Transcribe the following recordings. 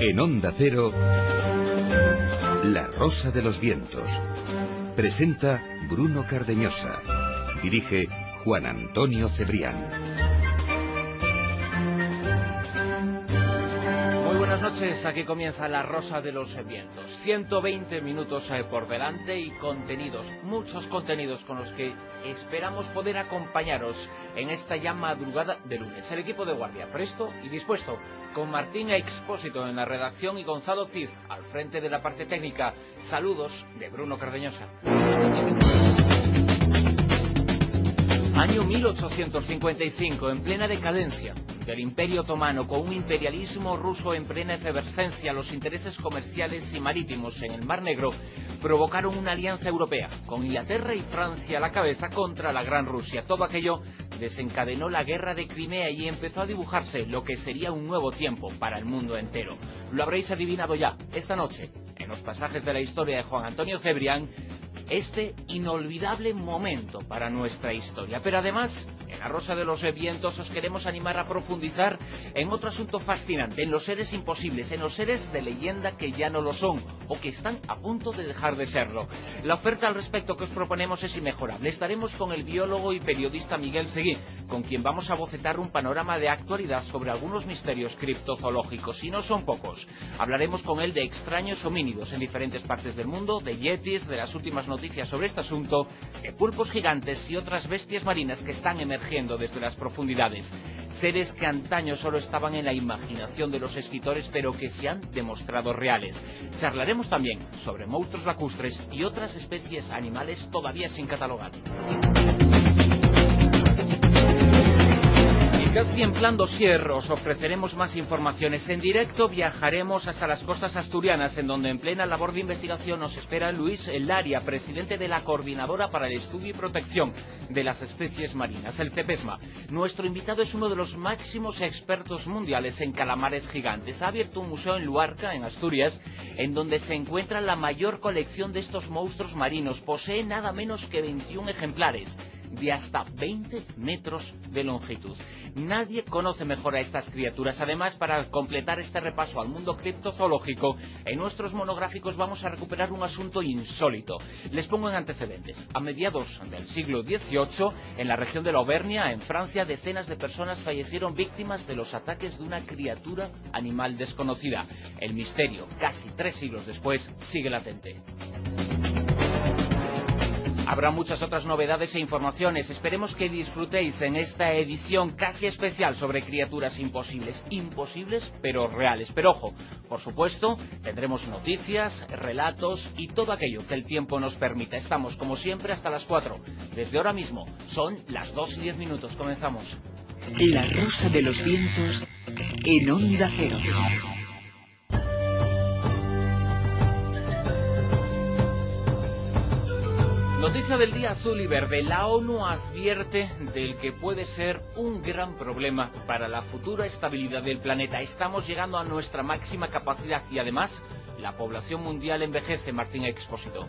En Onda Cero, La Rosa de los Vientos. Presenta Bruno Cardeñosa. Dirige Juan Antonio Cebrián. Muy buenas noches, aquí comienza La Rosa de los Vientos. 120 minutos por delante y contenidos, muchos contenidos con los que esperamos poder acompañaros en esta ya madrugada de lunes. El equipo de guardia presto y dispuesto, con Martín Expósito en la redacción y Gonzalo Cid al frente de la parte técnica. Saludos de Bruno Cardeñosa. Año 1855, en plena decadencia del Imperio Otomano, con un imperialismo ruso en plena efervescencia, los intereses comerciales y marítimos en el Mar Negro provocaron una alianza europea, con Inglaterra y Francia a la cabeza contra la Gran Rusia. Todo aquello desencadenó la guerra de Crimea y empezó a dibujarse lo que sería un nuevo tiempo para el mundo entero. Lo habréis adivinado ya, esta noche, en los pasajes de la historia de Juan Antonio Cebrián, este inolvidable momento para nuestra historia. Pero además, en La Rosa de los Vientos os queremos animar a profundizar en otro asunto fascinante, en los seres imposibles, en los seres de leyenda que ya no lo son o que están a punto de dejar de serlo. La oferta al respecto que os proponemos es inmejorable. Estaremos con el biólogo y periodista Miguel Seguí, con quien vamos a bocetar un panorama de actualidad sobre algunos misterios criptozoológicos, y no son pocos. Hablaremos con él de extraños homínidos en diferentes partes del mundo, de yetis, de las últimas noticias sobre este asunto, de pulpos gigantes y otras bestias marinas que están emergiendo desde las profundidades. Seres que antaño solo estaban en la imaginación de los escritores, pero que se han demostrado reales. Charlaremos también sobre monstruos lacustres y otras especies animales todavía sin catalogar. Casi en plan dossier os ofreceremos más informaciones. En directo viajaremos hasta las costas asturianas, en donde en plena labor de investigación nos espera Luis Laria, presidente de la Coordinadora para el Estudio y Protección de las Especies Marinas, el CEPESMA. Nuestro invitado es uno de los máximos expertos mundiales en calamares gigantes. Ha abierto un museo en Luarca, en Asturias, en donde se encuentra la mayor colección de estos monstruos marinos. Posee nada menos que 21 ejemplares de hasta 20 metros de longitud. Nadie conoce mejor a estas criaturas. Además, para completar este repaso al mundo criptozoológico, en nuestros monográficos vamos a recuperar un asunto insólito. Les pongo en antecedentes. A mediados del siglo XVIII, en la región de la Auvernia, en Francia, decenas de personas fallecieron víctimas de los ataques de una criatura animal desconocida. El misterio, casi 3 siglos después, sigue latente. Habrá muchas otras novedades e informaciones. Esperemos que disfrutéis en esta edición casi especial sobre criaturas imposibles. Imposibles, pero reales. Pero ojo, por supuesto, tendremos noticias, relatos y todo aquello que el tiempo nos permita. Estamos, como siempre, hasta las 4. Desde ahora mismo, son las 2:10. Comenzamos. La Rosa de los Vientos en Onda Cero. Noticia del día azul y verde. La ONU advierte del que puede ser un gran problema para la futura estabilidad del planeta. Estamos llegando a nuestra máxima capacidad y además la población mundial envejece. Martín Expósito.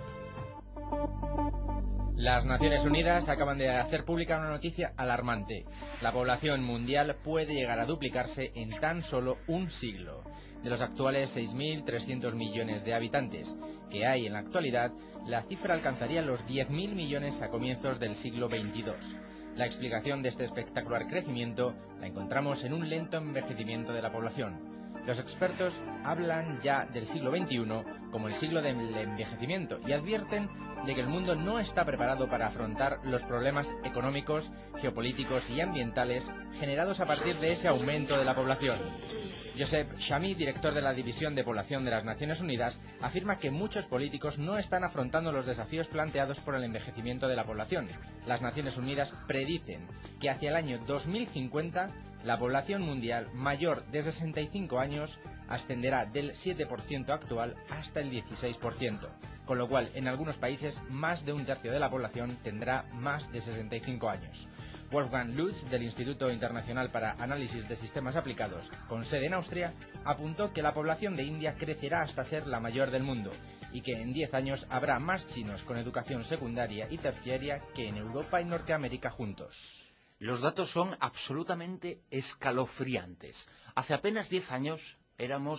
Las Naciones Unidas acaban de hacer pública una noticia alarmante. La población mundial puede llegar a duplicarse en tan solo un siglo. De los actuales 6.300 millones de habitantes que hay en la actualidad, la cifra alcanzaría los 10.000 millones a comienzos del siglo XXII. La explicación de este espectacular crecimiento la encontramos en un lento envejecimiento de la población. Los expertos hablan ya del siglo XXI como el siglo del envejecimiento y advierten de que el mundo no está preparado para afrontar los problemas económicos, geopolíticos y ambientales generados a partir de ese aumento de la población. Joseph Chamy, director de la División de Población de las Naciones Unidas, afirma que muchos políticos no están afrontando los desafíos planteados por el envejecimiento de la población. Las Naciones Unidas predicen que hacia el año 2050 la población mundial mayor de 65 años ascenderá del 7% actual hasta el 16%, con lo cual en algunos países más de un tercio de la población tendrá más de 65 años. Wolfgang Lutz, del Instituto Internacional para Análisis de Sistemas Aplicados, con sede en Austria, apuntó que la población de India crecerá hasta ser la mayor del mundo y que en 10 años habrá más chinos con educación secundaria y terciaria que en Europa y Norteamérica juntos. Los datos son absolutamente escalofriantes. Hace apenas 10 años éramos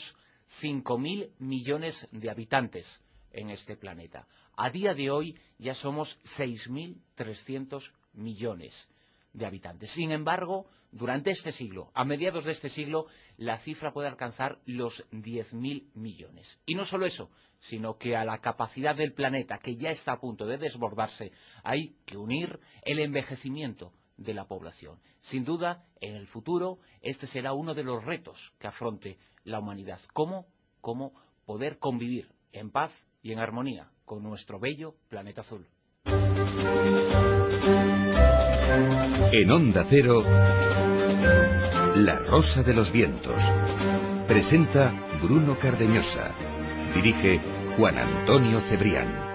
5.000 millones de habitantes en este planeta. A día de hoy ya somos 6.300 millones de habitantes. Sin embargo, durante este siglo, a mediados de este siglo, la cifra puede alcanzar los 10.000 millones. Y no solo eso, sino que a la capacidad del planeta, que ya está a punto de desbordarse, hay que unir el envejecimiento de la población. Sin duda, en el futuro, este será uno de los retos que afronte la humanidad. ¿Cómo poder convivir en paz y en armonía con nuestro bello planeta azul? En Onda Cero, La Rosa de los Vientos. Presenta Bruno Cardeñosa. Dirige Juan Antonio Cebrián.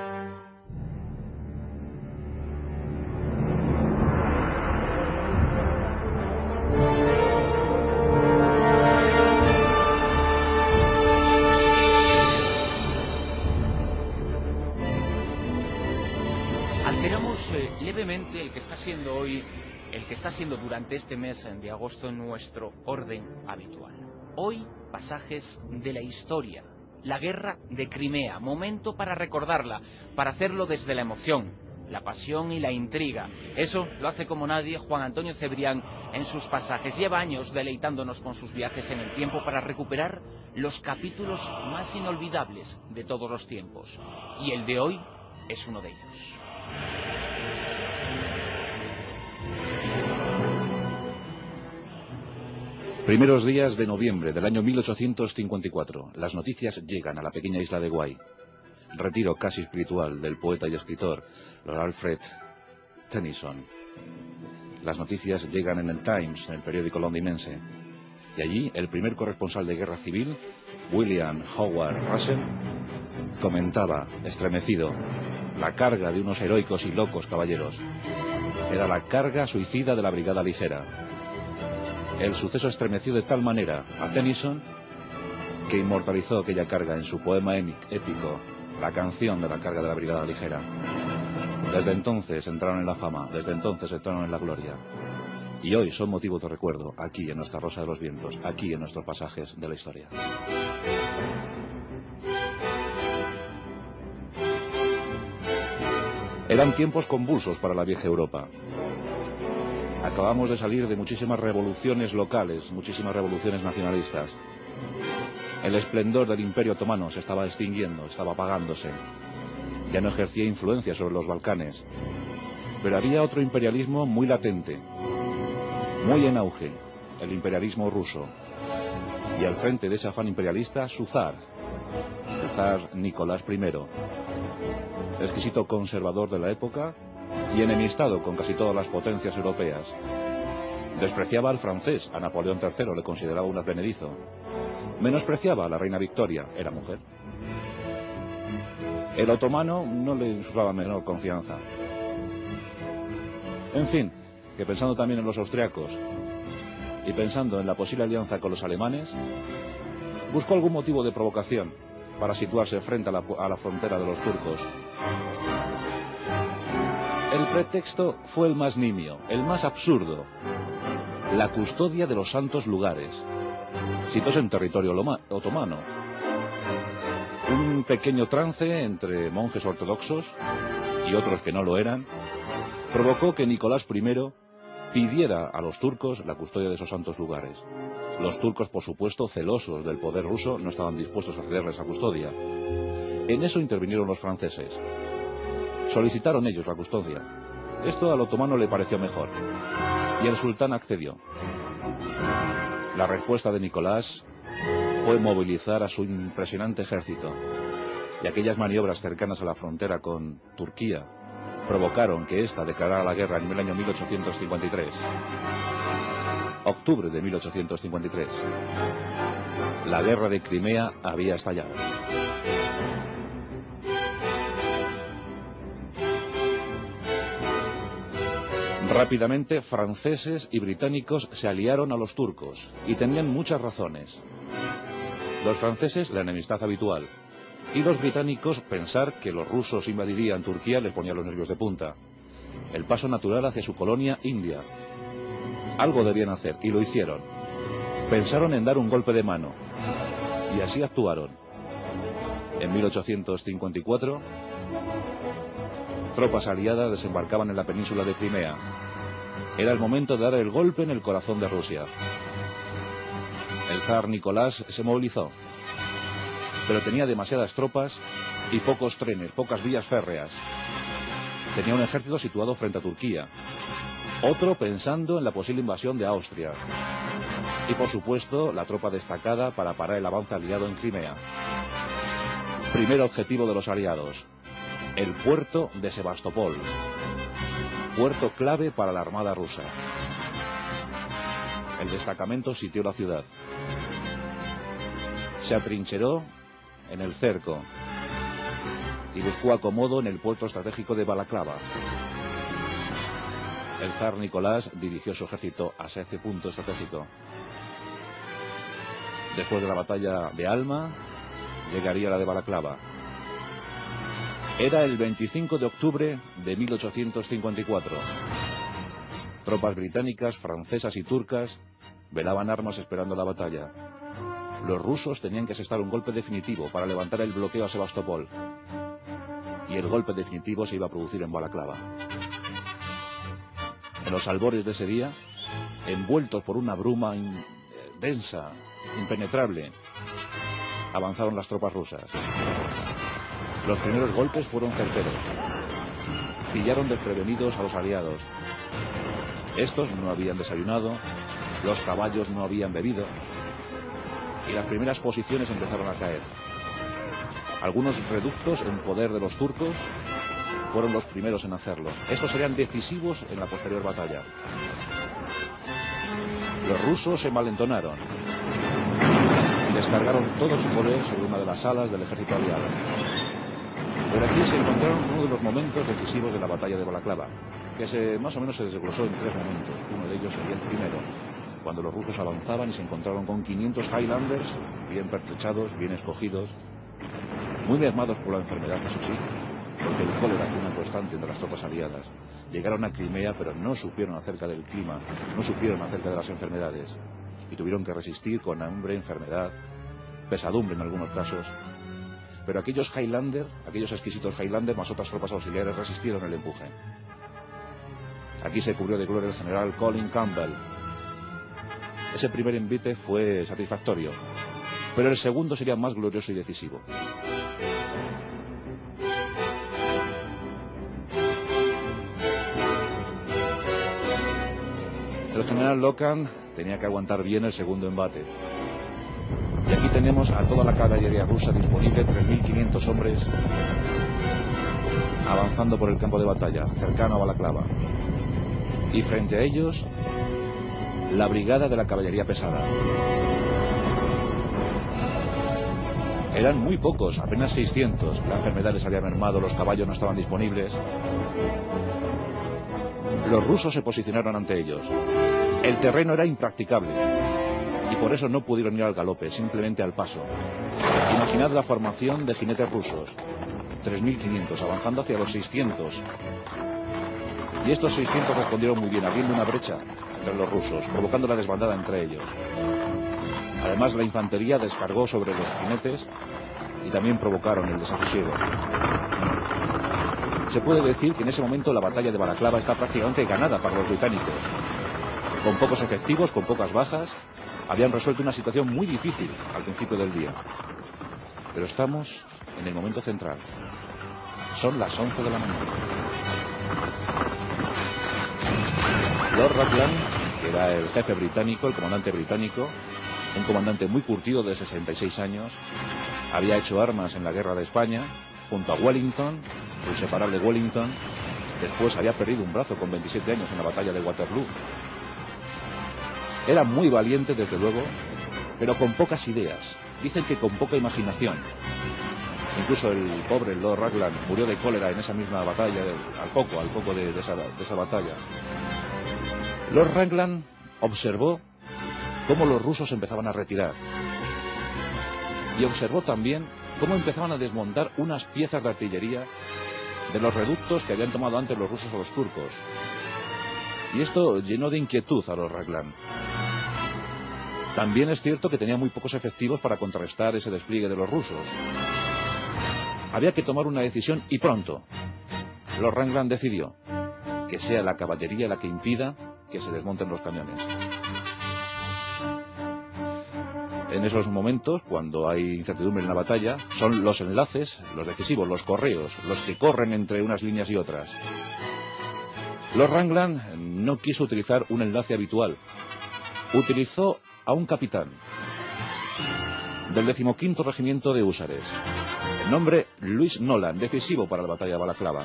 Levemente el que está siendo durante este mes de agosto nuestro orden habitual. Hoy, pasajes de la historia, la guerra de Crimea, momento para recordarla, para hacerlo desde la emoción, la pasión y la intriga. Eso lo hace como nadie Juan Antonio Cebrián en sus pasajes. Lleva años deleitándonos con sus viajes en el tiempo para recuperar los capítulos más inolvidables de todos los tiempos. Y el de hoy es uno de ellos. Primeros días de noviembre del año 1854. Las noticias llegan a la pequeña isla de Guay. Retiro casi espiritual del poeta y escritor Lord Alfred Tennyson. Las noticias llegan en el Times, en el periódico londinense. Y allí el primer corresponsal de guerra civil, William Howard Russell, comentaba, estremecido, la carga de unos heroicos y locos caballeros. Era la carga suicida de la Brigada Ligera. El suceso estremeció de tal manera a Tennyson que inmortalizó aquella carga en su poema épico, La canción de la carga de la Brigada Ligera. Desde entonces entraron en la fama, desde entonces entraron en la gloria. Y hoy son motivo de recuerdo, aquí en nuestra Rosa de los Vientos, aquí en nuestros pasajes de la historia. Eran tiempos convulsos para la vieja Europa. Acabamos de salir de muchísimas revoluciones locales, muchísimas revoluciones nacionalistas. El esplendor del Imperio Otomano se estaba extinguiendo, estaba apagándose. Ya no ejercía influencia sobre los Balcanes. Pero había otro imperialismo muy latente, muy en auge, el imperialismo ruso. Y al frente de ese afán imperialista, su zar, el zar Nicolás I, exquisito conservador de la época y enemistado con casi todas las potencias europeas. Despreciaba al francés, a Napoleón III, le consideraba un advenedizo. Menospreciaba a la reina Victoria, era mujer. El otomano no le inspiraba menor confianza. En fin, que pensando también en los austriacos y pensando en la posible alianza con los alemanes, buscó algún motivo de provocación para situarse frente a la frontera de los turcos. El pretexto fue el más nimio, el más absurdo: la custodia de los santos lugares, sitios en territorio otomano. Un pequeño trance entre monjes ortodoxos y otros que no lo eran provocó que Nicolás I pidiera a los turcos la custodia de esos santos lugares. Los turcos, por supuesto, celosos del poder ruso, no estaban dispuestos a cederles esa custodia. En eso intervinieron los franceses. Solicitaron ellos la custodia. Esto al otomano le pareció mejor, y el sultán accedió. La respuesta de Nicolás fue movilizar a su impresionante ejército, y aquellas maniobras cercanas a la frontera con Turquía provocaron que ésta declarara la guerra en el año 1853. Octubre de 1853. La guerra de Crimea había estallado. Rápidamente, franceses y británicos se aliaron a los turcos, y tenían muchas razones. Los franceses, la enemistad habitual, y los británicos, pensar que los rusos invadirían Turquía les ponía los nervios de punta. El paso natural hacia su colonia India. Algo debían hacer, y lo hicieron. Pensaron en dar un golpe de mano. Y así actuaron. En 1854, tropas aliadas desembarcaban en la península de Crimea. Era el momento de dar el golpe en el corazón de Rusia. El zar Nicolás se movilizó, pero tenía demasiadas tropas y pocos trenes, pocas vías férreas. Tenía un ejército situado frente a Turquía, otro pensando en la posible invasión de Austria, y por supuesto la tropa destacada para parar el avance aliado en Crimea. Primer objetivo de los aliados, el puerto de Sebastopol, puerto clave para la armada rusa. El destacamento sitió la ciudad. Se atrincheró en el cerco y buscó acomodo en el puerto estratégico de Balaklava. El zar Nicolás dirigió su ejército hacia ese punto estratégico. Después de la batalla de Alma, llegaría la de Balaklava. Era el 25 de octubre de 1854. Tropas británicas, francesas y turcas velaban armas esperando la batalla. Los rusos tenían que asestar un golpe definitivo para levantar el bloqueo a Sebastopol. Y el golpe definitivo se iba a producir en Balaklava. En los albores de ese día, envueltos por una bruma densa, impenetrable, avanzaron las tropas rusas. Los primeros golpes fueron certeros. Pillaron desprevenidos a los aliados. Estos no habían desayunado, los caballos no habían bebido, y las primeras posiciones empezaron a caer. Algunos reductos en poder de los turcos fueron los primeros en hacerlo. Estos serían decisivos en la posterior batalla. Los rusos se envalentonaron y descargaron todo su poder sobre una de las alas del ejército aliado. Pero aquí se encontraron uno de los momentos decisivos de la batalla de Balaklava, que más o menos se desglosó en 3 momentos. Uno de ellos sería el primero, cuando los rusos avanzaban y se encontraron con 500 Highlanders, bien pertrechados, bien escogidos, muy mermados por la enfermedad, eso sí, porque el cólera fue una constante entre las tropas aliadas. Llegaron a Crimea, pero no supieron acerca del clima, no supieron acerca de las enfermedades, y tuvieron que resistir con hambre, enfermedad, pesadumbre en algunos casos. Pero aquellos Highlander, aquellos exquisitos Highlander, más otras tropas auxiliares, resistieron el empuje. Aquí se cubrió de gloria el general Colin Campbell. Ese primer envite fue satisfactorio, pero el segundo sería más glorioso y decisivo. El general Locan tenía que aguantar bien el segundo embate. Y aquí tenemos a toda la caballería rusa disponible, 3.500 hombres, avanzando por el campo de batalla, cercano a Balaklava. Y frente a ellos, la brigada de la caballería pesada. Eran muy pocos, apenas 600. La enfermedad les había mermado, los caballos no estaban disponibles. Los rusos se posicionaron ante ellos. El terreno era impracticable y por eso no pudieron ir al galope, simplemente al paso. Imaginad la formación de jinetes rusos, 3.500, avanzando hacia los 600. Y estos 600 respondieron muy bien, abriendo una brecha entre los rusos, provocando la desbandada entre ellos. Además, la infantería descargó sobre los jinetes y también provocaron el desasosiego. Se puede decir que en ese momento la batalla de Balaklava está prácticamente ganada para los británicos. Con pocos efectivos, con pocas bajas, habían resuelto una situación muy difícil al principio del día. Pero estamos en el momento central. Son las 11 de la mañana. Lord Raglan, que era el jefe británico, el comandante británico, un comandante muy curtido de 66 años, había hecho armas en la guerra de España, junto a Wellington, su inseparable Wellington. Después había perdido un brazo con 27 años en la batalla de Waterloo. Era muy valiente, desde luego, pero con pocas ideas. Dicen que con poca imaginación. Incluso el pobre Lord Raglan murió de cólera en esa misma batalla, al poco de esa batalla. Lord Raglan observó cómo los rusos empezaban a retirar. Y observó también cómo empezaban a desmontar unas piezas de artillería de los reductos que habían tomado antes los rusos a los turcos. Y esto llenó de inquietud a Lord Raglan. También es cierto que tenía muy pocos efectivos para contrarrestar ese despliegue de los rusos. Había que tomar una decisión y pronto. Lord Raglan decidió que sea la caballería la que impida que se desmonten los cañones. En esos momentos, cuando hay incertidumbre en la batalla, son los enlaces, los decisivos, los correos, los que corren entre unas líneas y otras. Lord Raglan no quiso utilizar un enlace habitual. Utilizó a un capitán del 15º Regimiento de Húsares. El nombre Louis Nolan, decisivo para la batalla de Balaclava.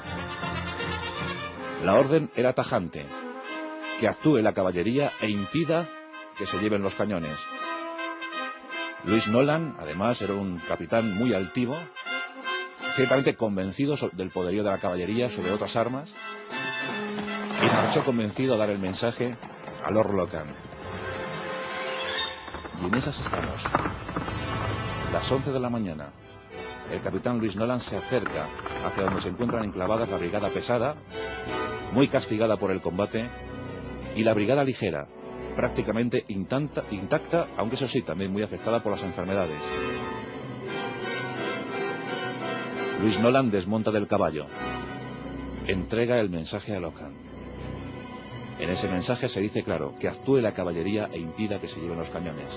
La orden era tajante: que actúe la caballería e impida que se lleven los cañones. Louis Nolan, además, era un capitán muy altivo, ciertamente convencido del poderío de la caballería sobre otras armas, y marchó convencido a dar el mensaje a Lord Locan. Y en esas estamos. Las 11 de la mañana. El capitán Louis Nolan se acerca hacia donde se encuentran enclavadas la brigada pesada, muy castigada por el combate, y la brigada ligera, prácticamente intacta, aunque eso sí, también muy afectada por las enfermedades. Louis Nolan desmonta del caballo. Entrega el mensaje a Locan. En ese mensaje se dice claro que actúe la caballería e impida que se lleven los cañones.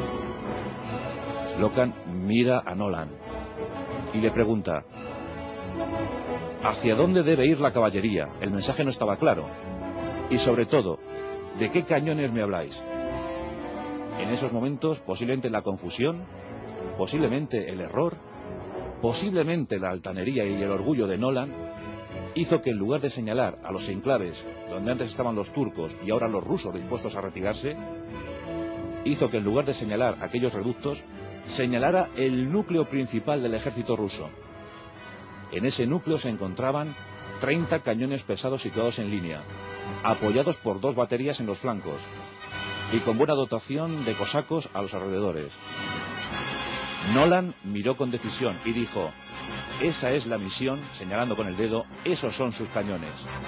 Locan mira a Nolan y le pregunta: ¿hacia dónde debe ir la caballería? El mensaje no estaba claro. Y sobre todo, ¿de qué cañones me habláis? En esos momentos, posiblemente la confusión, posiblemente el error, posiblemente la altanería y el orgullo de Nolan hizo que en lugar de señalar a los enclaves donde antes estaban los turcos y ahora los rusos dispuestos a retirarse, hizo que en lugar de señalar aquellos reductos, señalara el núcleo principal del ejército ruso. En ese núcleo se encontraban 30 cañones pesados situados en línea, apoyados por 2 baterías en los flancos y con buena dotación de cosacos a los alrededores. Nolan miró con decisión y dijo: esa es la misión, señalando con el dedo, esos son sus cañones.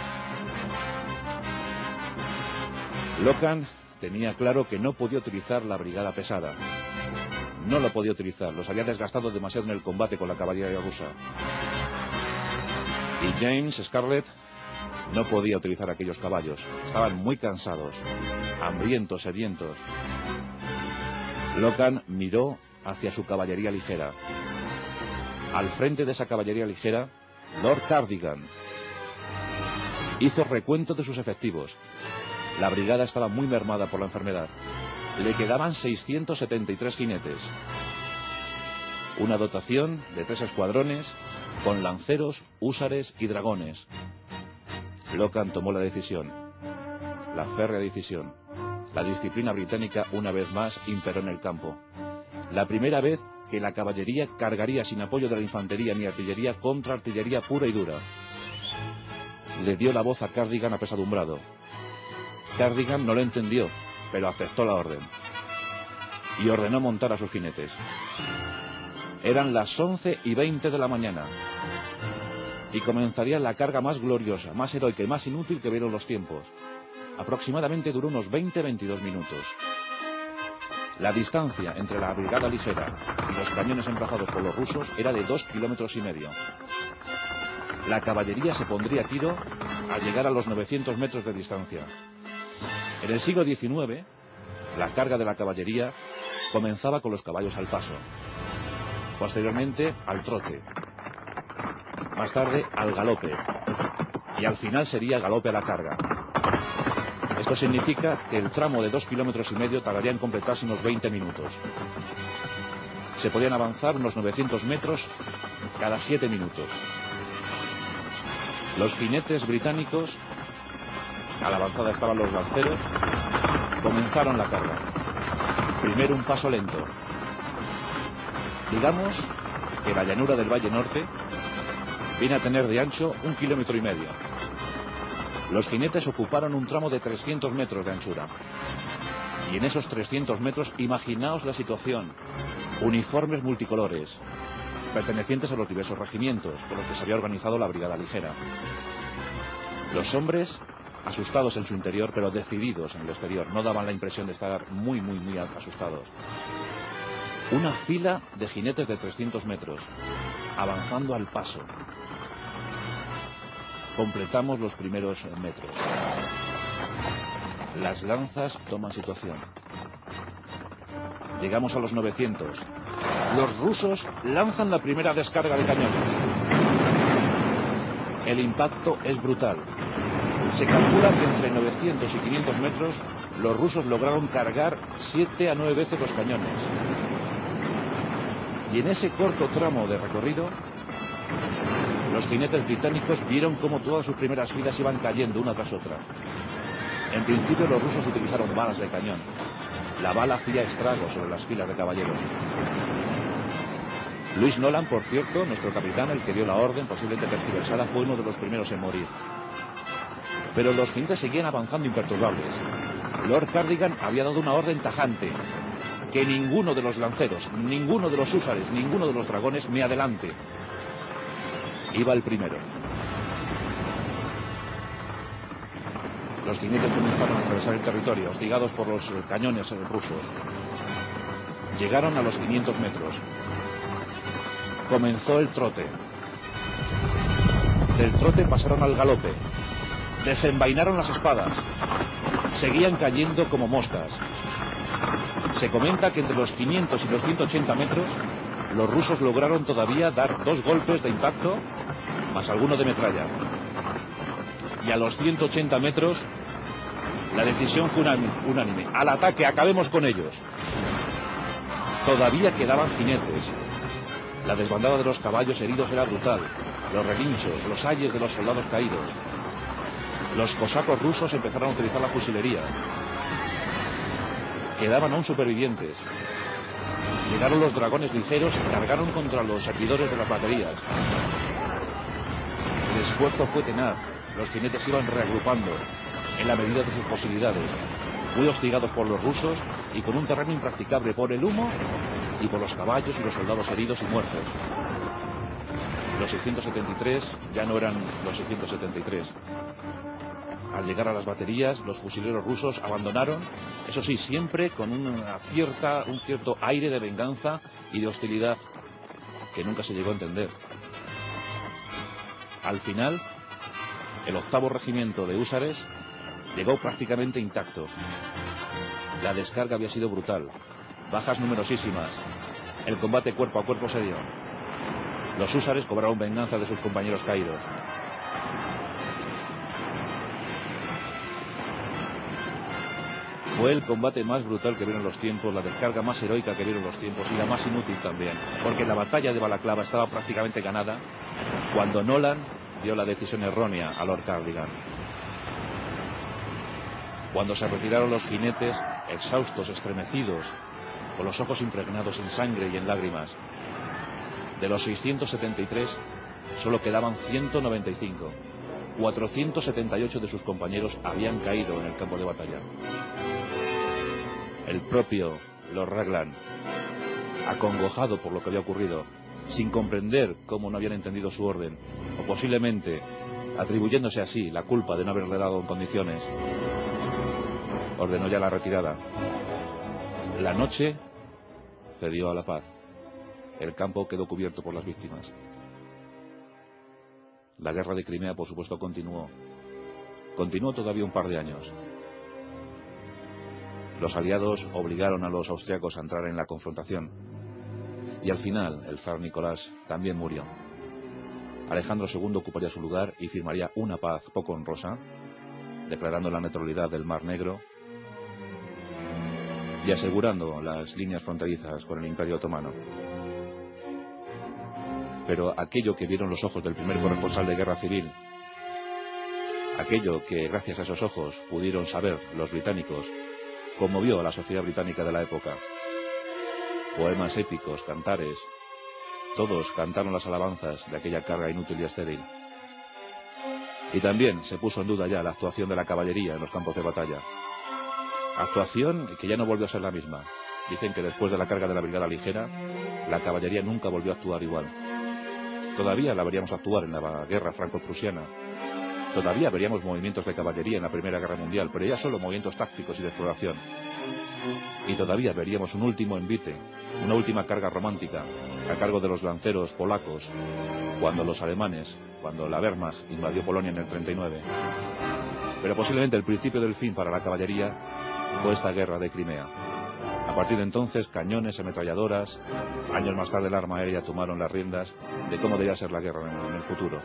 Locan tenía claro que no podía utilizar la brigada pesada. No lo podía utilizar, los había desgastado demasiado en el combate con la caballería rusa. Y James Scarlett no podía utilizar aquellos caballos. Estaban muy cansados, hambrientos, sedientos. Locan miró hacia su caballería ligera. Al frente de esa caballería ligera, Lord Cardigan hizo recuento de sus efectivos. La brigada estaba muy mermada por la enfermedad. Le quedaban 673 jinetes. Una dotación de 3 escuadrones con lanceros, húsares y dragones. Locan tomó la decisión, la férrea decisión. La disciplina británica una vez más imperó en el campo. La primera vez que la caballería cargaría sin apoyo de la infantería ni artillería contra artillería pura y dura. Le dio la voz a Cardigan apesadumbrado. Cardigan no lo entendió, pero aceptó la orden y ordenó montar a sus jinetes. Eran las 11:20 de la mañana y comenzaría la carga más gloriosa, más heroica y más inútil que vieron los tiempos. Aproximadamente duró unos 20-22 minutos. La distancia entre la brigada ligera y los cañones emplazados por los rusos era de 2,5 kilómetros. La caballería se pondría a tiro al llegar a los 900 metros de distancia. En el siglo XIX, la carga de la caballería comenzaba con los caballos al paso, posteriormente al trote, más tarde al galope, y al final sería galope a la carga. Esto significa que el tramo de 2,5 kilómetros tardaría en completarse unos 20 minutos. Se podían avanzar unos 900 metros cada 7 minutos. Los jinetes británicos, a la avanzada estaban los lanceros, comenzaron la carga. Primero un paso lento. Digamos que la llanura del Valle Norte viene a tener de ancho 1,5 kilómetros. Los jinetes ocuparon un tramo de 300 metros de anchura. Y en esos 300 metros, imaginaos la situación. Uniformes multicolores, pertenecientes a los diversos regimientos con los que se había organizado la brigada ligera. Los hombres asustados en su interior, pero decididos en el exterior. No daban la impresión de estar muy asustados. Una fila de jinetes de 300 metros, avanzando al paso. Completamos los primeros metros. Las lanzas toman situación. Llegamos a los 900. Los rusos lanzan la primera descarga de cañones. El impacto es brutal. Se calcula que entre 900 y 500 metros los rusos lograron cargar 7 a 9 veces los cañones. Y en ese corto tramo de recorrido, los jinetes británicos vieron cómo todas sus primeras filas iban cayendo una tras otra. En principio los rusos utilizaron balas de cañón. La bala hacía estragos sobre las filas de caballeros. Louis Nolan, por cierto, nuestro capitán, el que dio la orden, posiblemente tergiversada, fue uno de los primeros en morir. Pero los jinetes seguían avanzando imperturbables. Lord Cardigan había dado una orden tajante: que ninguno de los lanceros, ninguno de los húsares, ninguno de los dragones me adelante. Iba el primero. Los jinetes comenzaron a atravesar el territorio, hostigados por los cañones rusos. Llegaron a los 500 metros. Comenzó el trote. Del trote pasaron al galope. Desenvainaron las espadas. Seguían cayendo como moscas. Se comenta que entre los 500 y los 180 metros, los rusos lograron todavía dar 2 golpes de impacto, más alguno de metralla. Y a los 180 metros, la decisión fue unánime. Al ataque, acabemos con ellos. Todavía quedaban jinetes. La desbandada de los caballos heridos era brutal. Los relinchos, los ayes de los soldados caídos. Los cosacos rusos empezaron a utilizar la fusilería. Quedaban aún supervivientes. Llegaron los dragones ligeros y cargaron contra los servidores de las baterías. El esfuerzo fue tenaz. Los jinetes iban reagrupando en la medida de sus posibilidades, muy hostigados por los rusos y con un terreno impracticable por el humo y por los caballos y los soldados heridos y muertos. Los 673 ya no eran los 673. Al llegar a las baterías, los fusileros rusos abandonaron, eso sí, siempre con un cierto aire de venganza y de hostilidad que nunca se llegó a entender. Al final, el 8º regimiento de húsares llegó prácticamente intacto. La descarga había sido brutal, bajas numerosísimas, el combate cuerpo a cuerpo se dio. Los húsares cobraron venganza de sus compañeros caídos. Fue el combate más brutal que vieron los tiempos, la descarga más heroica que vieron los tiempos y la más inútil también, porque la batalla de Balaclava estaba prácticamente ganada cuando Nolan dio la decisión errónea a Lord Cardigan. Cuando se retiraron los jinetes, exhaustos, estremecidos, con los ojos impregnados en sangre y en lágrimas, de los 673 solo quedaban 195. 478 de sus compañeros habían caído en el campo de batalla. El propio Lord Raglan, acongojado por lo que había ocurrido, sin comprender cómo no habían entendido su orden, o posiblemente atribuyéndose así la culpa de no haberle dado en condiciones, ordenó ya la retirada. La noche cedió a la paz. El campo quedó cubierto por las víctimas. La guerra de Crimea, por supuesto, continuó. Continuó todavía un par de años. Los aliados obligaron a los austriacos a entrar en la confrontación. Y al final, el zar Nicolás también murió. Alejandro II ocuparía su lugar y firmaría una paz poco honrosa, declarando la neutralidad del Mar Negro y asegurando las líneas fronterizas con el Imperio Otomano. Pero aquello que vieron los ojos del primer corresponsal de guerra civil, aquello que gracias a esos ojos pudieron saber los británicos, conmovió a la sociedad británica de la época. Poemas épicos, cantares, todos cantaron las alabanzas de aquella carga inútil y estéril. Y también se puso en duda ya la actuación de la caballería en los campos de batalla. Actuación que ya no volvió a ser la misma. Dicen que después de la carga de la brigada ligera, la caballería nunca volvió a actuar igual. Todavía la veríamos actuar en la guerra franco-prusiana, Todavía veríamos movimientos de caballería en la Primera Guerra Mundial, pero ya solo movimientos tácticos y de exploración. Y todavía veríamos un último envite, una última carga romántica, a cargo de los lanceros polacos, cuando los alemanes, cuando la Wehrmacht invadió Polonia en el 39. Pero posiblemente el principio del fin para la caballería fue esta guerra de Crimea. A partir de entonces, cañones, ametralladoras, años más tarde el arma aérea tomaron las riendas de cómo debía ser la guerra en el futuro.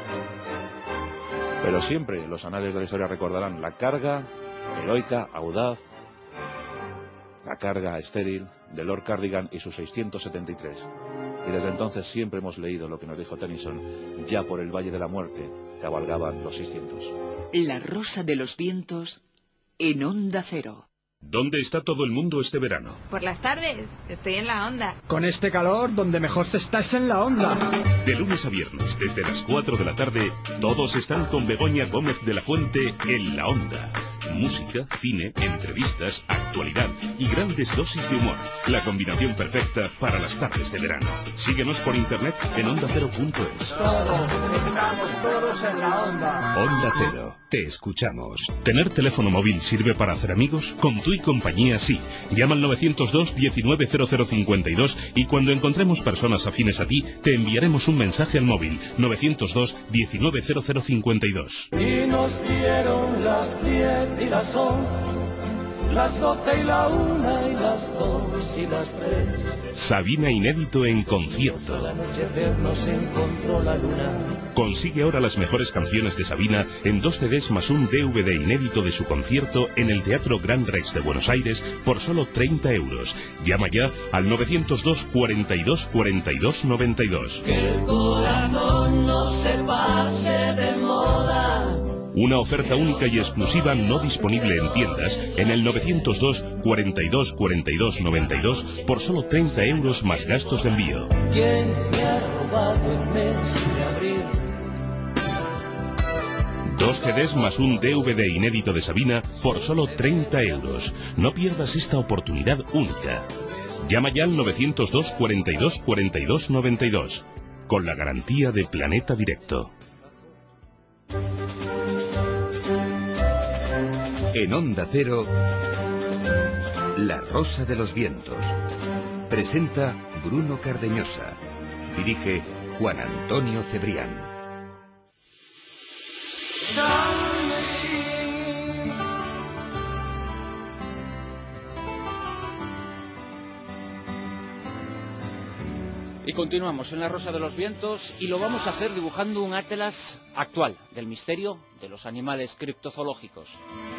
Pero siempre los anales de la historia recordarán la carga heroica, audaz, la carga estéril de Lord Cardigan y sus 673. Y desde entonces siempre hemos leído lo que nos dijo Tennyson: ya por el Valle de la Muerte cabalgaban los 600. La Rosa de los Vientos en Onda Cero. ¿Dónde está todo el mundo este verano? Por las tardes, estoy en la Onda. Con este calor, donde mejor se está es en la Onda. De lunes a viernes, desde las 4 de la tarde, todos están con Begoña Gómez de la Fuente en la Onda. Música, cine, entrevistas, actualidad y grandes dosis de humor. La combinación perfecta para las tardes de verano. Síguenos por internet en ondacero.es. Estamos todos en la Onda. Onda Cero, te escuchamos. ¿Tener teléfono móvil sirve para hacer amigos? Con Tu y Compañía sí. Llama al 902 190052 y cuando encontremos personas afines a ti, te enviaremos un mensaje al móvil 902 190052. Y nos dieron las 10 y las 11, las 12 y la 1 y las 2 y las 3. Sabina inédito en concierto. Al anochecer nos encontró la luna. Consigue ahora las mejores canciones de Sabina en 2 CDs más un DVD inédito de su concierto en el Teatro Gran Rex de Buenos Aires por solo 30 euros. Llama ya al 902 42 42 92. Que el corazón no se pase de moda. Una oferta única y exclusiva no disponible en tiendas en el 902 42 42 92 por solo 30 euros más gastos de envío. ¿Quién me ha robado el mes de abril? 2 CDs más un DVD inédito de Sabina por solo 30 euros. No pierdas esta oportunidad única. Llama ya al 902 42 42 92 con la garantía de Planeta Directo. En Onda Cero, La Rosa de los Vientos. Presenta Bruno Cardeñosa. Dirige Juan Antonio Cebrián. Y continuamos en La Rosa de los Vientos y lo vamos a hacer dibujando un atlas actual del misterio de los animales criptozoológicos.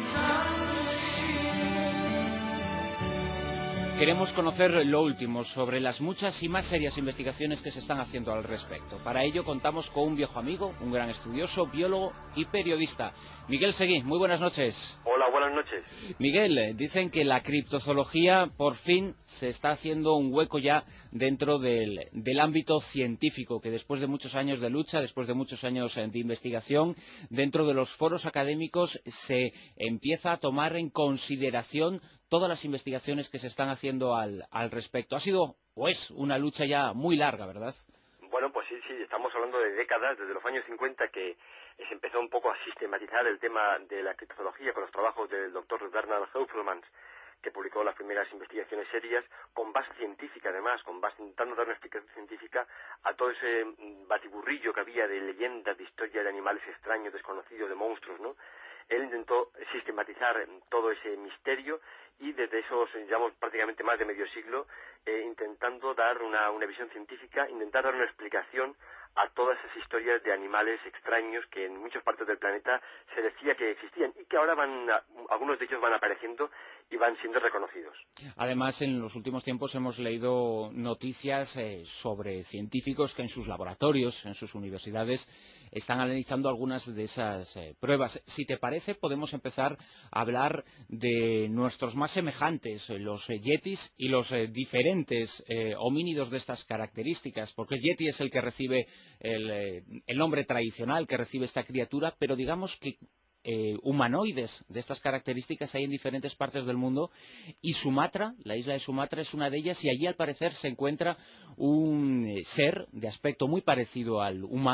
Queremos conocer lo último sobre las muchas y más serias investigaciones que se están haciendo al respecto. Para ello contamos con un viejo amigo, un gran estudioso, biólogo y periodista. Miguel Seguí, muy buenas noches. Hola, buenas noches. Miguel, dicen que la criptozoología por fin se está haciendo un hueco ya dentro del ámbito científico, que después de muchos años de lucha, después de muchos años de investigación, dentro de los foros académicos se empieza a tomar en consideración todas las investigaciones que se están haciendo al respecto. Ha sido, o es, una lucha ya muy larga, ¿verdad? Bueno, pues sí, estamos hablando de décadas, desde los años 50, que se empezó un poco a sistematizar el tema de la criptozoología con los trabajos del doctor Bernard Heuvelmans, que publicó las primeras investigaciones serias, con base científica además, intentando dar una explicación científica a todo ese batiburrillo que había de leyendas, de historias de animales extraños, desconocidos, de monstruos, ¿no? Él intentó sistematizar todo ese misterio y desde esos, digamos, prácticamente más de medio siglo, intentando dar una visión científica, intentar dar una explicación a todas esas historias de animales extraños que en muchas partes del planeta se decía que existían y que ahora algunos de ellos van apareciendo y van siendo reconocidos. Además, en los últimos tiempos hemos leído noticias sobre científicos que en sus laboratorios, en sus universidades, están analizando algunas de esas pruebas. Si te parece, podemos empezar a hablar de nuestros más semejantes, los yetis y los diferentes homínidos de estas características, porque el yeti es el que recibe el nombre tradicional que recibe esta criatura, pero digamos que humanoides de estas características hay en diferentes partes del mundo y Sumatra, la isla de Sumatra es una de ellas y allí al parecer se encuentra un ser de aspecto muy parecido al humano,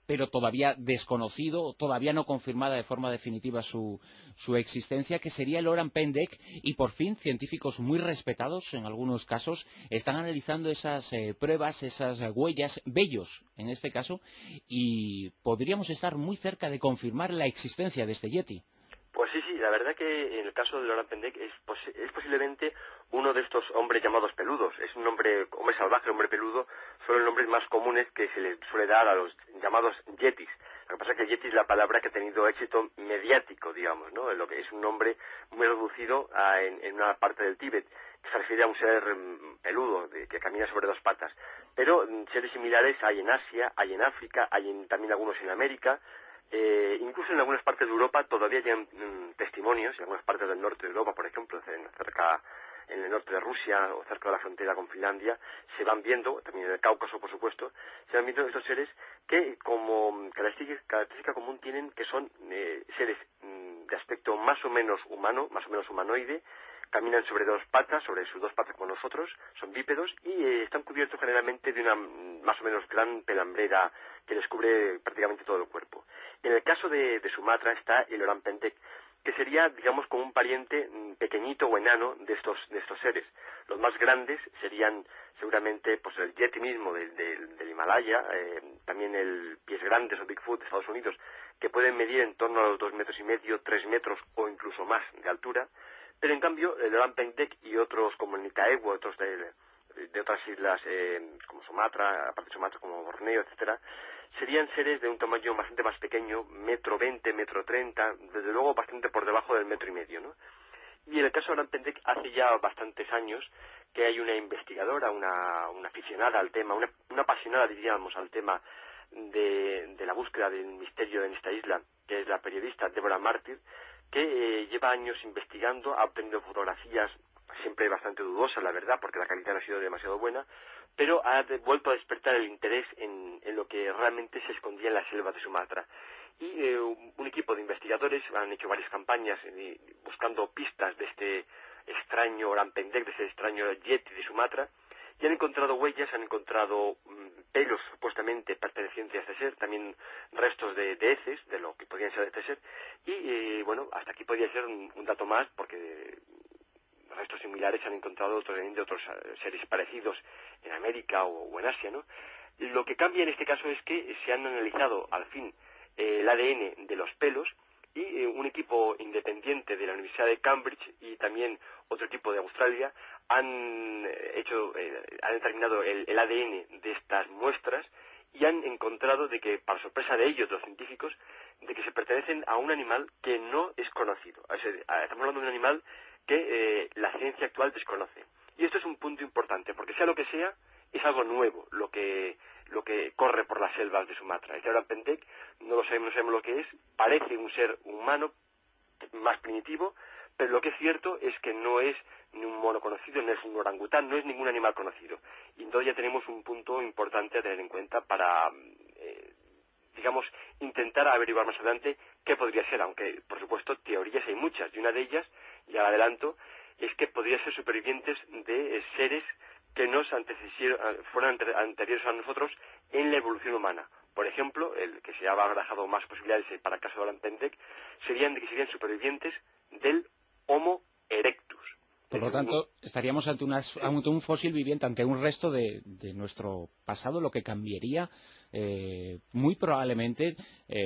pero todavía desconocido, todavía no confirmada de forma definitiva su existencia, que sería el Oran Pendek, y por fin científicos muy respetados en algunos casos están analizando esas pruebas, esas huellas, vellos en este caso, y podríamos estar muy cerca de confirmar la existencia de este Yeti. Pues sí, la verdad que en el caso del Oran Pendek es posiblemente uno de estos hombres llamados peludos. Es un hombre salvaje, hombre peludo, son los nombres más comunes que se les suele dar a los llamados yetis. Lo que pasa es que yeti es la palabra que ha tenido éxito mediático, digamos, ¿no? Lo que es un nombre muy reducido en una parte del Tíbet, que se refiere a un ser peludo, que camina sobre dos patas. Pero seres similares hay en Asia, hay en África, hay también algunos en América. Incluso en algunas partes de Europa todavía hay testimonios, en algunas partes del norte de Europa, por ejemplo, en el norte de Rusia o cerca de la frontera con Finlandia, se van viendo, también en el Cáucaso, por supuesto, se van viendo estos seres que como característica común tienen que son seres de aspecto más o menos humano, más o menos humanoide, caminan sobre dos patas, sobre sus dos patas como nosotros, son bípedos y están cubiertos generalmente de una más o menos gran pelambrera que les cubre prácticamente todo el cuerpo. En el caso de Sumatra está el Oran Pendek, que sería, digamos, como un pariente pequeñito o enano de estos seres. Los más grandes serían seguramente pues el Yeti mismo del Himalaya, también el pies grandes o Bigfoot de Estados Unidos, que pueden medir en torno a los 2,5 metros, 3 metros o incluso más de altura. Pero en cambio el Oran Pendek y otros como el Nicaegua, otros de otras islas como Sumatra, aparte de Sumatra como Borneo, etcétera, serían seres de un tamaño bastante más pequeño, 1,20 metros, 1,30 m, desde luego bastante por debajo del 1,5 m, ¿no? Y en el caso de Oran Pendek hace ya bastantes años que hay una investigadora, una aficionada al tema, una apasionada, diríamos, al tema de la búsqueda del misterio en esta isla, que es la periodista Deborah Martyr, que lleva años investigando, ha obtenido fotografías siempre bastante dudosas, la verdad, porque la calidad no ha sido demasiado buena, pero ha vuelto a despertar el interés en lo que realmente se escondía en la selva de Sumatra. Y un equipo de investigadores han hecho varias campañas buscando pistas de este extraño Oran Pendek, de ese extraño Yeti de Sumatra, y han encontrado huellas, han encontrado pelos supuestamente pertenecientes a este ser, también restos de heces, de lo que podían ser de este ser, y bueno, hasta aquí podría ser un dato más, porque restos similares se han encontrado de otros seres parecidos en América o en Asia, ¿no? Lo que cambia en este caso es que se han analizado al fin el ADN de los pelos y un equipo independiente de la Universidad de Cambridge y también otro equipo de Australia han determinado el ADN de estas muestras y han encontrado de que, para sorpresa de ellos, los científicos, de que se pertenecen a un animal que no es conocido. Estamos hablando de un animal que la ciencia actual desconoce. Y esto es un punto importante, porque sea lo que sea, es algo nuevo lo que corre por las selvas de Sumatra. El Oran Pendek no sabemos lo que es, parece un ser humano más primitivo, pero lo que es cierto es que no es ni un mono conocido, no es un orangután, no es ningún animal conocido. Y entonces ya tenemos un punto importante a tener en cuenta para, digamos, intentar averiguar más adelante qué podría ser, aunque por supuesto teorías hay muchas, y una de ellas, ya adelanto, es que podría ser supervivientes de seres que fueran anteriores a nosotros en la evolución humana. Por ejemplo, el que se ha barajado más posibilidades para el caso de Oran Pendek serían supervivientes del Homo erectus. Por lo tanto, estaríamos ante un fósil viviente, ante un resto de nuestro pasado, lo que cambiaría muy probablemente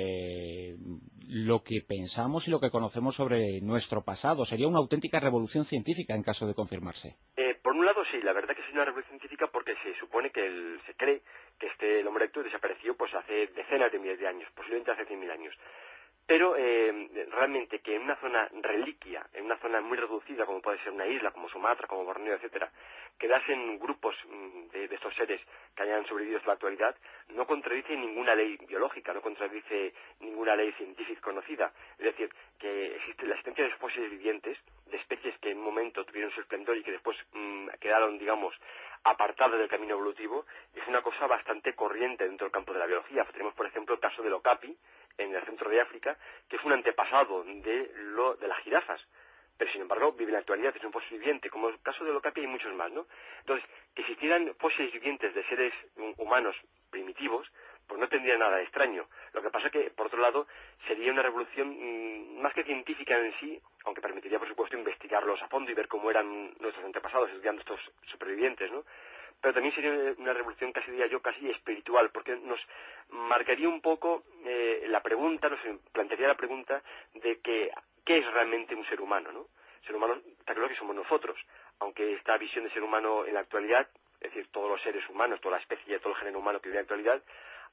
lo que pensamos y lo que conocemos sobre nuestro pasado. Sería una auténtica revolución científica en caso de confirmarse. Por un lado, sí, la verdad que es una revolución científica porque se supone que se cree que el Homo erectus desapareció pues hace decenas de miles de años, posiblemente hace 100.000 años. Pero realmente que en una zona reliquia, en una zona muy reducida como puede ser una isla, como Sumatra, como Borneo, etcétera, quedasen grupos de estos seres que hayan sobrevivido hasta la actualidad, no contradice ninguna ley biológica, no contradice ninguna ley científica conocida. Es decir, que existe la existencia de fósiles vivientes, de especies que en un momento tuvieron su esplendor y que después quedaron, digamos, apartadas del camino evolutivo, es una cosa bastante corriente dentro del campo de la biología. Tenemos, por ejemplo, el caso del okapi, en el centro de África, que es un antepasado de las jirafas, pero sin embargo vive en la actualidad, es un fósil viviente, como el caso del okapi hay muchos más, ¿no? Entonces, que existieran fósiles vivientes de seres humanos primitivos, pues no tendría nada de extraño. Lo que pasa que, por otro lado, sería una revolución más que científica en sí, aunque permitiría, por supuesto, investigarlos a fondo y ver cómo eran nuestros antepasados, estudiando estos supervivientes, ¿no? Pero también sería una revolución, casi diría yo, casi espiritual, porque nos marcaría un poco la pregunta, nos plantearía la pregunta de que, ¿qué es realmente un ser humano, ¿no? Ser humano, está claro que somos nosotros, aunque esta visión de ser humano en la actualidad, es decir, todos los seres humanos, toda la especie, todo el género humano que vive en la actualidad,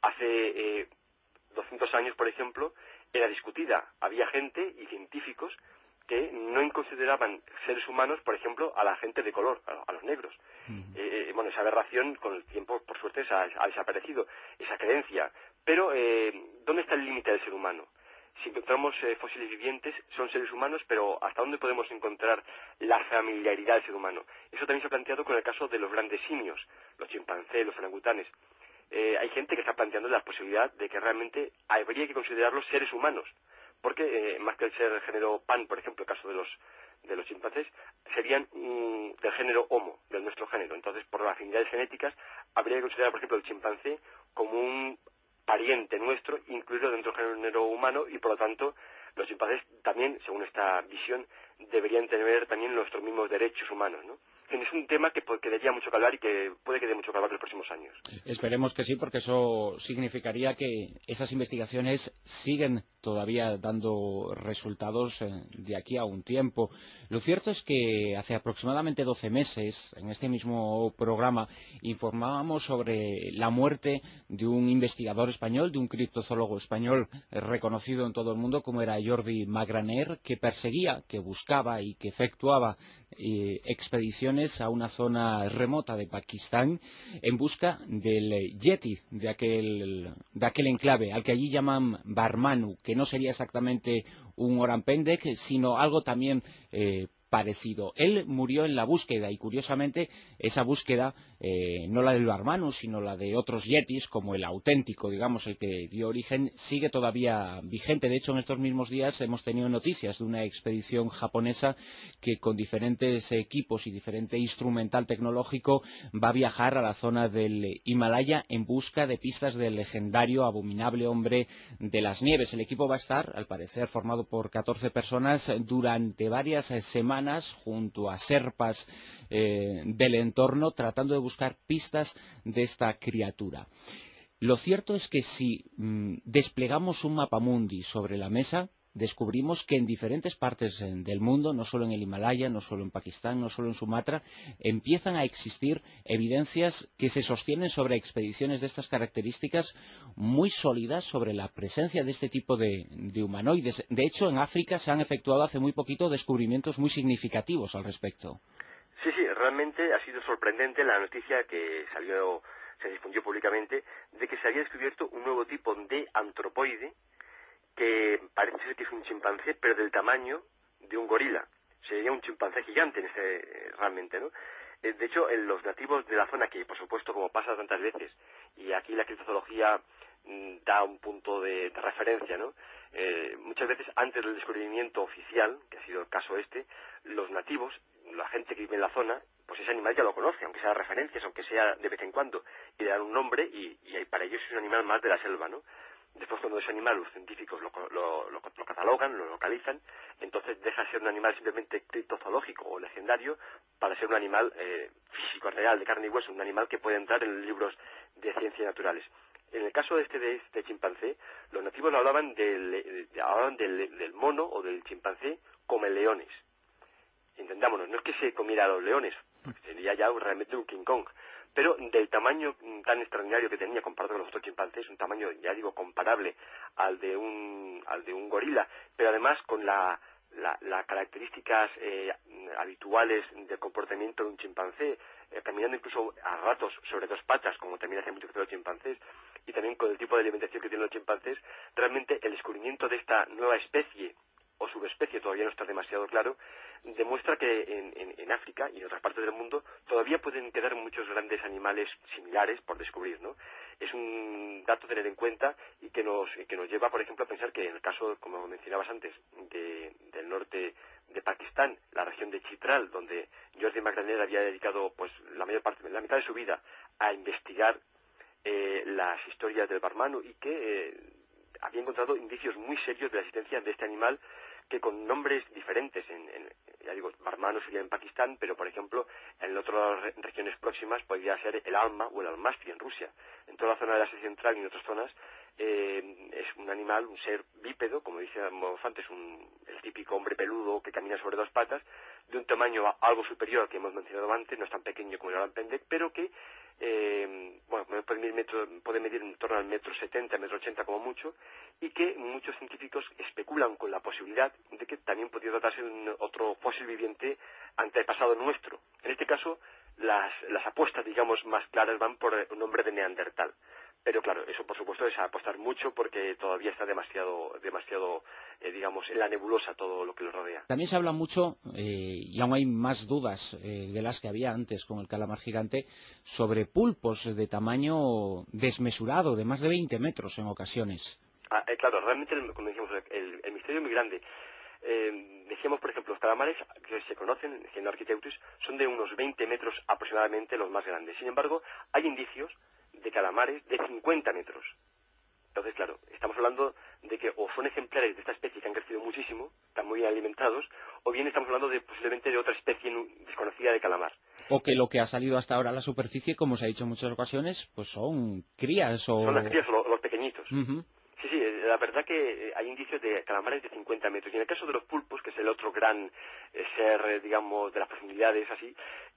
hace 200 años, por ejemplo, era discutida. Había gente y científicos que no consideraban seres humanos, por ejemplo, a la gente de color, a los negros. Bueno, esa aberración con el tiempo, por suerte, ha desaparecido, esa creencia. Pero, ¿dónde está el límite del ser humano? Si encontramos fósiles vivientes, son seres humanos, pero ¿hasta dónde podemos encontrar la familiaridad del ser humano? Eso también se ha planteado con el caso de los grandes simios, los chimpancés, los orangutanes. Hay gente que está planteando la posibilidad de que realmente habría que considerarlos seres humanos, porque más que el ser género pan, por ejemplo, el caso de los chimpancés, serían del género Homo, del nuestro género. Entonces, por las afinidades genéticas, habría que considerar, por ejemplo, el chimpancé como un pariente nuestro, incluido dentro del género humano, y por lo tanto los chimpancés también, según esta visión, deberían tener también nuestros mismos derechos humanos, ¿no? Es un tema que daría mucho que hablar y que puede que dé mucho que hablar en los próximos años. Esperemos que sí, porque eso significaría que esas investigaciones siguen todavía dando resultados de aquí a un tiempo. Lo cierto es que hace aproximadamente 12 meses, en este mismo programa, informábamos sobre la muerte de un investigador español, de un criptozoólogo español reconocido en todo el mundo, como era Jordi Magraner, que perseguía, que buscaba y que efectuaba expediciones a una zona remota de Pakistán en busca del Yeti, de aquel enclave, al que allí llaman Barmanu, que no sería exactamente un Orang Pendek, sino algo también parecido. Él murió en la búsqueda y, curiosamente, esa búsqueda, no la del Barmanu, sino la de otros yetis, como el auténtico, digamos, el que dio origen, sigue todavía vigente. De hecho, en estos mismos días hemos tenido noticias de una expedición japonesa que, con diferentes equipos y diferente instrumental tecnológico, va a viajar a la zona del Himalaya en busca de pistas del legendario abominable hombre de las nieves. El equipo va a estar, al parecer, formado por 14 personas durante varias semanas junto a serpas del entorno, tratando de buscar pistas de esta criatura. Lo cierto es que si desplegamos un mapamundi sobre la mesa, descubrimos que en diferentes partes del mundo, no solo en el Himalaya, no solo en Pakistán, no solo en Sumatra, empiezan a existir evidencias que se sostienen sobre expediciones de estas características muy sólidas sobre la presencia de este tipo de humanoides. De hecho, en África se han efectuado hace muy poquito descubrimientos muy significativos al respecto. Sí, realmente ha sido sorprendente la noticia que se difundió públicamente, de que se había descubierto un nuevo tipo de antropoide que parece ser que es un chimpancé, pero del tamaño de un gorila. Sería un chimpancé gigante realmente, ¿no? De hecho, los nativos de la zona, que por supuesto, como pasa tantas veces, y aquí la criptozoología da un punto de referencia, ¿no? Muchas veces antes del descubrimiento oficial, que ha sido el caso los nativos, la gente que vive en la zona, pues ese animal ya lo conoce, aunque sea referencias, aunque sea de vez en cuando, y le dan un nombre y para ellos es un animal más de la selva, ¿no? Después, cuando ese animal los científicos lo catalogan, lo localizan, entonces deja de ser un animal simplemente criptozoológico o legendario para ser un animal físico, real, de carne y hueso, un animal que puede entrar en los libros de ciencias naturales. En el caso de este chimpancé, los nativos hablaban del mono o del chimpancé come leones. Entendámonos, no es que se comiera a los leones, porque sería ya realmente un King Kong, pero del tamaño tan extraordinario que tenía comparado con los otros chimpancés, un tamaño, ya digo, comparable al de un gorila, pero además con las características habituales del comportamiento de un chimpancé, caminando incluso a ratos sobre dos patas, como también hacen muchos de los chimpancés, y también con el tipo de alimentación que tienen los chimpancés, realmente el descubrimiento de esta nueva especie o subespecie, todavía no está demasiado claro, demuestra que en África y en otras partes del mundo todavía pueden quedar muchos grandes animales similares por descubrir, ¿no? Es un dato a tener en cuenta y que nos lleva, por ejemplo, a pensar que en el caso, como mencionabas antes, del norte de Pakistán, la región de Chitral, donde Jordi Magraner había dedicado pues la mitad de su vida a investigar las historias del Barmano y que había encontrado indicios muy serios de la existencia de este animal que con nombres diferentes, ya digo, Barmano sería en Pakistán, pero por ejemplo en otras regiones próximas podría ser el alma o el almastri en Rusia. En toda la zona de Asia Central y en otras zonas es un animal, un ser bípedo, como decíamos antes, el típico hombre peludo que camina sobre dos patas, de un tamaño algo superior al que hemos mencionado antes, no es tan pequeño como el Alan-Pendek, pero que puede medir en torno al 1,70 m, 1,80 m como mucho, y que muchos científicos especulan con la posibilidad de que también podría tratarse de otro fósil viviente antepasado nuestro. En este caso, las apuestas, digamos, más claras van por un hombre de Neandertal. Pero claro, eso por supuesto es apostar mucho porque todavía está demasiado digamos, en la nebulosa todo lo que lo rodea. También se habla mucho, y aún hay más dudas de las que había antes con el calamar gigante, sobre pulpos de tamaño desmesurado, de más de 20 metros en ocasiones. Claro, realmente, como decíamos, el misterio es muy grande. Decíamos, por ejemplo, los calamares que se conocen, en Architeuthis, son de unos 20 metros aproximadamente los más grandes. Sin embargo, hay indicios de calamares de 50 metros. Entonces, claro, estamos hablando de que o son ejemplares de esta especie que han crecido muchísimo, están muy bien alimentados, o bien estamos hablando posiblemente de otra especie desconocida de calamar. O que lo que ha salido hasta ahora a la superficie, como se ha dicho en muchas ocasiones, pues son crías o... Son las crías o los pequeñitos. Uh-huh. Sí, la verdad que hay indicios de calamares de 50 metros. Y en el caso de los pulpos, que es el otro gran ser, digamos, de las profundidades, así,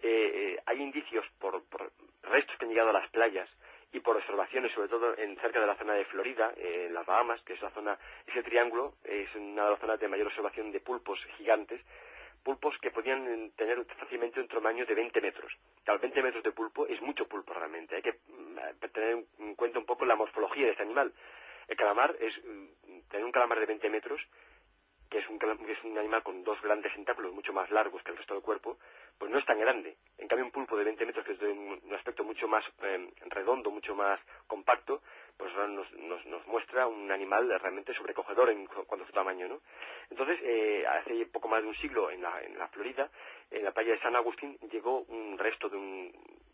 hay indicios por restos que han llegado a las playas y por observaciones, sobre todo cerca de la zona de Florida, en las Bahamas, que es la zona, ese triángulo, es una de las zonas de mayor observación de pulpos gigantes, pulpos que podían tener fácilmente un tamaño de 20 metros. Claro, 20 metros de pulpo es mucho pulpo realmente. Hay que tener en cuenta un poco la morfología de este animal. El calamar tener un calamar de 20 metros, que es un animal con dos grandes tentáculos mucho más largos que el resto del cuerpo, pues no es tan grande. En cambio, un pulpo de 20 metros, que es de un aspecto mucho más redondo, mucho más compacto, pues nos muestra un animal realmente sobrecogedor en cuanto a su tamaño, ¿no? Entonces, hace poco más de un siglo, en la Florida, en la playa de San Agustín, llegó un resto de un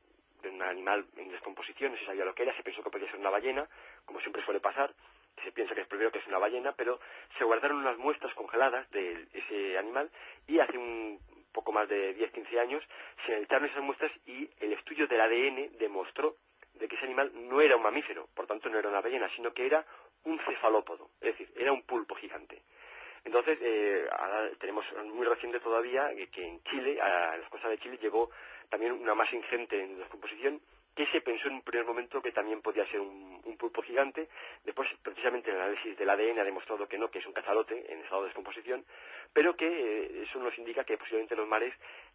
animal en descomposición, no se sabía lo que era, se pensó que podía ser una ballena, como siempre suele pasar, se piensa que es primero que es una ballena, pero se guardaron unas muestras congeladas de ese animal y hace un poco más de 10-15 años se analizaron esas muestras y el estudio del ADN demostró de que ese animal no era un mamífero, por tanto no era una ballena, sino que era un cefalópodo, es decir, era un pulpo gigante. Entonces, ahora tenemos muy reciente todavía que en Chile, a las costas de Chile, llegó también una masa ingente en descomposición que se pensó en un primer momento que también podía ser un pulpo gigante. Después, precisamente, el análisis del ADN ha demostrado que no, que es un cachalote en estado de descomposición, pero que eso nos indica que posiblemente en los mares,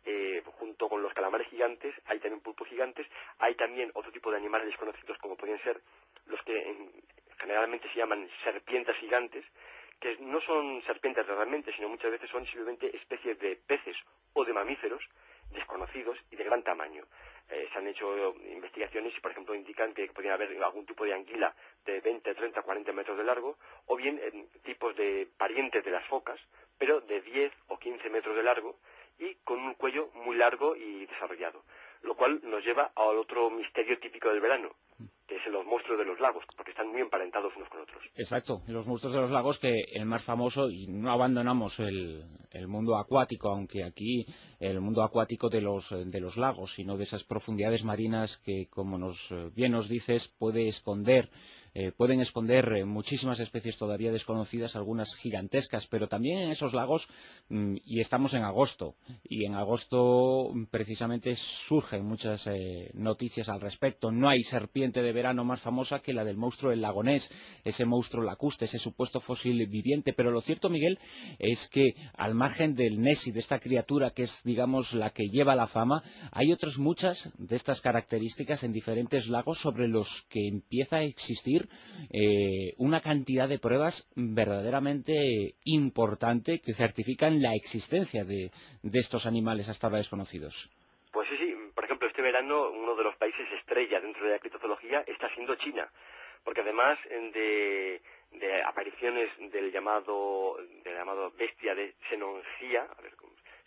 junto con los calamares gigantes, hay también pulpos gigantes, hay también otro tipo de animales desconocidos, como podrían ser los que generalmente se llaman serpientes gigantes, que no son serpientes realmente, sino muchas veces son simplemente especies de peces o de mamíferos desconocidos y de gran tamaño. Se han hecho investigaciones y, por ejemplo, indican que podría haber algún tipo de anguila de 20, 30, 40 metros de largo, o bien tipos de parientes de las focas, pero de 10 o 15 metros de largo y con un cuello muy largo y desarrollado. Lo cual nos lleva al otro misterio típico del verano, que es los monstruos de los lagos, porque están muy emparentados unos con otros. Exacto, los monstruos de los lagos, que el más famoso, y no abandonamos el mundo acuático, aunque aquí el mundo acuático de los lagos, sino de esas profundidades marinas que, como bien nos dices, pueden esconder muchísimas especies todavía desconocidas, algunas gigantescas, pero también en esos lagos, y estamos en agosto, y en agosto precisamente surgen muchas noticias al respecto. No hay serpiente de verano más famosa que la del monstruo del lago Ness, ese monstruo lacustre, ese supuesto fósil viviente, pero lo cierto, Miguel, es que al margen del Nessie, de esta criatura que es, digamos, la que lleva la fama, hay otras muchas de estas características en diferentes lagos sobre los que empieza a existir una cantidad de pruebas verdaderamente importante que certifican la existencia de estos animales hasta ahora desconocidos. Pues sí, por ejemplo, este verano uno de los países estrella dentro de la criptozoología está siendo China, porque además de apariciones del llamado bestia de Xenongia,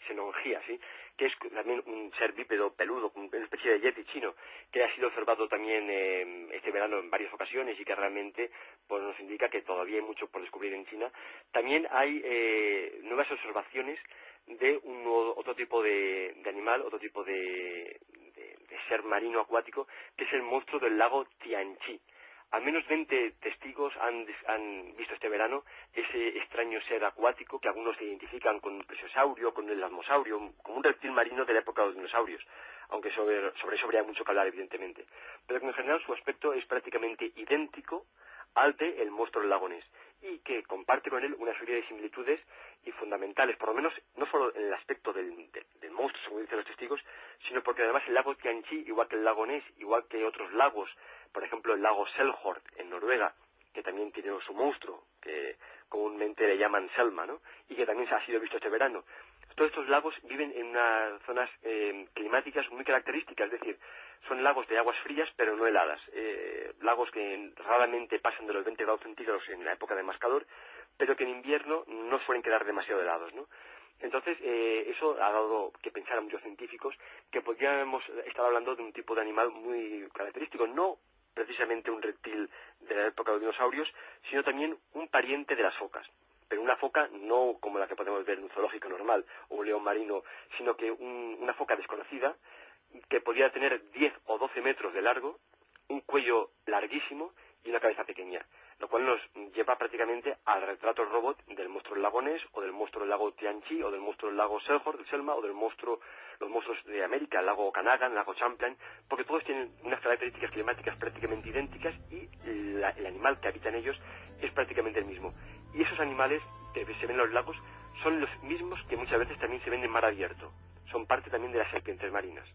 Xenongía, ¿sí? Que es también un ser bípedo peludo, una especie de yeti chino, que ha sido observado también este verano en varias ocasiones y que realmente pues, nos indica que todavía hay mucho por descubrir en China. También hay nuevas observaciones de otro tipo de animal, otro tipo de ser marino acuático, que es el monstruo del lago Tianchi. Al menos 20 testigos han visto este verano ese extraño ser acuático que algunos se identifican con el plesiosaurio, con el atmosaurio, como un reptil marino de la época de los dinosaurios, aunque sobre eso habría mucho que hablar, evidentemente. Pero que en general su aspecto es prácticamente idéntico al de el monstruo del lago Ness, y que comparte con él una serie de similitudes y fundamentales, por lo menos no solo en el aspecto del monstruo, según dicen los testigos, sino porque además el lago Tianchi, igual que el lago Ness, igual que otros lagos, por ejemplo el lago Selhorn en Noruega, que también tiene su monstruo, que comúnmente le llaman Selma, ¿no? Y que también se ha sido visto este verano. Todos estos lagos viven en unas zonas climáticas muy características, es decir, son lagos de aguas frías pero no heladas, lagos que raramente pasan de los 20 grados centígrados en la época de más calor, pero que en invierno no suelen quedar demasiado helados, ¿no? Entonces, eso ha dado que pensar a muchos científicos que podríamos estar hablando de un tipo de animal muy característico, no precisamente un reptil de la época de los dinosaurios, sino también un pariente de las focas. Pero una foca no como la que podemos ver en un zoológico normal o un león marino, sino que una foca desconocida que podía tener 10 o 12 metros de largo, un cuello larguísimo y una cabeza pequeña, lo cual nos lleva prácticamente al retrato robot del monstruo del lago Ness, o del monstruo del lago Tianchi, o del monstruo del lago Selma, o los monstruos de América, el lago Okanagan, el lago Champlain, porque todos tienen unas características climáticas prácticamente idénticas y el animal que habita en ellos es prácticamente el mismo. Y esos animales que se ven en los lagos son los mismos que muchas veces también se ven en mar abierto, son parte también de las serpientes marinas.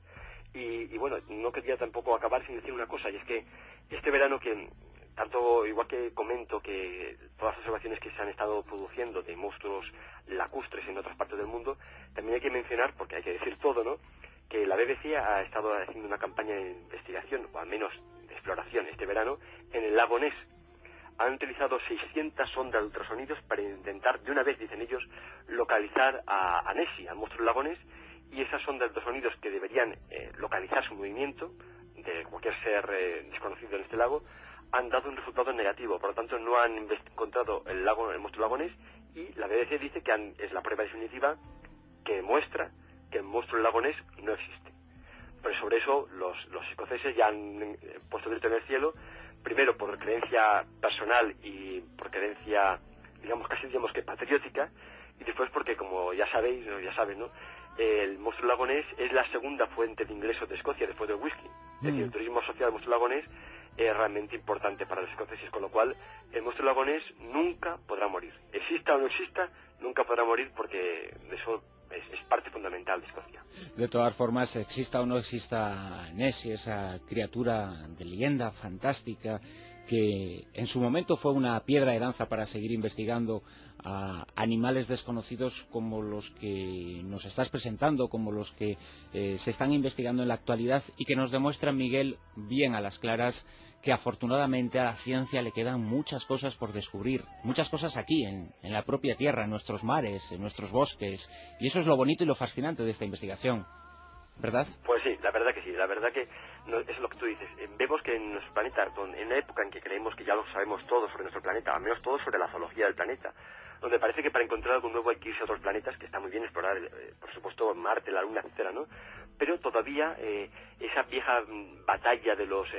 Y bueno, no quería tampoco acabar sin decir una cosa, y es que este verano que tanto, igual que comento que todas las observaciones que se han estado produciendo de monstruos lacustres en otras partes del mundo, también hay que mencionar, porque hay que decir todo, ¿no?, que la BBC ha estado haciendo una campaña de investigación, o al menos de exploración este verano, en el lago Ness. Han utilizado 600 ondas de ultrasonidos para intentar, de una vez, dicen ellos, localizar a Nessie, al monstruo del lago Ness, y esas ondas de sonidos que deberían localizar su movimiento de cualquier ser desconocido en este lago han dado un resultado negativo. Por lo tanto, no han encontrado el monstruo lago Ness, y la BBC dice que es la prueba definitiva que demuestra que el monstruo del lago Ness no existe. Pero sobre eso los escoceses ya han puesto el grito en el cielo, primero por creencia personal y por creencia, casi que patriótica, y después porque, como ya sabéis, ¿no?, el monstruo del lago Ness es la segunda fuente de ingresos de Escocia después del whisky. Es decir, el turismo asociado al monstruo del lago Ness es realmente importante para los escoceses, con lo cual el monstruo del lago Ness nunca podrá morir. Exista o no exista, nunca podrá morir, porque eso es parte fundamental de Escocia. De todas formas, exista o no exista Nessie, esa criatura de leyenda fantástica que en su momento fue una piedra de lanza para seguir investigando a animales desconocidos como los que nos estás presentando, como los que se están investigando en la actualidad, y que nos demuestran, Miguel, bien a las claras, que afortunadamente a la ciencia le quedan muchas cosas por descubrir, muchas cosas aquí, en la propia tierra, en nuestros mares, en nuestros bosques, y eso es lo bonito y lo fascinante de esta investigación, ¿verdad? Pues sí, la verdad que sí, la verdad que es lo que tú dices. Vemos que en nuestro planeta, en una época en que creemos que ya lo sabemos todo sobre nuestro planeta, al menos todo sobre la zoología del planeta, donde parece que para encontrar algo nuevo hay que irse a otros planetas, que está muy bien explorar, por supuesto, Marte, la Luna, etcétera, ¿no? Pero todavía esa vieja batalla de los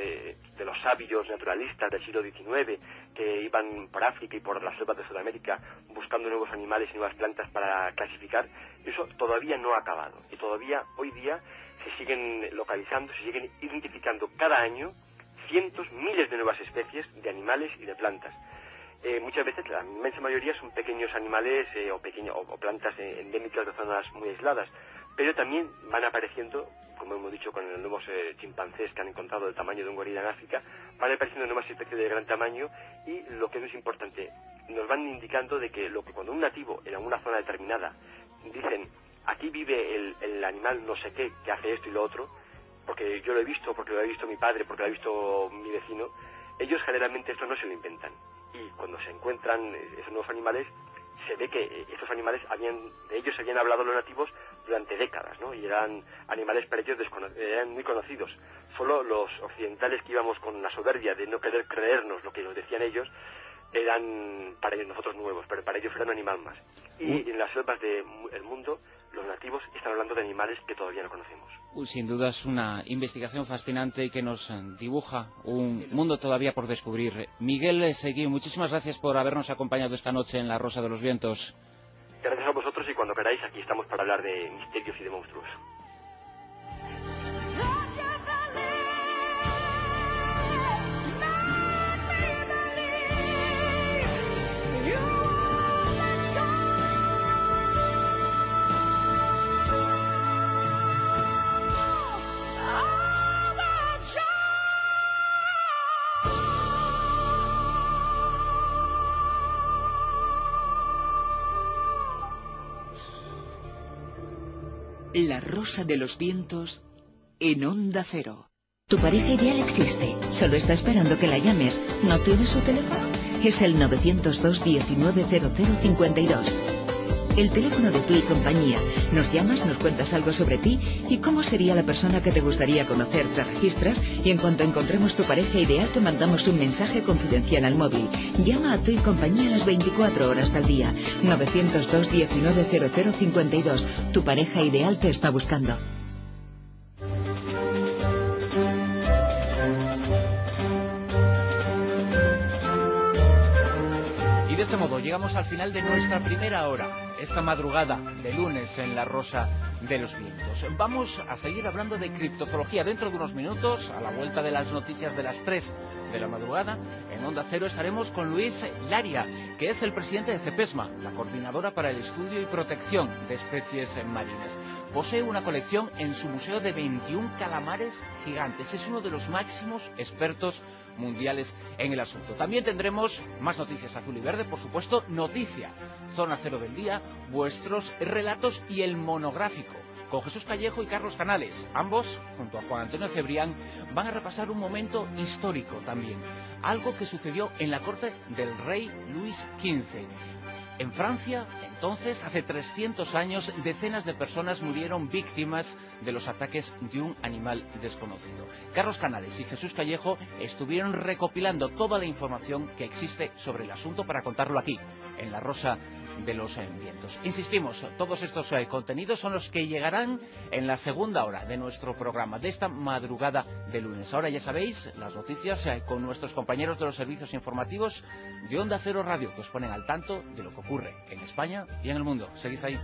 sabios naturalistas del siglo XIX, que iban por África y por las selvas de Sudamérica buscando nuevos animales y nuevas plantas para clasificar, eso todavía no ha acabado. Y todavía hoy día se siguen localizando, se siguen identificando cada año cientos, miles de nuevas especies de animales y de plantas. Muchas veces, la inmensa mayoría, son pequeños animales o plantas endémicas de zonas muy aisladas, pero también van apareciendo, como hemos dicho con los nuevos chimpancés que han encontrado del tamaño de un gorila en África, van apareciendo nuevas especies de gran tamaño, y lo que es importante, nos van indicando de que cuando un nativo en alguna zona determinada dicen, aquí vive el animal no sé qué, que hace esto y lo otro, porque yo lo he visto, porque lo ha visto mi padre, porque lo ha visto mi vecino, ellos generalmente esto no se lo inventan. Y cuando se encuentran esos nuevos animales, se ve que estos animales de ellos habían hablado los nativos durante décadas, ¿no? Y eran animales para ellos eran muy conocidos. Solo los occidentales que íbamos con la soberbia de no querer creernos lo que nos decían ellos, eran para nosotros nuevos, pero para ellos eran un animal más. Y en las selvas del mundo, los nativos están hablando de animales que todavía no conocemos. Sin duda es una investigación fascinante y que nos dibuja un mundo todavía por descubrir. Miguel Seguí, muchísimas gracias por habernos acompañado esta noche en La Rosa de los Vientos. Gracias a vosotros y cuando queráis aquí estamos para hablar de misterios y de monstruos. La Rosa de los Vientos en Onda Cero. Tu pareja ideal existe, solo está esperando que la llames. ¿No tienes su teléfono? Es el 902 190052. El teléfono de Tu y Compañía. Nos llamas, nos cuentas algo sobre ti y cómo sería la persona que te gustaría conocer. Te registras y en cuanto encontremos tu pareja ideal te mandamos un mensaje confidencial al móvil. Llama a Tu y Compañía las 24 horas del día. 902 190052. Tu pareja ideal te está buscando. De este modo llegamos al final de nuestra primera hora, esta madrugada de lunes en La Rosa de los Vientos. Vamos a seguir hablando de criptozoología dentro de unos minutos, a la vuelta de las noticias de las 3 de la madrugada. En Onda Cero estaremos con Luis Laria, que es el presidente de CEPESMA, la coordinadora para el estudio y protección de especies marinas. Posee una colección en su museo de 21 calamares gigantes. Es uno de los máximos expertos mundiales en el asunto. También tendremos más noticias azul y verde, por supuesto, noticia, Zona Cero del Día, vuestros relatos y el monográfico con Jesús Callejo y Carlos Canales. Ambos, junto a Juan Antonio Cebrián, van a repasar un momento histórico también, algo que sucedió en la corte del rey Luis XV. En Francia, entonces, hace 300 años, decenas de personas murieron víctimas de los ataques de un animal desconocido. Carlos Canales y Jesús Callejo estuvieron recopilando toda la información que existe sobre el asunto para contarlo aquí, en La Rosa de los Vientos. Insistimos, todos estos contenidos son los que llegarán en la segunda hora de nuestro programa, de esta madrugada de lunes. Ahora ya sabéis, las noticias con nuestros compañeros de los servicios informativos de Onda Cero Radio, que os ponen al tanto de lo que ocurre en España y en el mundo. Seguid ahí.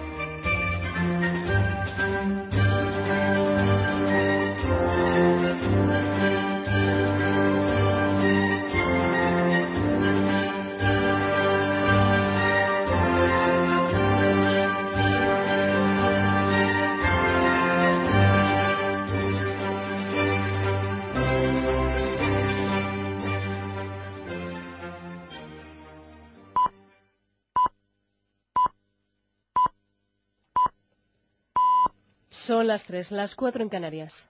Son las 3, las 4 en Canarias.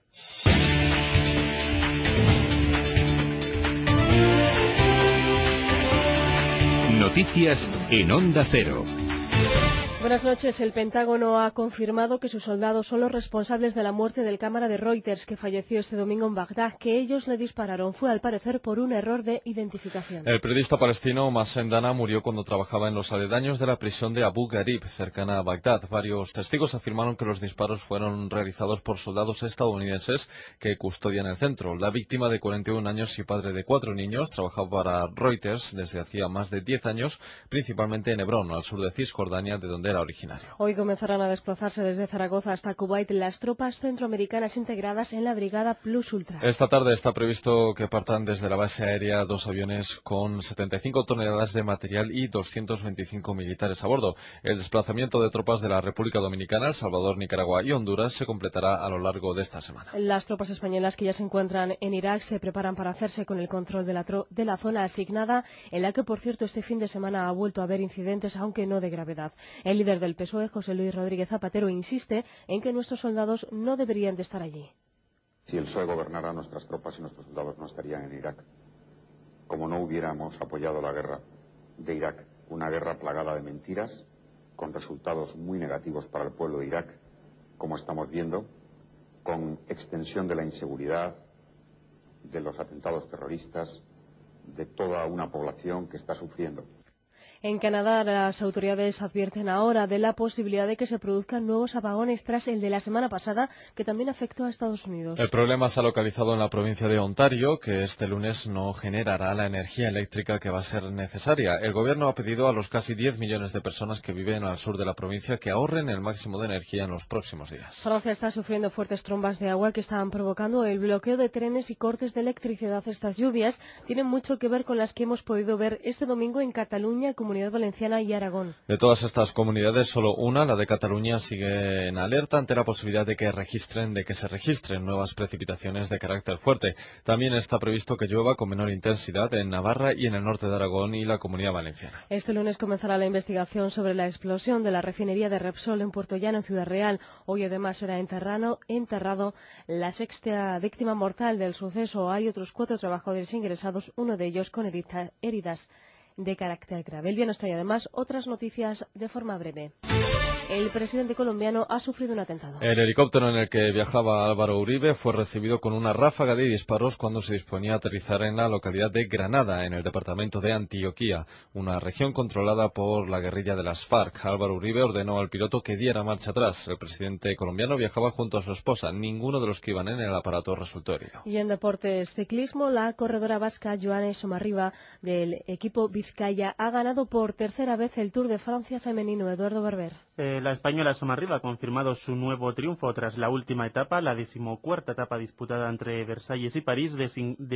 Noticias en Onda Cero. Buenas noches. El Pentágono ha confirmado que sus soldados son los responsables de la muerte del cámara de Reuters que falleció este domingo en Bagdad, que ellos le dispararon. Fue al parecer por un error de identificación. El periodista palestino Masen Dana murió cuando trabajaba en los aledaños de la prisión de Abu Ghraib, cercana a Bagdad. Varios testigos afirmaron que los disparos fueron realizados por soldados estadounidenses que custodian el centro. La víctima, de 41 años y padre de 4 niños, trabajaba para Reuters desde hacía más de 10 años, principalmente en Hebrón, al sur de Cisjordania, de donde era originario. Hoy comenzarán a desplazarse desde Zaragoza hasta Kuwait las tropas centroamericanas integradas en la Brigada Plus Ultra. Esta tarde está previsto que partan desde la base aérea 2 aviones con 75 toneladas de material y 225 militares a bordo. El desplazamiento de tropas de la República Dominicana, El Salvador, Nicaragua y Honduras se completará a lo largo de esta semana. Las tropas españolas que ya se encuentran en Irak se preparan para hacerse con el control de la zona asignada, en la que, por cierto, este fin de semana ha vuelto a haber incidentes, aunque no de gravedad. El líder del PSOE, José Luis Rodríguez Zapatero, insiste en que nuestros soldados no deberían de estar allí. Si el PSOE gobernara, nuestras tropas y nuestros soldados no estarían en Irak. Como no hubiéramos apoyado la guerra de Irak, una guerra plagada de mentiras, con resultados muy negativos para el pueblo de Irak, como estamos viendo, con extensión de la inseguridad, de los atentados terroristas, de toda una población que está sufriendo. En Canadá, las autoridades advierten ahora de la posibilidad de que se produzcan nuevos apagones tras el de la semana pasada, que también afectó a Estados Unidos. El problema se ha localizado en la provincia de Ontario, que este lunes no generará la energía eléctrica que va a ser necesaria. El gobierno ha pedido a los casi 10 millones de personas que viven al sur de la provincia que ahorren el máximo de energía en los próximos días. Francia está sufriendo fuertes trombas de agua que están provocando el bloqueo de trenes y cortes de electricidad. Estas lluvias tienen mucho que ver con las que hemos podido ver este domingo en Cataluña, Comunidad Valenciana y Aragón. De todas estas comunidades, solo una, la de Cataluña, sigue en alerta ante la posibilidad de que se registren nuevas precipitaciones de carácter fuerte. También está previsto que llueva con menor intensidad en Navarra y en el norte de Aragón y la Comunidad Valenciana. Este lunes comenzará la investigación sobre la explosión de la refinería de Repsol en Puerto Llano, en Ciudad Real. Hoy además será enterrado la sexta víctima mortal del suceso. Hay otros 4 trabajadores ingresados, uno de ellos con heridas de carácter grave. El viernes trae además otras noticias de forma breve. El presidente colombiano ha sufrido un atentado. El helicóptero en el que viajaba Álvaro Uribe fue recibido con una ráfaga de disparos cuando se disponía a aterrizar en la localidad de Granada, en el departamento de Antioquia, una región controlada por la guerrilla de las FARC. Álvaro Uribe ordenó al piloto que diera marcha atrás. El presidente colombiano viajaba junto a su esposa. Ninguno de los que iban en el aparato resultó herido. Y en deportes ciclismo, la corredora vasca Joane Somarriba del equipo Vizcaya ha ganado por tercera vez el Tour de Francia femenino. Eduardo Barber. La española Somarriba ha confirmado su nuevo triunfo tras la última etapa, la 14ª etapa disputada entre Versalles y París, de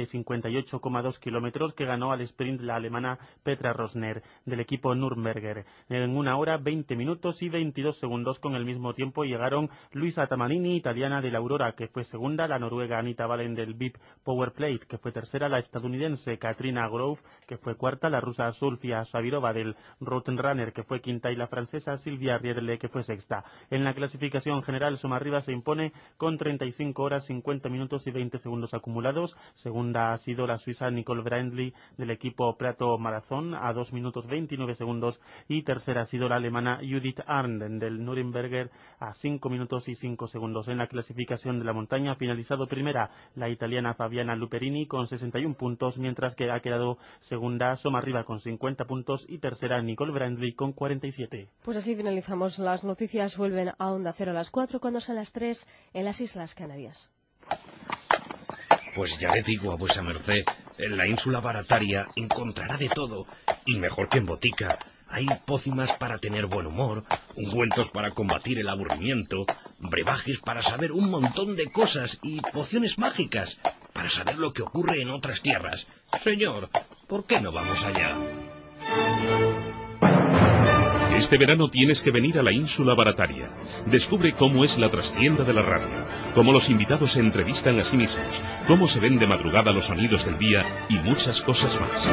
58,2 kilómetros, que ganó al sprint la alemana Petra Rosner, del equipo Nürnberger. En 1 hora, 20 minutos y 22 segundos con el mismo tiempo llegaron Luisa Tamanini, italiana del Aurora, que fue segunda, la noruega Anita Valen del VIP Powerplate, que fue tercera, la estadounidense Katrina Grove, que fue cuarta, la rusa Zulfia Sabirova del Rotenrunner, que fue quinta, y la francesa Silvia Riedle, que fue sexta. En la clasificación general, Somarriba se impone con 35 horas, 50 minutos y 20 segundos acumulados. Segunda ha sido la suiza Nicole Brandley del equipo Prato Marazón a 2 minutos 29 segundos. Y tercera ha sido la alemana Judith Arnden del Nürnberger a 5 minutos y 5 segundos. En la clasificación de la montaña ha finalizado primera la italiana Fabiana Luperini con 61 puntos, mientras que ha quedado segunda Somarriba con 50 puntos y tercera Nicole Brandley con 47. Pues así finalizamos. Las noticias vuelven a Onda Cero a las 4, cuando son las 3 en las Islas Canarias. Pues ya le digo a vuesa merced, en la ínsula Barataria encontrará de todo, y mejor que en botica. Hay pócimas para tener buen humor, ungüentos para combatir el aburrimiento, brebajes para saber un montón de cosas y pociones mágicas para saber lo que ocurre en otras tierras. Señor, ¿por qué no vamos allá? Este verano tienes que venir a la ínsula Barataria. Descubre cómo es la trastienda de la radio, cómo los invitados se entrevistan a sí mismos, cómo se ven de madrugada los sonidos del día y muchas cosas más.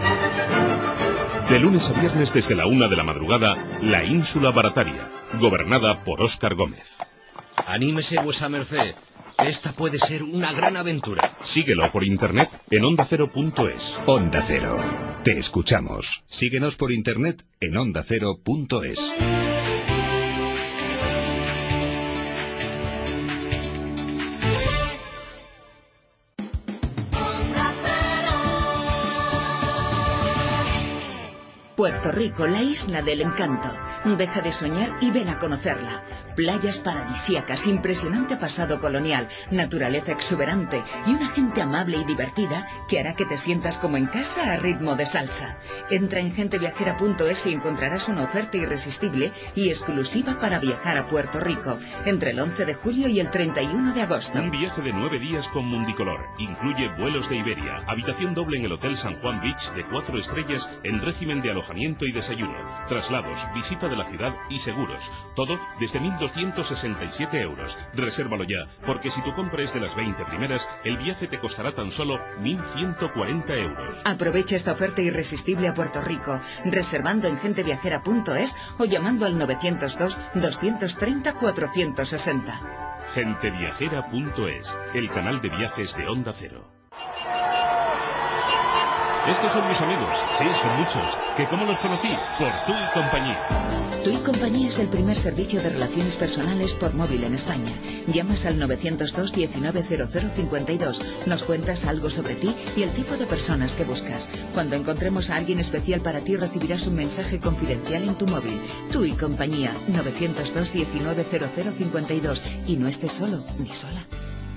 De lunes a viernes desde la 1 de la madrugada, la ínsula Barataria, gobernada por Óscar Gómez. Anímese vuesa merced, esta puede ser una gran aventura. Síguelo por internet en ondacero.es. Onda Cero. Te escuchamos. Síguenos por internet en ondacero.es. Puerto Rico, la isla del encanto. Deja de soñar y ven a conocerla. Playas paradisíacas, impresionante pasado colonial, naturaleza exuberante y una gente amable y divertida que hará que te sientas como en casa a ritmo de salsa. Entra en genteviajera.es y encontrarás una oferta irresistible y exclusiva para viajar a Puerto Rico entre el 11 de julio y el 31 de agosto. Un viaje de 9 días con Mundicolor. Incluye vuelos de Iberia, habitación doble en el Hotel San Juan Beach de 4 estrellas en régimen de alojamiento y desayuno, traslados, visita de la ciudad y seguros. Todo desde 1.267 euros. Resérvalo ya, porque si tu compra es de las 20 primeras, el viaje te costará tan solo 1.140 euros. Aprovecha esta oferta irresistible a Puerto Rico, reservando en genteviajera.es o llamando al 902-230-460. Genteviajera.es, el canal de viajes de Onda Cero. Estos son mis amigos, sí, son muchos. ¿Que cómo los conocí? Por Tú y Compañía. Tú y Compañía es el primer servicio de relaciones personales por móvil en España. Llamas al 902 190052. Nos cuentas algo sobre ti y el tipo de personas que buscas. Cuando encontremos a alguien especial para ti, recibirás un mensaje confidencial en tu móvil. Tú y Compañía, 902 190052. Y no estés solo ni sola.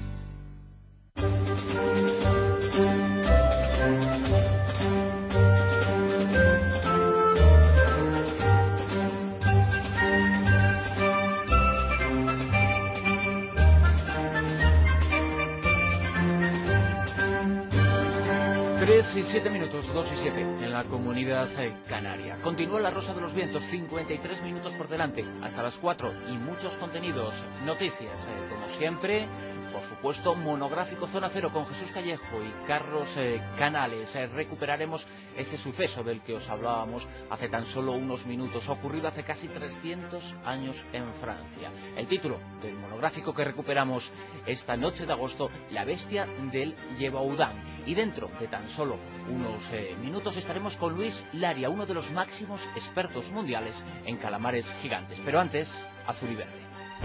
Y 7 minutos, 2 y 7 en la Comunidad Canaria. Continúa la Rosa de los Vientos, 53 minutos por delante, hasta las 4 y muchos contenidos, noticias, como siempre, por supuesto, monográfico Zona Cero con Jesús Callejo y Carlos Canales. Recuperaremos ese suceso del que os hablábamos hace tan solo unos minutos, ocurrido hace casi 300 años en Francia. El título del monográfico que recuperamos esta noche de agosto, La bestia del Gévaudan. Y dentro de tan solo unos minutos estaremos con Luis Laria, uno de los máximos expertos mundiales en calamares gigantes. Pero antes, azul y verde.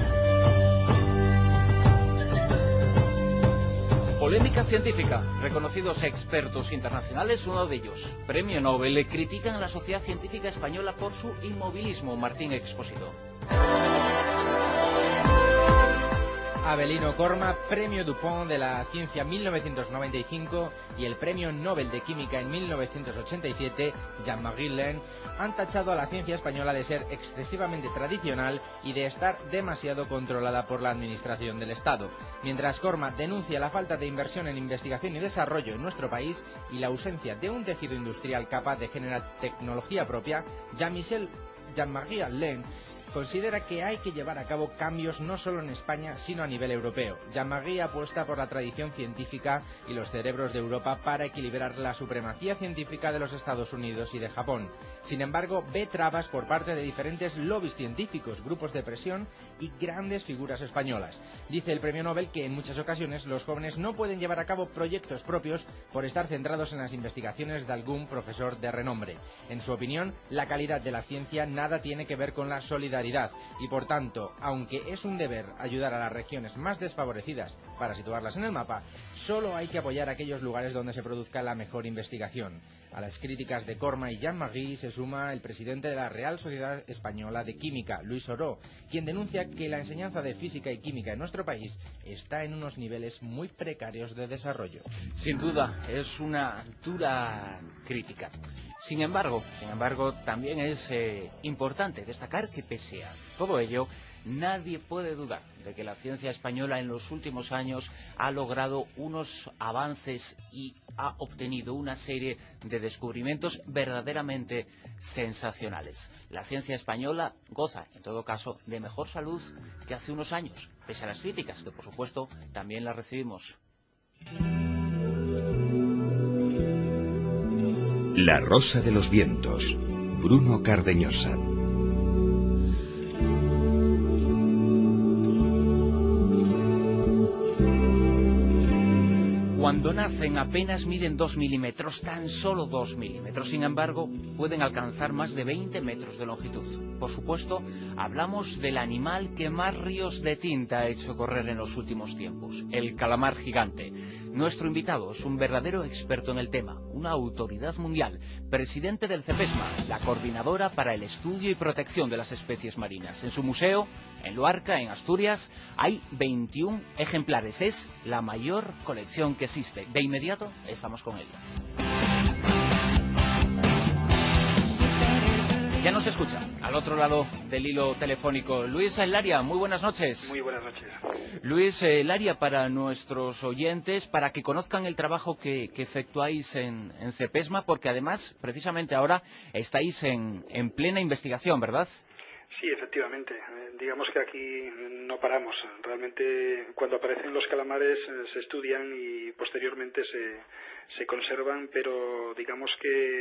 Polémica científica. Reconocidos expertos internacionales, uno de ellos, Premio Nobel, le critican a la Sociedad Científica Española por su inmovilismo. Martín Expósito. Avelino Corma, Premio Dupont de la Ciencia 1995 y el Premio Nobel de Química en 1987, Jean-Marie Le, han tachado a la ciencia española de ser excesivamente tradicional y de estar demasiado controlada por la Administración del Estado. Mientras Corma denuncia la falta de inversión en investigación y desarrollo en nuestro país y la ausencia de un tejido industrial capaz de generar tecnología propia, Jean-Marie Le considera que hay que llevar a cabo cambios no solo en España, sino a nivel europeo. Jean-Marie apuesta por la tradición científica y los cerebros de Europa para equilibrar la supremacía científica de los Estados Unidos y de Japón. Sin embargo, ve trabas por parte de diferentes lobbies científicos, grupos de presión y grandes figuras españolas. Dice el Premio Nobel que en muchas ocasiones los jóvenes no pueden llevar a cabo proyectos propios por estar centrados en las investigaciones de algún profesor de renombre. En su opinión, la calidad de la ciencia nada tiene que ver con la solidaridad y por tanto, aunque es un deber ayudar a las regiones más desfavorecidas para situarlas en el mapa, solo hay que apoyar aquellos lugares donde se produzca la mejor investigación. A las críticas de Corma y Jean-Marie se suma el presidente de la Real Sociedad Española de Química, Luis Oró, quien denuncia que la enseñanza de física y química en nuestro país está en unos niveles muy precarios de desarrollo. Sin duda, es una dura crítica. Sin embargo, también es importante destacar que pese a todo ello, nadie puede dudar de que la ciencia española en los últimos años ha logrado unos avances y ha obtenido una serie de descubrimientos verdaderamente sensacionales. La ciencia española goza, en todo caso, de mejor salud que hace unos años, pese a las críticas, que por supuesto también las recibimos. La Rosa de los Vientos, Bruno Cardeñosa. Cuando nacen apenas miden 2 milímetros, tan solo 2 milímetros. Sin embargo, pueden alcanzar más de 20 metros de longitud. Por supuesto, hablamos del animal que más ríos de tinta ha hecho correr en los últimos tiempos, el calamar gigante. Nuestro invitado es un verdadero experto en el tema, una autoridad mundial, presidente del CEPESMA, la coordinadora para el estudio y protección de las especies marinas. En su museo, en Luarca, en Asturias, hay 21 ejemplares. Es la mayor colección que existe. De inmediato, estamos con él. Ya nos escucha, al otro lado del hilo telefónico, Luis Laria. Muy buenas noches. Muy buenas noches. Luis Laria, para nuestros oyentes, para que conozcan el trabajo que efectuáis en CEPESMA, porque además, precisamente ahora, estáis en plena investigación, ¿verdad? Sí, efectivamente. Digamos que aquí no paramos. Realmente, cuando aparecen los calamares, se estudian y posteriormente se conservan, pero digamos que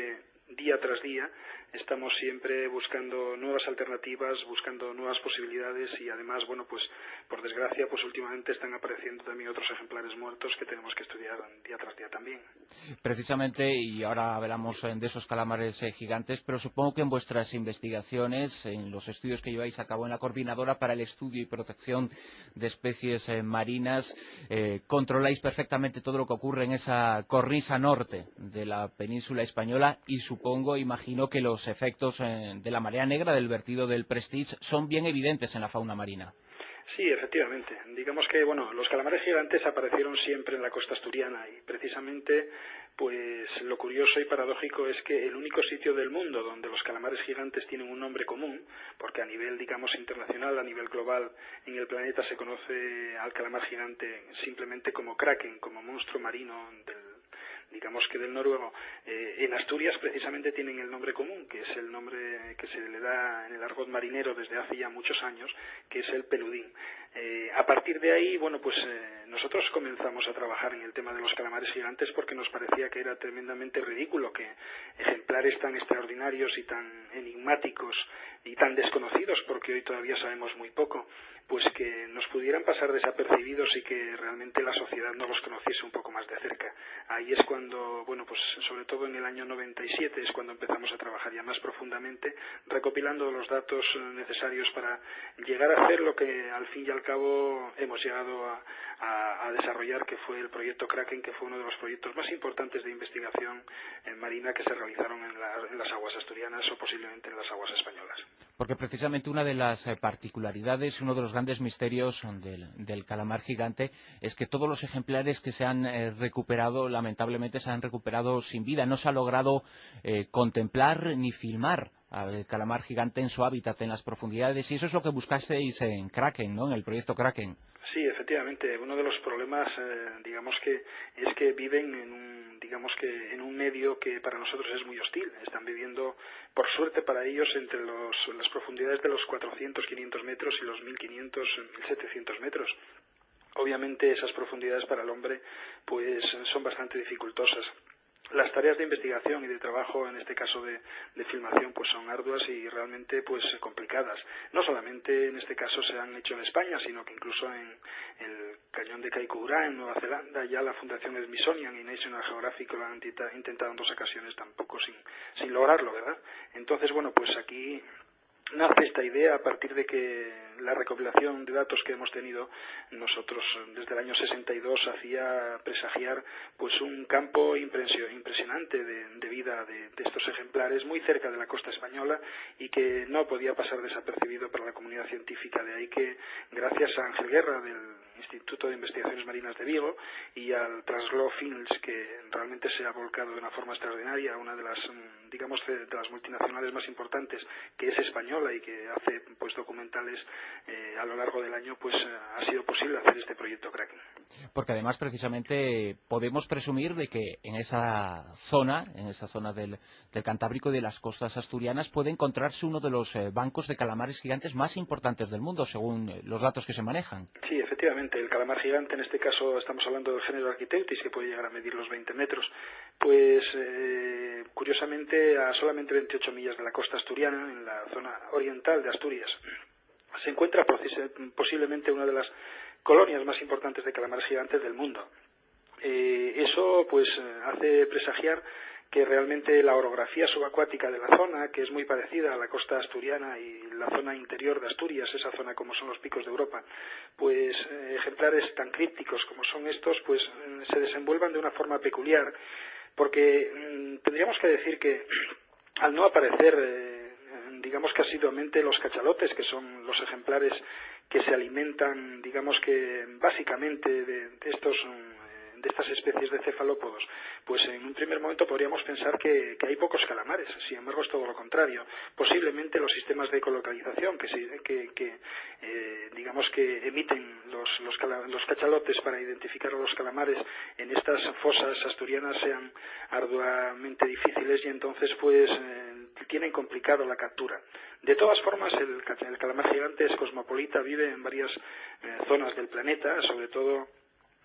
día tras día estamos siempre buscando nuevas alternativas, buscando nuevas posibilidades y además, bueno, pues por desgracia, pues últimamente están apareciendo también otros ejemplares muertos que tenemos que estudiar día tras día también. Precisamente, y ahora hablamos de esos calamares gigantes, pero supongo que en vuestras investigaciones, en los estudios que lleváis a cabo en la Coordinadora para el Estudio y Protección de Especies Marinas, controláis perfectamente todo lo que ocurre en esa cornisa norte de la península española y supongo, imagino que los efectos de la marea negra del vertido del Prestige son bien evidentes en la fauna marina. Sí, efectivamente. Digamos que, bueno, los calamares gigantes aparecieron siempre en la costa asturiana y precisamente, pues lo curioso y paradójico es que el único sitio del mundo donde los calamares gigantes tienen un nombre común, porque a nivel, digamos, internacional, a nivel global, en el planeta se conoce al calamar gigante simplemente como kraken, como monstruo marino digamos que del noruego, en Asturias precisamente tienen el nombre común, que es el nombre que se le da en el argot marinero desde hace ya muchos años, que es el peludín. A partir de ahí, bueno, pues nosotros comenzamos a trabajar en el tema de los calamares gigantes porque nos parecía que era tremendamente ridículo que ejemplares tan extraordinarios y tan enigmáticos y tan desconocidos, porque hoy todavía sabemos muy poco, pues que nos pudieran pasar desapercibidos y que realmente la sociedad no los conociese un poco más de cerca. Ahí es cuando, bueno, pues sobre todo en el año 97 es cuando empezamos a trabajar ya más profundamente, recopilando los datos necesarios para llegar a hacer lo que al fin y al cabo hemos llegado a desarrollar, que fue el proyecto Kraken, que fue uno de los proyectos más importantes de investigación marina que se realizaron en las aguas asturianas o posiblemente en las aguas españolas. Porque precisamente una de las particularidades, uno de los grandes misterios del calamar gigante es que todos los ejemplares que se han recuperado, lamentablemente se han recuperado sin vida. No se ha logrado contemplar ni filmar al calamar gigante en su hábitat, en las profundidades, y eso es lo que buscasteis en Kraken, ¿no?, en el proyecto Kraken. Sí, efectivamente. Uno de los problemas, digamos que, es que viven en un medio que para nosotros es muy hostil. Están viviendo, por suerte para ellos, entre las profundidades de los 400, 500 metros y los 1500, 1700 metros. Obviamente esas profundidades para el hombre pues son bastante dificultosas. Las tareas de investigación y de trabajo, en este caso de filmación, pues son arduas y realmente pues complicadas. No solamente en este caso se han hecho en España, sino que incluso en el cañón de Kaikoura, en Nueva Zelanda, ya la Fundación Smithsonian y National Geographic lo han intentado en 2 ocasiones, tampoco sin lograrlo, ¿verdad? Entonces, bueno, pues aquí nace esta idea a partir de que la recopilación de datos que hemos tenido nosotros desde el año 62 hacía presagiar pues un campo impresionante de vida de estos ejemplares muy cerca de la costa española y que no podía pasar desapercibido para la comunidad científica. De ahí que gracias a Ángel Guerra del Instituto de Investigaciones Marinas de Vigo y al Transglobe Films, que realmente se ha volcado de una forma extraordinaria, una de las, digamos, de las multinacionales más importantes, que es española y que hace pues documentales a lo largo del año, pues ha sido posible hacer este proyecto Kraken. Porque además precisamente podemos presumir de que en esa zona del Cantábrico y de las costas asturianas puede encontrarse uno de los bancos de calamares gigantes más importantes del mundo, según los datos que se manejan. Sí, efectivamente, el calamar gigante, en este caso estamos hablando del género Architeuthis, que puede llegar a medir los 20 metros, pues curiosamente a solamente 28 millas de la costa asturiana, en la zona oriental de Asturias, se encuentra posiblemente una de las colonias más importantes de calamares gigantes del mundo. Eso pues hace presagiar que realmente la orografía subacuática de la zona, que es muy parecida a la costa asturiana y la zona interior de Asturias, esa zona como son los picos de Europa, pues ejemplares tan crípticos como son estos, pues se desenvuelvan de una forma peculiar, porque tendríamos que decir que al no aparecer digamos que asiduamente los cachalotes, que son los ejemplares que se alimentan, digamos que básicamente de estas especies de cefalópodos, pues en un primer momento podríamos pensar que hay pocos calamares. Sin embargo, es todo lo contrario. Posiblemente los sistemas de ecolocalización que digamos que emiten los cachalotes para identificar a los calamares en estas fosas asturianas sean arduamente difíciles y entonces pues tienen complicado la captura. De todas formas, el calamar gigante es cosmopolita, vive en varias zonas del planeta, sobre todo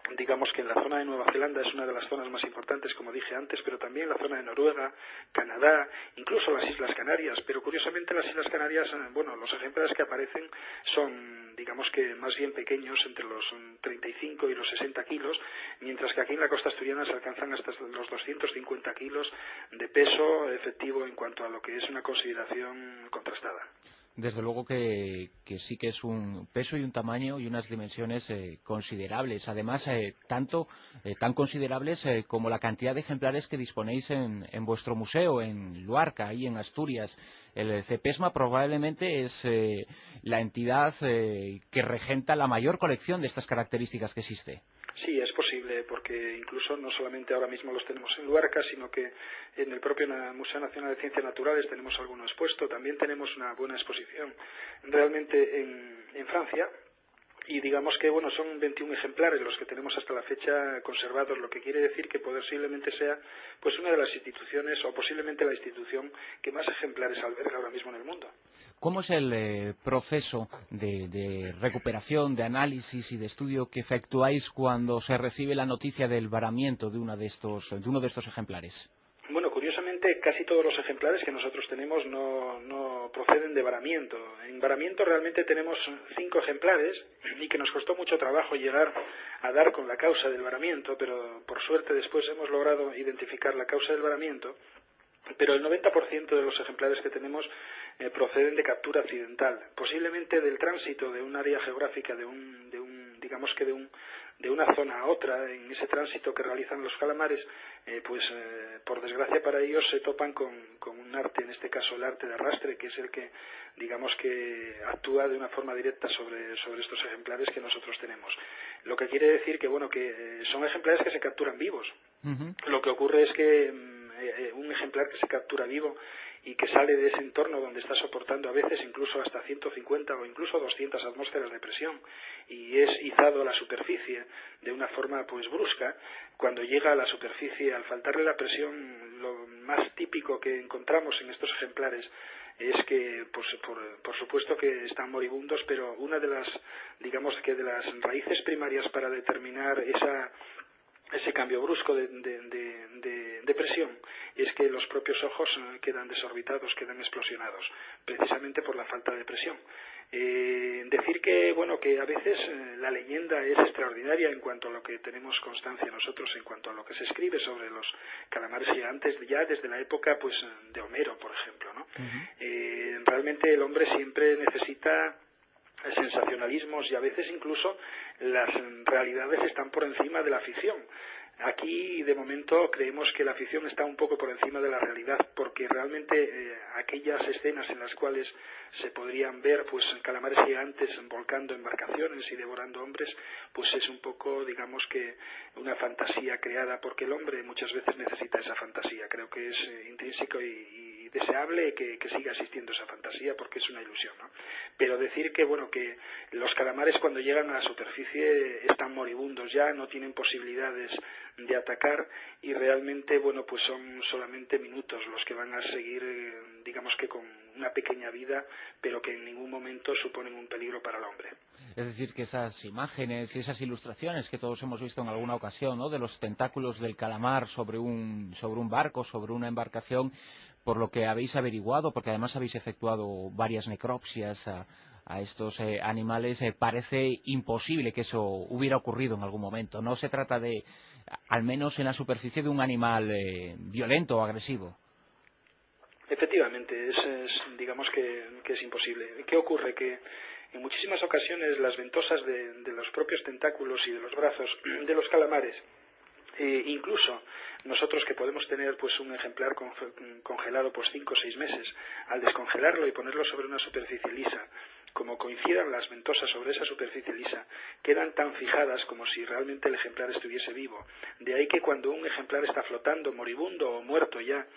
digamos que en la zona de Nueva Zelanda es una de las zonas más importantes, como dije antes, pero también la zona de Noruega, Canadá, incluso las Islas Canarias. Pero curiosamente las Islas Canarias, los ejemplares que aparecen son, digamos que más bien pequeños, entre los 35 y los 60 kilos, mientras que aquí en la costa asturiana se alcanzan hasta los 250 kilos de peso efectivo en cuanto a lo que es una consideración contrastada. Desde luego que sí que es un peso y un tamaño y unas dimensiones considerables. Además, tan considerables como la cantidad de ejemplares que disponéis en vuestro museo, en Luarca, ahí en Asturias. El CEPESMA probablemente es la entidad que regenta la mayor colección de estas características que existe. Sí, es posible, porque incluso no solamente ahora mismo los tenemos en Luarca, sino que en el propio Museo Nacional de Ciencias Naturales tenemos alguno expuesto. También tenemos una buena exposición realmente en Francia. Y digamos que son 21 ejemplares los que tenemos hasta la fecha conservados, lo que quiere decir que posiblemente sea pues una de las instituciones, o posiblemente la institución que más ejemplares alberga ahora mismo en el mundo. ¿Cómo es el proceso de recuperación, de análisis y de estudio que efectuáis cuando se recibe la noticia del varamiento de uno de estos ejemplares? Bueno, curiosamente casi todos los ejemplares que nosotros tenemos no proceden de varamiento. En varamiento realmente tenemos 5 ejemplares y que nos costó mucho trabajo llegar a dar con la causa del varamiento, pero por suerte después hemos logrado identificar la causa del varamiento. Pero el 90% de los ejemplares que tenemos proceden de captura accidental, posiblemente del tránsito de un área geográfica, de una zona a otra. En ese tránsito que realizan los calamares, por desgracia para ellos se topan con un arte, en este caso el arte de arrastre, que es el que, digamos que actúa de una forma directa sobre estos ejemplares que nosotros tenemos. Lo que quiere decir que son ejemplares que se capturan vivos. Lo que ocurre es que un ejemplar que se captura vivo y que sale de ese entorno donde está soportando a veces incluso hasta 150 o incluso 200 atmósferas de presión y es izado a la superficie de una forma brusca, cuando llega a la superficie, al faltarle la presión, lo más típico que encontramos en estos ejemplares es que, por supuesto que están moribundos, pero una de las, digamos que de las raíces primarias para determinar ese cambio brusco de presión es que los propios ojos quedan desorbitados, quedan explosionados, precisamente por la falta de presión. Decir que a veces la leyenda es extraordinaria en cuanto a lo que tenemos constancia nosotros, en cuanto a lo que se escribe sobre los calamares gigantes, ya desde la época de Homero, por ejemplo, ¿no? Realmente el hombre siempre necesita sensacionalismos y a veces incluso las realidades están por encima de la ficción. Aquí de momento creemos que la ficción está un poco por encima de la realidad, porque realmente aquellas escenas en las cuales se podrían ver calamares gigantes volcando embarcaciones y devorando hombres, es un poco, digamos que una fantasía creada, porque el hombre muchas veces necesita esa fantasía. Creo que es intrínseco y deseable que siga existiendo esa fantasía, porque es una ilusión, ¿no? Pero decir que que los calamares cuando llegan a la superficie están moribundos ya, no tienen posibilidades de atacar y realmente son solamente minutos los que van a seguir, digamos que con una pequeña vida, pero que en ningún momento suponen un peligro para el hombre. Es decir, que esas imágenes y esas ilustraciones que todos hemos visto en alguna ocasión, ¿no?, de los tentáculos del calamar sobre un barco, sobre una embarcación, por lo que habéis averiguado, porque además habéis efectuado varias necropsias a estos animales, parece imposible que eso hubiera ocurrido en algún momento. No se trata de, al menos en la superficie, de un animal violento o agresivo. Efectivamente, digamos que es imposible. ¿Qué ocurre? Que en muchísimas ocasiones las ventosas de los propios tentáculos y de los brazos de los calamares, incluso nosotros que podemos tener un ejemplar congelado 5 o 6 meses, al descongelarlo y ponerlo sobre una superficie lisa, como coincidan las ventosas sobre esa superficie lisa, quedan tan fijadas como si realmente el ejemplar estuviese vivo. De ahí que cuando un ejemplar está flotando, moribundo o muerto ya,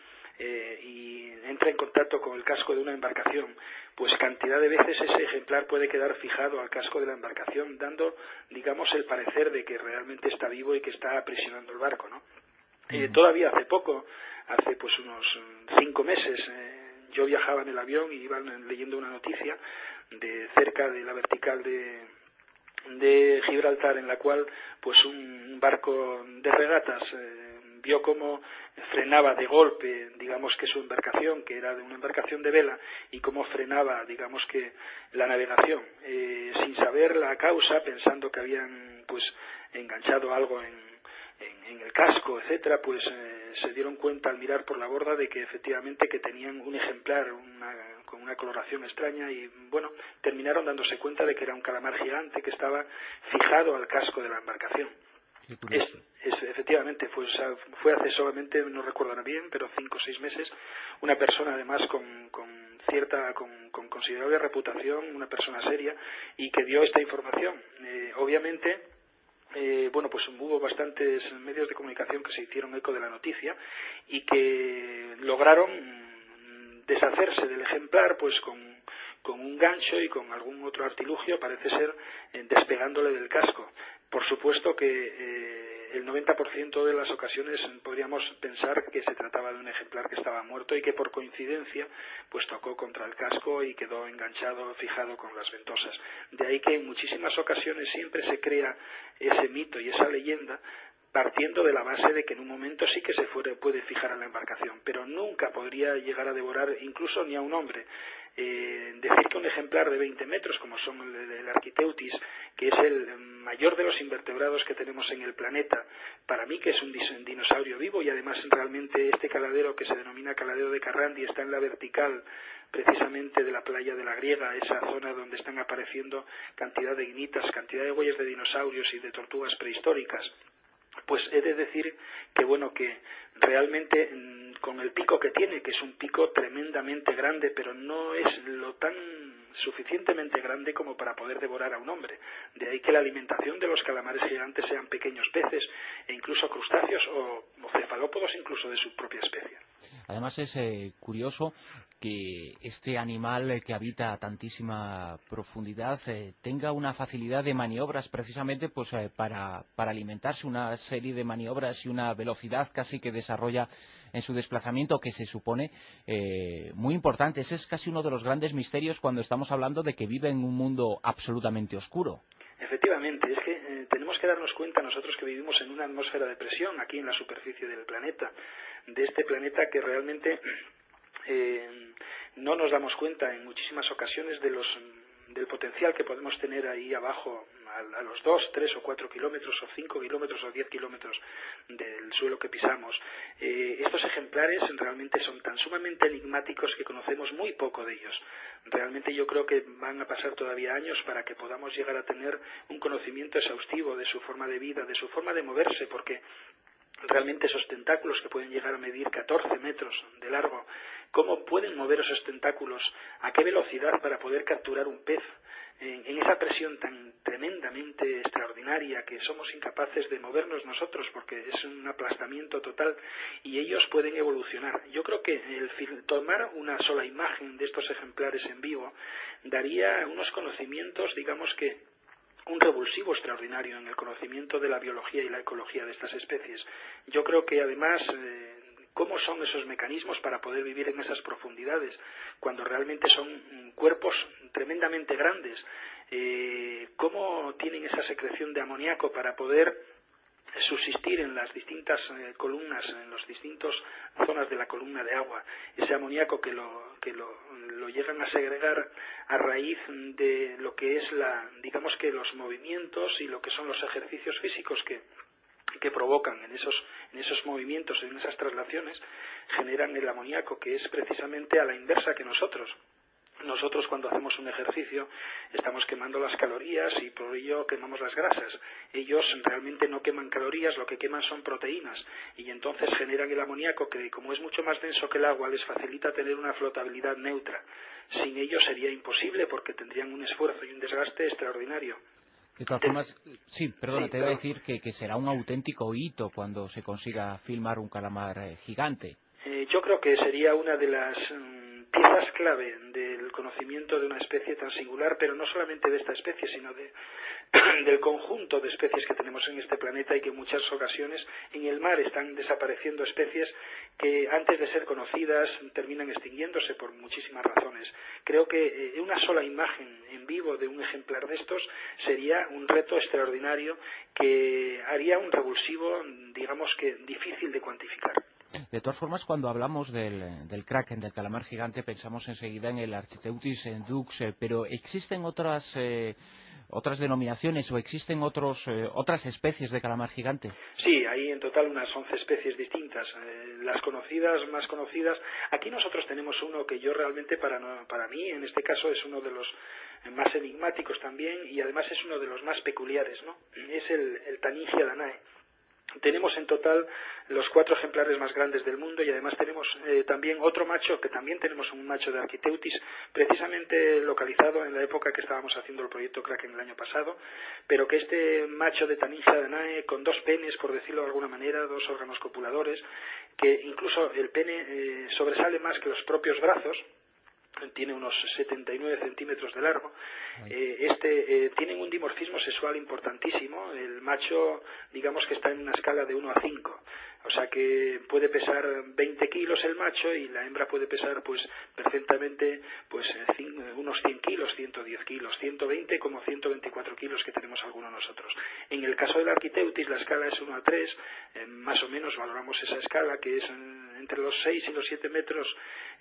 y entra en contacto con el casco de una embarcación, cantidad de veces ese ejemplar puede quedar fijado al casco de la embarcación, dando, digamos, el parecer de que realmente está vivo y que está aprisionando el barco, ¿no? Todavía hace poco, hace unos 5 meses, yo viajaba en el avión y iba leyendo una noticia de cerca de la vertical de Gibraltar, en la cual pues un barco de regatas vio cómo frenaba de golpe, digamos que su embarcación, que era de una embarcación de vela, y cómo frenaba, digamos que la navegación, sin saber la causa, pensando que habían pues enganchado algo en el casco, etcétera, pues se dieron cuenta al mirar por la borda de que efectivamente que tenían un ejemplar con una coloración extraña, y bueno, terminaron dándose cuenta de que era un calamar gigante que estaba fijado al casco de la embarcación. Efectivamente, fue hace solamente, no recuerdo bien, pero 5 o 6 meses, una persona además con considerable reputación, una persona seria, y que dio esta información. Obviamente, pues hubo bastantes medios de comunicación que se hicieron eco de la noticia y que lograron deshacerse del ejemplar pues con un gancho y con algún otro artilugio, parece ser, despegándole del casco. Por supuesto que el 90% de las ocasiones podríamos pensar que se trataba de un ejemplar que estaba muerto y que por coincidencia pues tocó contra el casco y quedó enganchado, fijado con las ventosas. De ahí que en muchísimas ocasiones siempre se crea ese mito y esa leyenda partiendo de la base de que en un momento sí que se puede fijar a la embarcación, pero nunca podría llegar a devorar incluso ni a un hombre. Decir que un ejemplar de 20 metros, como son el Architeuthis, que es el mayor de los invertebrados que tenemos en el planeta, para mí que es un dinosaurio vivo, y además realmente este caladero que se denomina caladero de Carrandi está en la vertical precisamente de la playa de la Griega, esa zona donde están apareciendo cantidad de ignitas, cantidad de huellas de dinosaurios y de tortugas prehistóricas. Pues he de decir que bueno, que realmente con el pico que tiene, que es un pico tremendamente grande, pero no es lo tan suficientemente grande como para poder devorar a un hombre. De ahí que la alimentación de los calamares gigantes sean pequeños peces e incluso crustáceos o cefalópodos incluso de su propia especie. Además es curioso que este animal que habita a tantísima profundidad tenga una facilidad de maniobras precisamente pues para alimentarse, una serie de maniobras y una velocidad casi que desarrolla en su desplazamiento que se supone muy importante. Ese es casi uno de los grandes misterios cuando estamos hablando de que vive en un mundo absolutamente oscuro. Efectivamente, es que tenemos que darnos cuenta nosotros que vivimos en una atmósfera de presión aquí en la superficie del planeta, de este planeta que realmente no nos damos cuenta en muchísimas ocasiones del potencial que podemos tener ahí abajo a los 2, 3 o 4 kilómetros o 5 kilómetros o 10 kilómetros del suelo que pisamos. Estos ejemplares realmente son tan sumamente enigmáticos que conocemos muy poco de ellos. Realmente yo creo que van a pasar todavía años para que podamos llegar a tener un conocimiento exhaustivo de su forma de vida, de su forma de moverse, porque realmente esos tentáculos que pueden llegar a medir 14 metros de largo, ¿cómo pueden mover esos tentáculos? ¿A qué velocidad para poder capturar un pez? En esa presión tan tremendamente extraordinaria que somos incapaces de movernos nosotros porque es un aplastamiento total y ellos pueden evolucionar. Yo creo que tomar una sola imagen de estos ejemplares en vivo daría unos conocimientos, digamos que un revulsivo extraordinario en el conocimiento de la biología y la ecología de estas especies. Yo creo que además cómo son esos mecanismos para poder vivir en esas profundidades, cuando realmente son cuerpos tremendamente grandes, cómo tienen esa secreción de amoníaco para poder subsistir en las distintas columnas, en las distintas zonas de la columna de agua, ese amoníaco que lo llegan a segregar a raíz de lo que es digamos que los movimientos y lo que son los ejercicios físicos que provocan en esos movimientos, en esas traslaciones, generan el amoníaco, que es precisamente a la inversa que nosotros. Nosotros cuando hacemos un ejercicio estamos quemando las calorías y por ello quemamos las grasas. Ellos realmente no queman calorías, lo que queman son proteínas y entonces generan el amoníaco que como es mucho más denso que el agua les facilita tener una flotabilidad neutra. Sin ello sería imposible porque tendrían un esfuerzo y un desgaste extraordinario. De todas formas, sí, perdona, te iba a decir que será un auténtico hito cuando se consiga filmar un calamar gigante. Yo creo que sería una de las piezas clave del conocimiento de una especie tan singular, pero no solamente de esta especie, sino del conjunto de especies que tenemos en este planeta, y que en muchas ocasiones en el mar están desapareciendo especies que antes de ser conocidas terminan extinguiéndose por muchísimas razones. Creo que una sola imagen en vivo de un ejemplar de estos sería un reto extraordinario que haría un revulsivo, digamos que difícil de cuantificar. De todas formas, cuando hablamos del kraken, del calamar gigante, pensamos enseguida en el Architeuthis dux, pero ¿existen otras denominaciones o existen otras especies de calamar gigante? Sí, hay en total unas 11 especies distintas. Las conocidas, más conocidas, aquí nosotros tenemos uno que yo realmente, para mí, en este caso, es uno de los más enigmáticos también, y además es uno de los más peculiares, ¿no? Es el Taningia danae. Tenemos en total los 4 ejemplares más grandes del mundo, y además tenemos también otro macho, que también tenemos un macho de Architeuthis, precisamente localizado en la época que estábamos haciendo el proyecto Kraken el año pasado, pero que este macho de Taningia danae, con 2 penes, por decirlo de alguna manera, 2 órganos copuladores, que incluso el pene sobresale más que los propios brazos, tiene unos 79 centímetros de largo. Tienen un dimorfismo sexual importantísimo. El macho, digamos que está en una escala de 1 a 5. O sea que puede pesar 20 kilos el macho, y la hembra puede pesar pues perfectamente unos 100 kilos, 110 kilos, 120 como 124 kilos que tenemos algunos nosotros. En el caso del Architeuthis la escala es 1 a 3, más o menos valoramos esa escala, que es entre los 6 y los 7 metros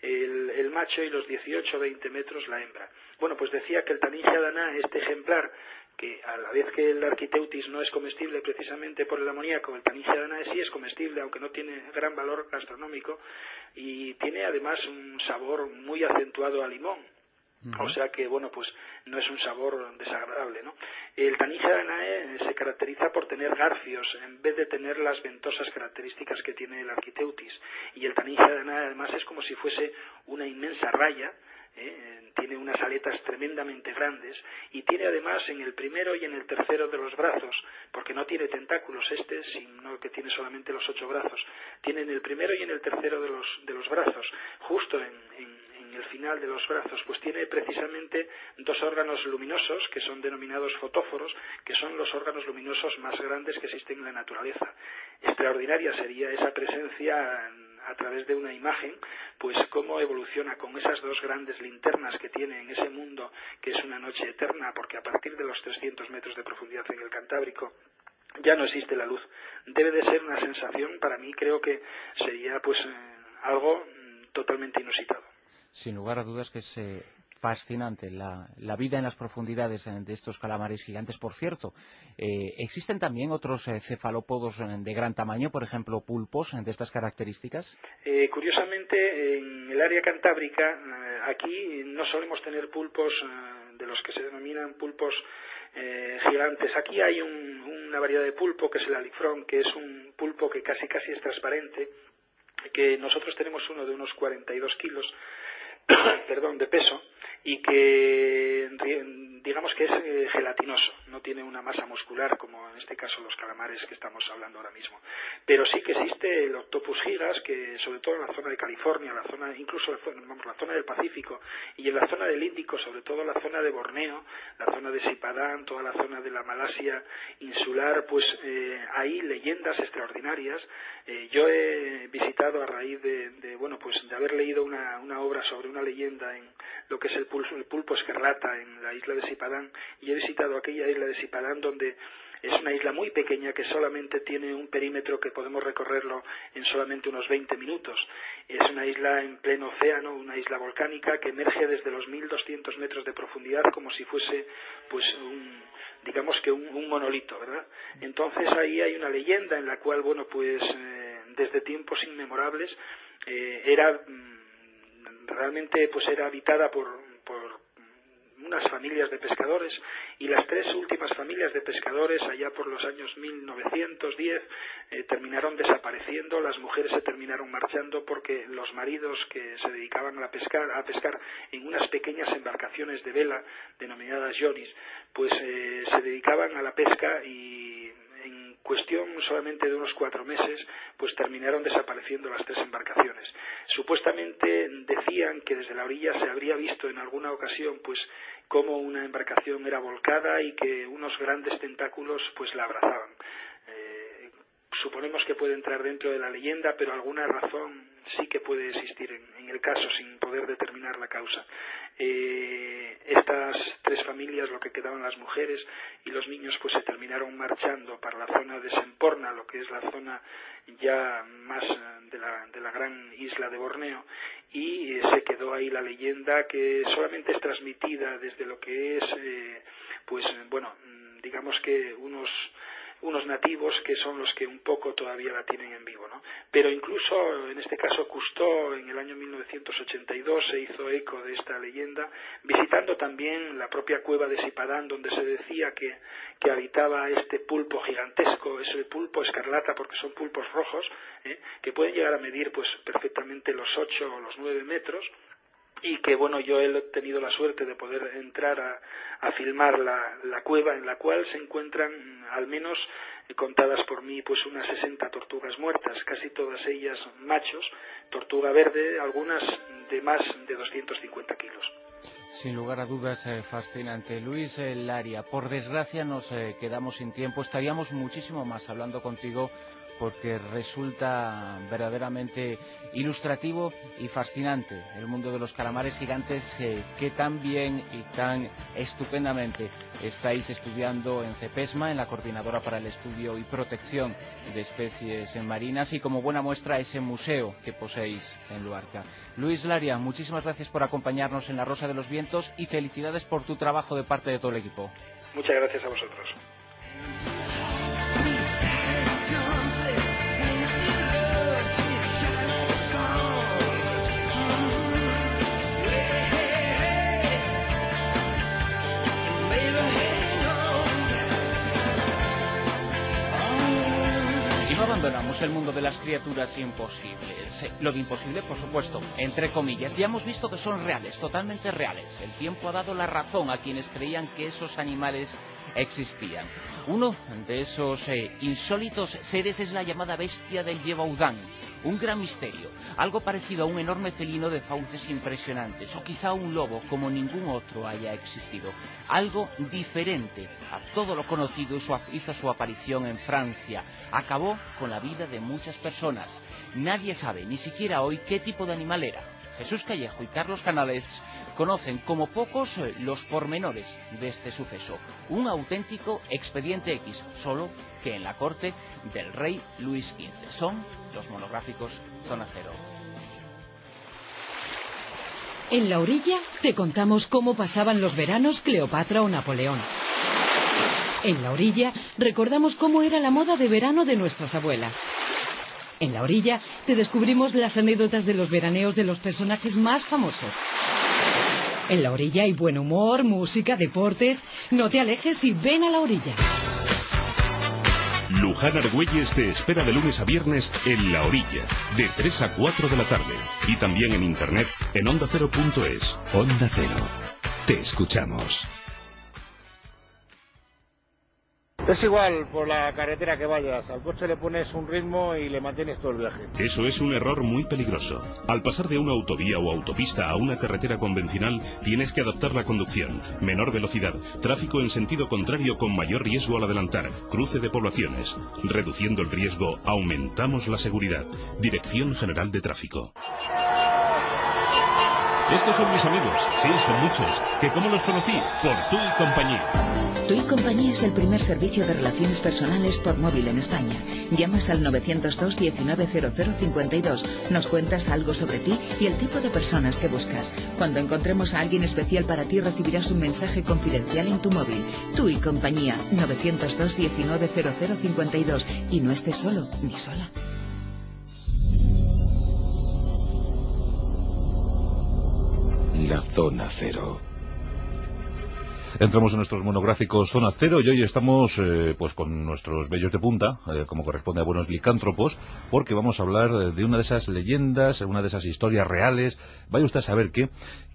el macho y los 18 o 20 metros la hembra. Bueno, pues decía que el Taningia danae, este ejemplar, que a la vez que el Architeuthis no es comestible precisamente por el amoníaco, el Taningia danae sí es comestible, aunque no tiene gran valor gastronómico, y tiene además un sabor muy acentuado a limón. O sea que, bueno, pues no es un sabor desagradable, ¿no? El Taningia danae se caracteriza por tener garfios en vez de tener las ventosas características que tiene el Architeuthis. Y el Taningia danae además es como si fuese una inmensa raya, tiene unas aletas tremendamente grandes, y tiene además en el primero y en el tercero de los brazos, porque no tiene tentáculos sino que tiene solamente los 8 brazos, tiene en el primero y en el tercero de los brazos, justo en el final de los brazos, pues tiene precisamente 2 órganos luminosos que son denominados fotóforos, que son los órganos luminosos más grandes que existen en la naturaleza. Extraordinaria sería esa presencia a través de una imagen, pues cómo evoluciona con esas 2 grandes linternas que tiene en ese mundo que es una noche eterna, porque a partir de los 300 metros de profundidad en el Cantábrico ya no existe la luz. Debe de ser una sensación, para mí creo que sería pues algo totalmente inusitado. Sin lugar a dudas que es fascinante la vida en las profundidades de estos calamares gigantes. Por cierto, ¿existen también otros cefalópodos de gran tamaño, por ejemplo pulpos de estas características? Curiosamente, en el área cantábrica, aquí no solemos tener pulpos de los que se denominan pulpos gigantes. Aquí hay una variedad de pulpo que es el alifrón, que es un pulpo que casi es transparente, que nosotros tenemos uno de unos 42 kilos de peso, y que digamos que es gelatinoso, no tiene una masa muscular como en este caso los calamares que estamos hablando ahora mismo. Pero sí que existe el Octopus gigas, que sobre todo en la zona de California, incluso la zona del Pacífico y en la zona del Índico, sobre todo la zona de Borneo, la zona de Sipadán, toda la zona de la Malasia insular, pues hay leyendas extraordinarias. Yo he visitado a raíz de haber leído una obra sobre una leyenda en lo que es el pulpo escarlata en la isla de Sipadán, y he visitado aquella isla de Sipadán donde es una isla muy pequeña que solamente tiene un perímetro que podemos recorrerlo en solamente unos 20 minutos. Es una isla en pleno océano, una isla volcánica que emerge desde los 1200 metros de profundidad como si fuese pues un monolito, ¿verdad? Entonces ahí hay una leyenda en la cual, desde tiempos inmemorables era habitada por unas familias de pescadores, y las 3 últimas familias de pescadores allá por los años 1910 terminaron desapareciendo. Las mujeres se terminaron marchando porque los maridos que se dedicaban a pescar en unas pequeñas embarcaciones de vela denominadas yonis, pues se dedicaban a la pesca, y cuestión solamente de unos 4 meses, pues terminaron desapareciendo las 3 embarcaciones. Supuestamente decían que desde la orilla se habría visto en alguna ocasión pues cómo una embarcación era volcada y que unos grandes tentáculos pues la abrazaban. Suponemos que puede entrar dentro de la leyenda, pero alguna razón sí que puede existir en el caso, sin poder determinar la causa. Estas 3 familias, lo que quedaban las mujeres y los niños, pues se terminaron marchando para la zona de Semporna, lo que es la zona ya más de la gran isla de Borneo, y se quedó ahí la leyenda, que solamente es transmitida desde lo que es, digamos que unos nativos que son los que un poco todavía la tienen en vivo, ¿no? Pero incluso en este caso Cousteau en el año 1982 se hizo eco de esta leyenda, visitando también la propia cueva de Sipadán, donde se decía que habitaba este pulpo gigantesco, es el pulpo escarlata porque son pulpos rojos, que pueden llegar a medir pues perfectamente los 8 o los 9 metros, y que bueno, yo he tenido la suerte de poder entrar a filmar la cueva, en la cual se encuentran al menos contadas por mí pues unas 60 tortugas muertas, casi todas ellas machos, tortuga verde, algunas de más de 250 kilos. Sin lugar a dudas, fascinante. Luis Laria, por desgracia nos quedamos sin tiempo, estaríamos muchísimo más hablando contigo, porque resulta verdaderamente ilustrativo y fascinante el mundo de los calamares gigantes que tan bien y tan estupendamente estáis estudiando en CEPESMA, en la Coordinadora para el Estudio y Protección de Especies Marinas, y como buena muestra ese museo que poseéis en Luarca. Luis Laria, muchísimas gracias por acompañarnos en La Rosa de los Vientos y felicidades por tu trabajo de parte de todo el equipo. Muchas gracias a vosotros. Abandonamos el mundo de las criaturas imposibles. Lo de imposible, por supuesto, entre comillas. Ya hemos visto que son reales, totalmente reales. El tiempo ha dado la razón a quienes creían que esos animales existían. Uno de esos insólitos seres es la llamada bestia del Gévaudan. Un gran misterio, algo parecido a un enorme felino de fauces impresionantes, o quizá un lobo como ningún otro haya existido. Algo diferente a todo lo conocido hizo su aparición en Francia. Acabó con la vida de muchas personas. Nadie sabe, ni siquiera hoy, qué tipo de animal era. Jesús Callejo y Carlos Canales conocen como pocos los pormenores de este suceso. Un auténtico expediente X, solo que en la corte del rey Luis XV. Son los monográficos Zona Cero. En la orilla te contamos cómo pasaban los veranos Cleopatra o Napoleón. En la orilla recordamos cómo era la moda de verano de nuestras abuelas. En la orilla te descubrimos las anécdotas de los veraneos de los personajes más famosos. En la orilla hay buen humor, música, deportes. No te alejes y ven a la orilla. Luján Argüelles te espera de lunes a viernes en La Orilla, de 3 a 4 de la tarde. Y también en internet en ondacero.es. Onda Cero. Te escuchamos. Es igual por la carretera que vayas, al coche le pones un ritmo y le mantienes todo el viaje. Eso es un error muy peligroso. Al pasar de una autovía o autopista a una carretera convencional, tienes que adaptar la conducción. Menor velocidad, tráfico en sentido contrario con mayor riesgo al adelantar, cruce de poblaciones. Reduciendo el riesgo, aumentamos la seguridad. Dirección General de Tráfico. Estos son mis amigos, sí, son muchos. ¿Que cómo los conocí? Por Tú y Compañía. Tú y Compañía es el primer servicio de relaciones personales por móvil en España. Llamas al 902 190052, nos cuentas algo sobre ti y el tipo de personas que buscas. Cuando encontremos a alguien especial para ti recibirás un mensaje confidencial en tu móvil. Tú y Compañía, 902 190052, y no estés solo ni sola. La Zona Cero. Entramos en nuestros monográficos Zona Cero y hoy estamos pues con nuestros vellos de punta, como corresponde a buenos licántropos, porque vamos a hablar de una de esas leyendas, una de esas historias reales, vaya usted a saber que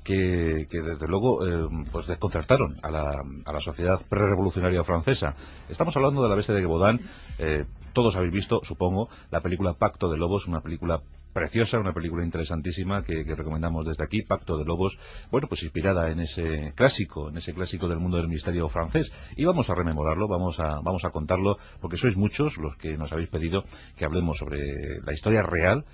desde luego pues desconcertaron a la sociedad prerevolucionaria francesa. Estamos hablando de La Bestia de Gévaudan. Todos habéis visto, supongo, la película Pacto de Lobos, una película preciosa, una película interesantísima que recomendamos desde aquí, Pacto de Lobos, bueno, pues inspirada en ese clásico del mundo del misterio francés. Y vamos a rememorarlo, vamos a contarlo, porque sois muchos los que nos habéis pedido que hablemos sobre la historia real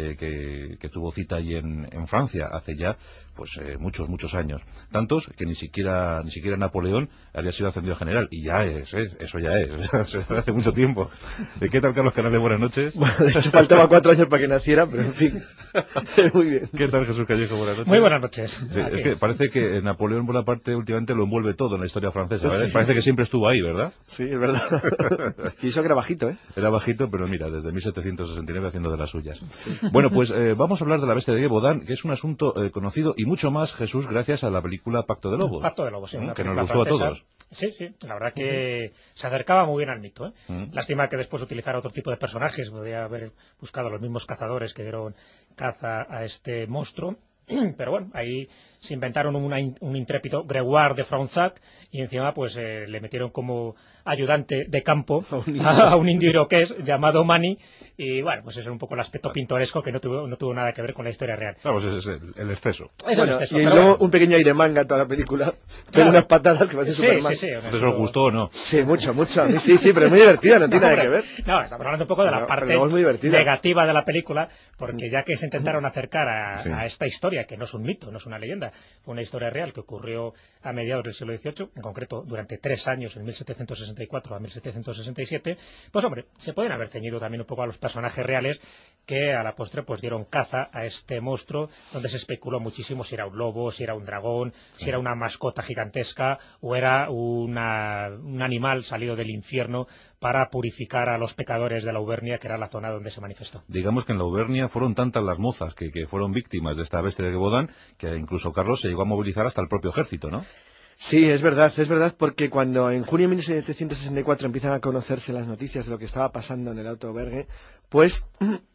que tuvo cita allí en Francia hace ya pues muchos años, tantos que ni siquiera Napoleón había sido ascendido a general, y ya eso ya es hace mucho tiempo. ¿Qué tal, Carlos Canales? Buenas noches. Bueno, de hecho faltaba 4 años para que naciera, pero en fin, muy bien. ¿Qué tal, Jesús Callejo? Buenas noches. Muy buenas noches. Sí, es que parece que Napoleón Bonaparte últimamente lo envuelve todo en la historia francesa, ¿verdad? Sí. Parece que siempre estuvo ahí, ¿verdad? Sí, es verdad. Y eso que era bajito, ¿eh? Era bajito, pero mira, desde 1769 haciendo de las suyas. Sí. Bueno, pues vamos a hablar de La Bestia de Gévaudan, que es un asunto conocido y mucho más, Jesús, gracias a la película Pacto de Lobos. Pacto de Lobos, sí. Que nos gustó francesa a todos. Sí, la verdad que se acercaba muy bien al mito, ¿eh? Lástima que después utilizara otro tipo de personajes, podría haber buscado a los mismos cazadores que dieron caza a este monstruo. Pero bueno, ahí se inventaron un intrépido Gregoire de Fronsac y encima pues le metieron como ayudante de campo a un indio iroqués llamado Mani, y bueno, pues ese es un poco el aspecto pintoresco que no tuvo nada que ver con la historia real. Vamos, ese es el exceso. Es el exceso. Y luego un pequeño aire manga toda la película, pero unas patadas que parecen Superman. Sí. ¿Entonces os gustó o no? Sí, mucho. A mí sí, pero es muy divertida, no tiene nada que ver. No, estamos hablando un poco de la parte negativa de la película, porque ya que se intentaron acercar a esta historia, que no es un mito, no es una leyenda, fue una historia real que ocurrió a mediados del siglo XVIII, en concreto durante 3 años, en 1764 a 1767, pues hombre, se pueden haber ceñido también un poco a los personajes reales que a la postre pues dieron caza a este monstruo, donde se especuló muchísimo si era un lobo, si era un dragón, si era una mascota gigantesca o era un animal salido del infierno para purificar a los pecadores de la Auvernia, que era la zona donde se manifestó. Digamos que en la Auvernia fueron tantas las mozas que fueron víctimas de esta bestia de Gévaudan, que incluso Carlos se llegó a movilizar hasta el propio ejército, ¿no? Sí, es verdad, porque cuando en junio de 1764 empiezan a conocerse las noticias de lo que estaba pasando en el Alto Auvergne, pues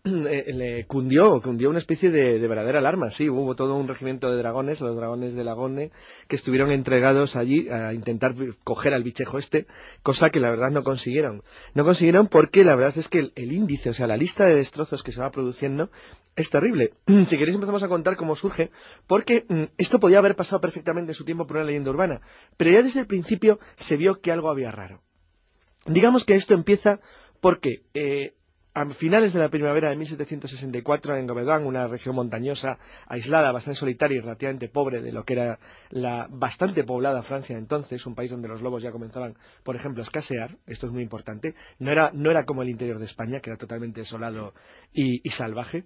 le cundió una especie de verdadera alarma. Sí, hubo todo un regimiento de dragones, los dragones de Lagone, que estuvieron entregados allí a intentar coger al bichejo cosa que la verdad no consiguieron. No consiguieron porque la verdad es que el índice, o sea, la lista de destrozos que se va produciendo es terrible. Si queréis empezamos a contar cómo surge, porque esto podía haber pasado perfectamente en su tiempo por una leyenda urbana, pero ya desde el principio se vio que algo había raro. Digamos que esto empieza porque a finales de la primavera de 1764 en Gévaudan, una región montañosa, aislada, bastante solitaria y relativamente pobre de lo que era la bastante poblada Francia entonces, un país donde los lobos ya comenzaban, por ejemplo, a escasear, esto es muy importante, no era como el interior de España, que era totalmente desolado y salvaje.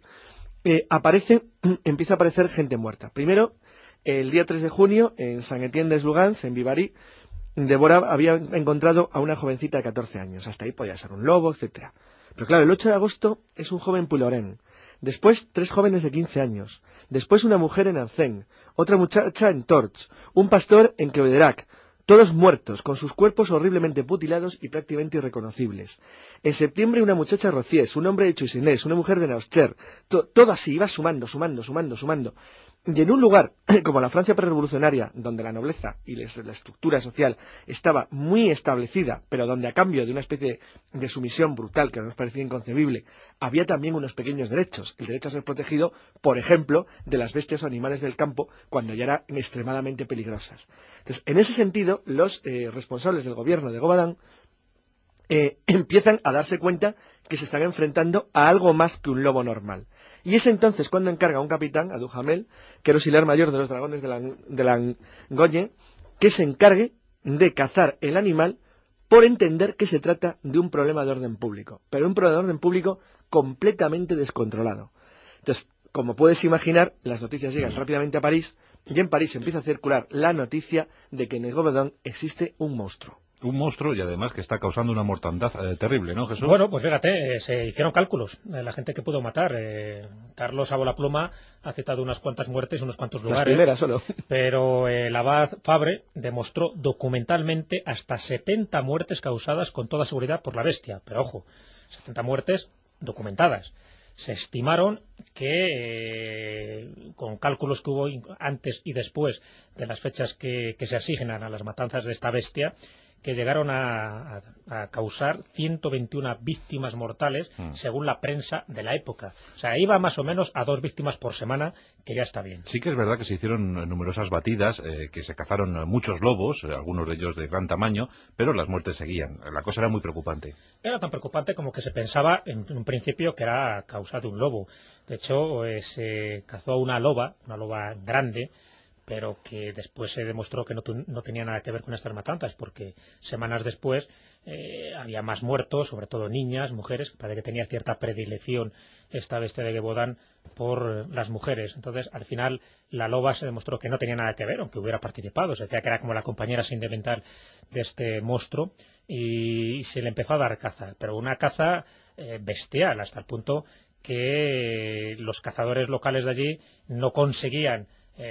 Empieza a aparecer gente muerta. Primero, el día 3 de junio, en Saint-Étienne-des-Lugans, en Vivary, Débora había encontrado a una jovencita de 14 años. Hasta ahí podía ser un lobo, etcétera. Pero claro, el 8 de agosto es un joven Puylaurens. Después, 3 jóvenes de 15 años. Después, una mujer en Ancén. Otra muchacha en Torches. Un pastor en Quevederac. Todos muertos, con sus cuerpos horriblemente mutilados y prácticamente irreconocibles. En septiembre, una muchacha de Rociés, un hombre de Choisynès, una mujer de Nauscher. Todo así, iba sumando. Y en un lugar como la Francia prerevolucionaria, donde la nobleza y la estructura social estaba muy establecida, pero donde a cambio de una especie de sumisión brutal que nos parecía inconcebible, había también unos pequeños derechos. El derecho a ser protegido, por ejemplo, de las bestias o animales del campo, cuando ya eran extremadamente peligrosas. Entonces, en ese sentido, los responsables del gobierno de Gévaudan empiezan a darse cuenta que se están enfrentando a algo más que un lobo normal. Y es entonces cuando encarga a un capitán, a Duhamel, que era auxiliar mayor de los dragones de Langogne, que se encargue de cazar el animal por entender que se trata de un problema de orden público, pero un problema de orden público completamente descontrolado. Entonces, como puedes imaginar, las noticias llegan rápidamente a París, y en París empieza a circular la noticia de que en el Gévaudan existe un monstruo. Un monstruo y además que está causando una mortandad terrible, ¿no, Jesús? Bueno, pues fíjate, se hicieron cálculos de la gente que pudo matar. Carlos Abolapluma ha citado unas cuantas muertes en unos cuantos lugares. Las primeras solo. Pero el abad Fabre demostró documentalmente hasta 70 muertes causadas con toda seguridad por la bestia. Pero ojo, 70 muertes documentadas. Se estimaron que, con cálculos que hubo antes y después de las fechas que se asignan a las matanzas de esta bestia, que llegaron a causar 121 víctimas mortales, según la prensa de la época. O sea, iba más o menos a 2 víctimas por semana, que ya está bien. Sí que es verdad que se hicieron numerosas batidas, que se cazaron muchos lobos, algunos de ellos de gran tamaño, pero las muertes seguían. La cosa era muy preocupante. Era tan preocupante como que se pensaba en un principio que era causa de un lobo. De hecho, se cazó una loba grande, pero que después se demostró que no tenía nada que ver con estas matanzas, porque semanas después había más muertos, sobre todo niñas, mujeres, parece que tenía cierta predilección esta bestia de Gevaudan por las mujeres. Entonces, al final, la loba se demostró que no tenía nada que ver, aunque hubiera participado. Se decía que era como la compañera sentimental de este monstruo, y se le empezó a dar caza, pero una caza bestial, hasta el punto que los cazadores locales de allí no conseguían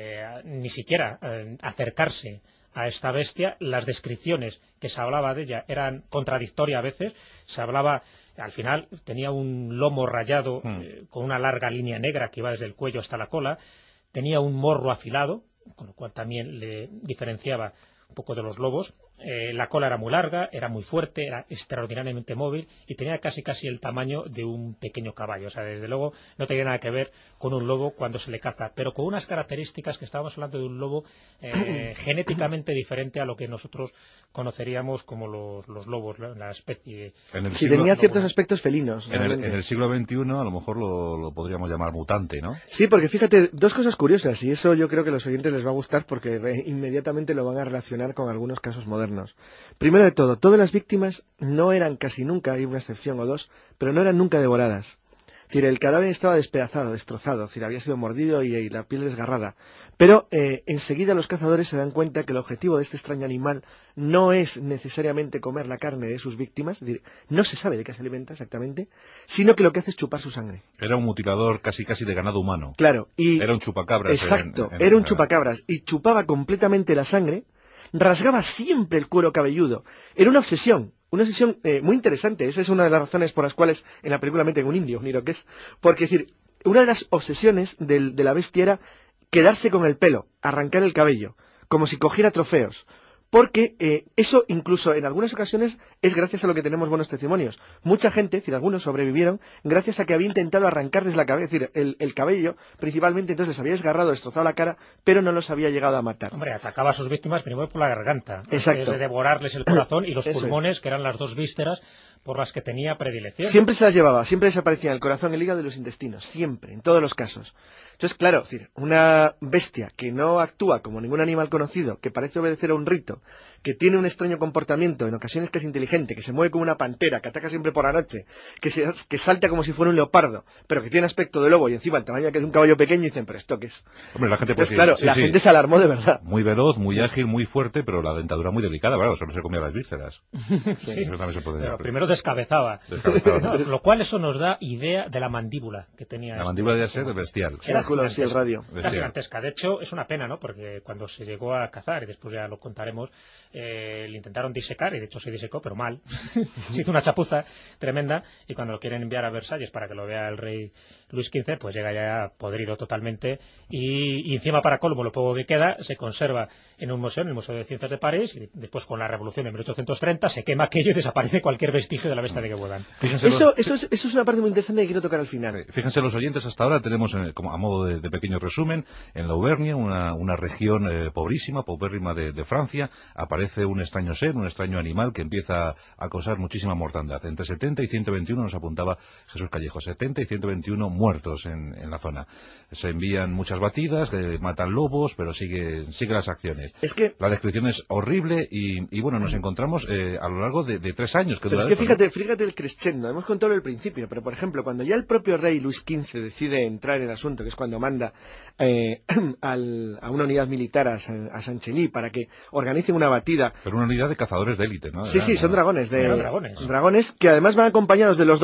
ni siquiera acercarse a esta bestia. Las descripciones que se hablaba de ella eran contradictorias a veces. Se hablaba, al final tenía un lomo rayado con una larga línea negra que iba desde el cuello hasta la cola, tenía un morro afilado, con lo cual también le diferenciaba un poco de los lobos. La cola era muy larga, era muy fuerte, era extraordinariamente móvil y tenía casi el tamaño de un pequeño caballo. O sea, desde luego no tenía nada que ver con un lobo cuando se le caza, pero con unas características que estábamos hablando de un lobo genéticamente diferente a lo que nosotros conoceríamos como los lobos, la especie. Sí, tenía ciertos aspectos felinos. En el siglo XXI a lo mejor lo podríamos llamar mutante, ¿no? Sí, porque fíjate, dos cosas curiosas, y eso yo creo que a los oyentes les va a gustar porque inmediatamente lo van a relacionar con algunos casos modernos. Primero de todo, todas las víctimas no eran casi nunca, hay una excepción o dos, pero no eran nunca devoradas. Es decir, el cadáver estaba despedazado, destrozado, es decir, había sido mordido y la piel desgarrada. Pero enseguida los cazadores se dan cuenta que el objetivo de este extraño animal no es necesariamente comer la carne de sus víctimas, es decir, no se sabe de qué se alimenta exactamente, sino que lo que hace es chupar su sangre. Era un mutilador casi de ganado humano. Claro. Era un chupacabras. Exacto, era un chupacabras y chupaba completamente la sangre. Rasgaba siempre el cuero cabelludo. Era una obsesión muy interesante. Esa es una de las razones por las cuales en la película meten un indio, un iroqués. Porque, es decir, una de las obsesiones de la bestia era quedarse con el pelo, arrancar el cabello, como si cogiera trofeos. Porque eso incluso en algunas ocasiones es gracias a lo que tenemos buenos testimonios. Mucha gente, es decir, algunos sobrevivieron gracias a que había intentado arrancarles la cabeza, es decir, el cabello principalmente, entonces les había desgarrado, destrozado la cara, pero no los había llegado a matar. Hombre, atacaba a sus víctimas primero por la garganta, exacto, antes de devorarles el corazón y los pulmones, que eran las dos vísceras por las que tenía predilección. Siempre se las llevaba, siempre desaparecían el corazón, el hígado y los intestinos, siempre, en todos los casos. Entonces, claro, es decir, una bestia que no actúa como ningún animal conocido, que parece obedecer a un rito, que tiene un extraño comportamiento, en ocasiones que es inteligente, que se mueve como una pantera, que ataca siempre por la noche, que salta como si fuera un leopardo, pero que tiene aspecto de lobo y encima el tamaño que es de un caballo pequeño, y dicen, pero ¿esto qué es? Hombre, la gente entonces, claro, la gente se alarmó de verdad. Muy veloz, muy ágil, muy fuerte, pero la dentadura muy delicada, claro, solo se comía las vísceras. Sí, pero primero descabezaba. ¿No? Lo cual eso nos da idea de la mandíbula que tenía. La mandíbula debe ser bestial. Era el radio. Era gigantesca. De hecho, es una pena, ¿no? Porque cuando se llegó a cazar, y después ya lo contaremos, le intentaron disecar, y de hecho se disecó, pero mal. Se hizo una chapuza tremenda, y cuando lo quieren enviar a Versalles para que lo vea el rey Luis XV, pues llega ya podrido totalmente, y encima, para colmo, lo poco que queda se conserva en un museo, en el Museo de Ciencias de París, y después con la Revolución de 1830 se quema aquello y desaparece cualquier vestigio de la bestia de Gevaudan. Eso es una parte muy interesante que quiero tocar al final. Fíjense los oyentes, hasta ahora tenemos, como a modo de pequeño resumen, en la Auvernia, una región paupérrima de Francia, aparece un extraño ser, un extraño animal que empieza a causar muchísima mortandad. Entre 70 y 121 nos apuntaba Jesús Callejo, 70 y 121 muertos en la zona. Se envían muchas batidas, matan lobos, pero sigue las acciones. Es que la descripción es horrible y bueno, nos encontramos a lo largo de 3 años. Pero es que fíjate el crescendo, hemos contado el principio, pero por ejemplo, cuando ya el propio rey Luis XV decide entrar en el asunto, que es cuando manda a una unidad militar a Saint-Chély para que organicen una batida reducida. Pero una unidad de cazadores de élite, ¿no? Sí, son dragones. Dragones. Dragones que además van acompañados de los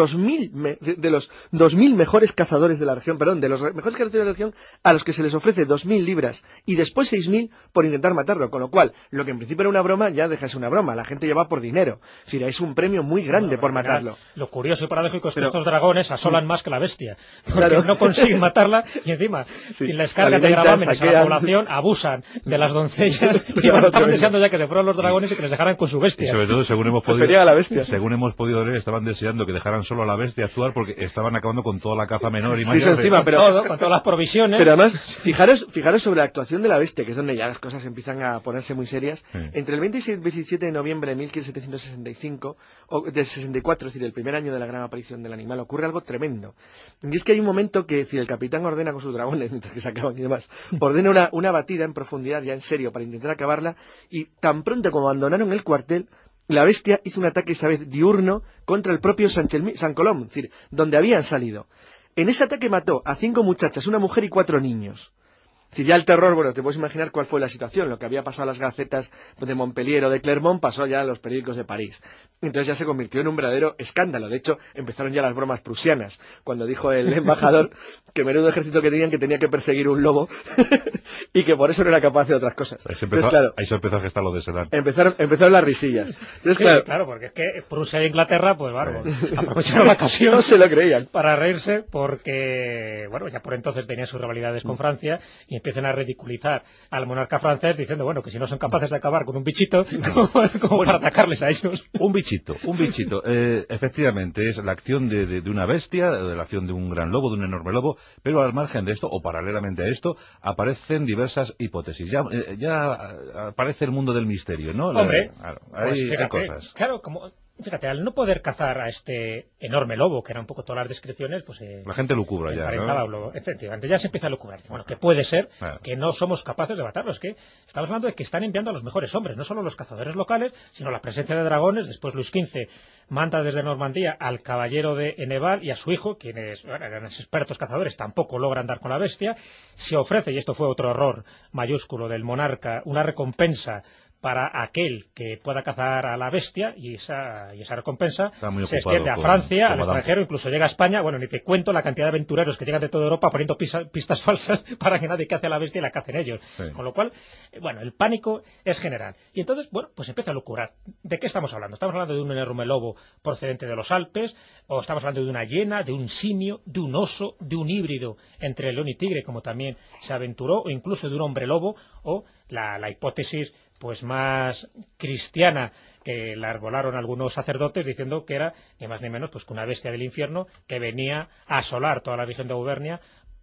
2.000 mejores cazadores de la región, perdón, de los mejores cazadores de la región, a los que se les ofrece 2.000 libras y después 6.000 por intentar matarlo, con lo cual, lo que en principio era una broma, ya deja de ser una broma, la gente ya va por dinero. Es decir, es un premio muy grande por matarlo. Lo curioso y paradójico es que estos dragones asolan más que la bestia, porque claro, no consiguen matarla y encima les cargan de gravámenes a la población, abusan de las doncellas y estaban deseando ya que se fueran los dragones y que les dejaran con su bestia. Y sobre todo, según hemos podido leer, estaban deseando que dejaran solo a la bestia actuar porque estaban acabando con toda la caza menor y mayor. Encima, pero con todas las provisiones. Pero además, fijaros sobre la actuación de la bestia, que es donde ya las cosas empiezan a ponerse muy serias. Entre el 26 y el 27 de noviembre de 1765, o de 64, es decir, el primer año de la gran aparición del animal, ocurre algo tremendo. Y es que hay un momento que, el capitán ordena con sus dragones, mientras que se acaban y demás, ordena una batida en profundidad, ya en serio, para intentar acabarla, y tan pronto como abandonaron el cuartel, la bestia hizo un ataque esta vez diurno contra el propio San Colom, es decir, donde habían salido. En ese ataque mató a 5 muchachas, una mujer y 4 niños. Es decir, ya el terror, bueno, te puedes imaginar cuál fue la situación. Lo que había pasado a las gacetas de Montpellier o de Clermont pasó ya a los periódicos de París. Entonces ya se convirtió en un verdadero escándalo. De hecho, empezaron ya las bromas prusianas, cuando dijo el embajador que menudo ejército que tenían, que tenía que perseguir un lobo y que por eso no era capaz de otras cosas. Ahí se empezó a gestar lo de Sedan. Empezaron las risillas. Entonces, sí, claro, porque es que Prusia e Inglaterra, pues bueno, aprovecharon la ocasión. No se lo creían. Para reírse, porque, bueno, ya por entonces tenían sus rivalidades con Francia y empiezan a ridiculizar al monarca francés diciendo, bueno, que si no son capaces de acabar con un bichito, como para atacarles a ellos. Un bichito. Efectivamente, es la acción de una bestia, de la acción de un gran lobo, de un enorme lobo, pero al margen de esto, o paralelamente a esto, aparecen diversas hipótesis. Ya aparece el mundo del misterio, ¿no? Hombre, hay cosas. Claro, fíjate, al no poder cazar a este enorme lobo, que eran un poco todas las descripciones, pues... la gente lucubra ya, ¿no? Efectivamente, ya se empieza a lucubrar. Bueno, que puede ser que no somos capaces de matarlos. Es que estamos hablando de que están enviando a los mejores hombres, no solo los cazadores locales, sino la presencia de dragones. Después Luis XV manda desde Normandía al caballero de Enneval y a su hijo, quienes eran expertos cazadores, tampoco logran dar con la bestia. Se ofrece, y esto fue otro error mayúsculo del monarca, una recompensa para aquel que pueda cazar a la bestia, y esa recompensa se extiende a Francia, al extranjero, incluso llega a España. Bueno, ni te cuento la cantidad de aventureros que llegan de toda Europa poniendo pistas falsas para que nadie cace a la bestia y la cacen ellos. Sí. Con lo cual, bueno, el pánico es general. Y entonces, bueno, pues empieza a lucurar. ¿De qué estamos hablando? ¿Estamos hablando de un enorme lobo procedente de los Alpes? ¿O estamos hablando de una hiena, de un simio, de un oso, de un híbrido entre león y tigre, como también se aventuró, o incluso de un hombre lobo? O la hipótesis pues más cristiana, que la arbolaron algunos sacerdotes diciendo que era ni más ni menos pues que una bestia del infierno que venía a asolar toda la región de Auvernia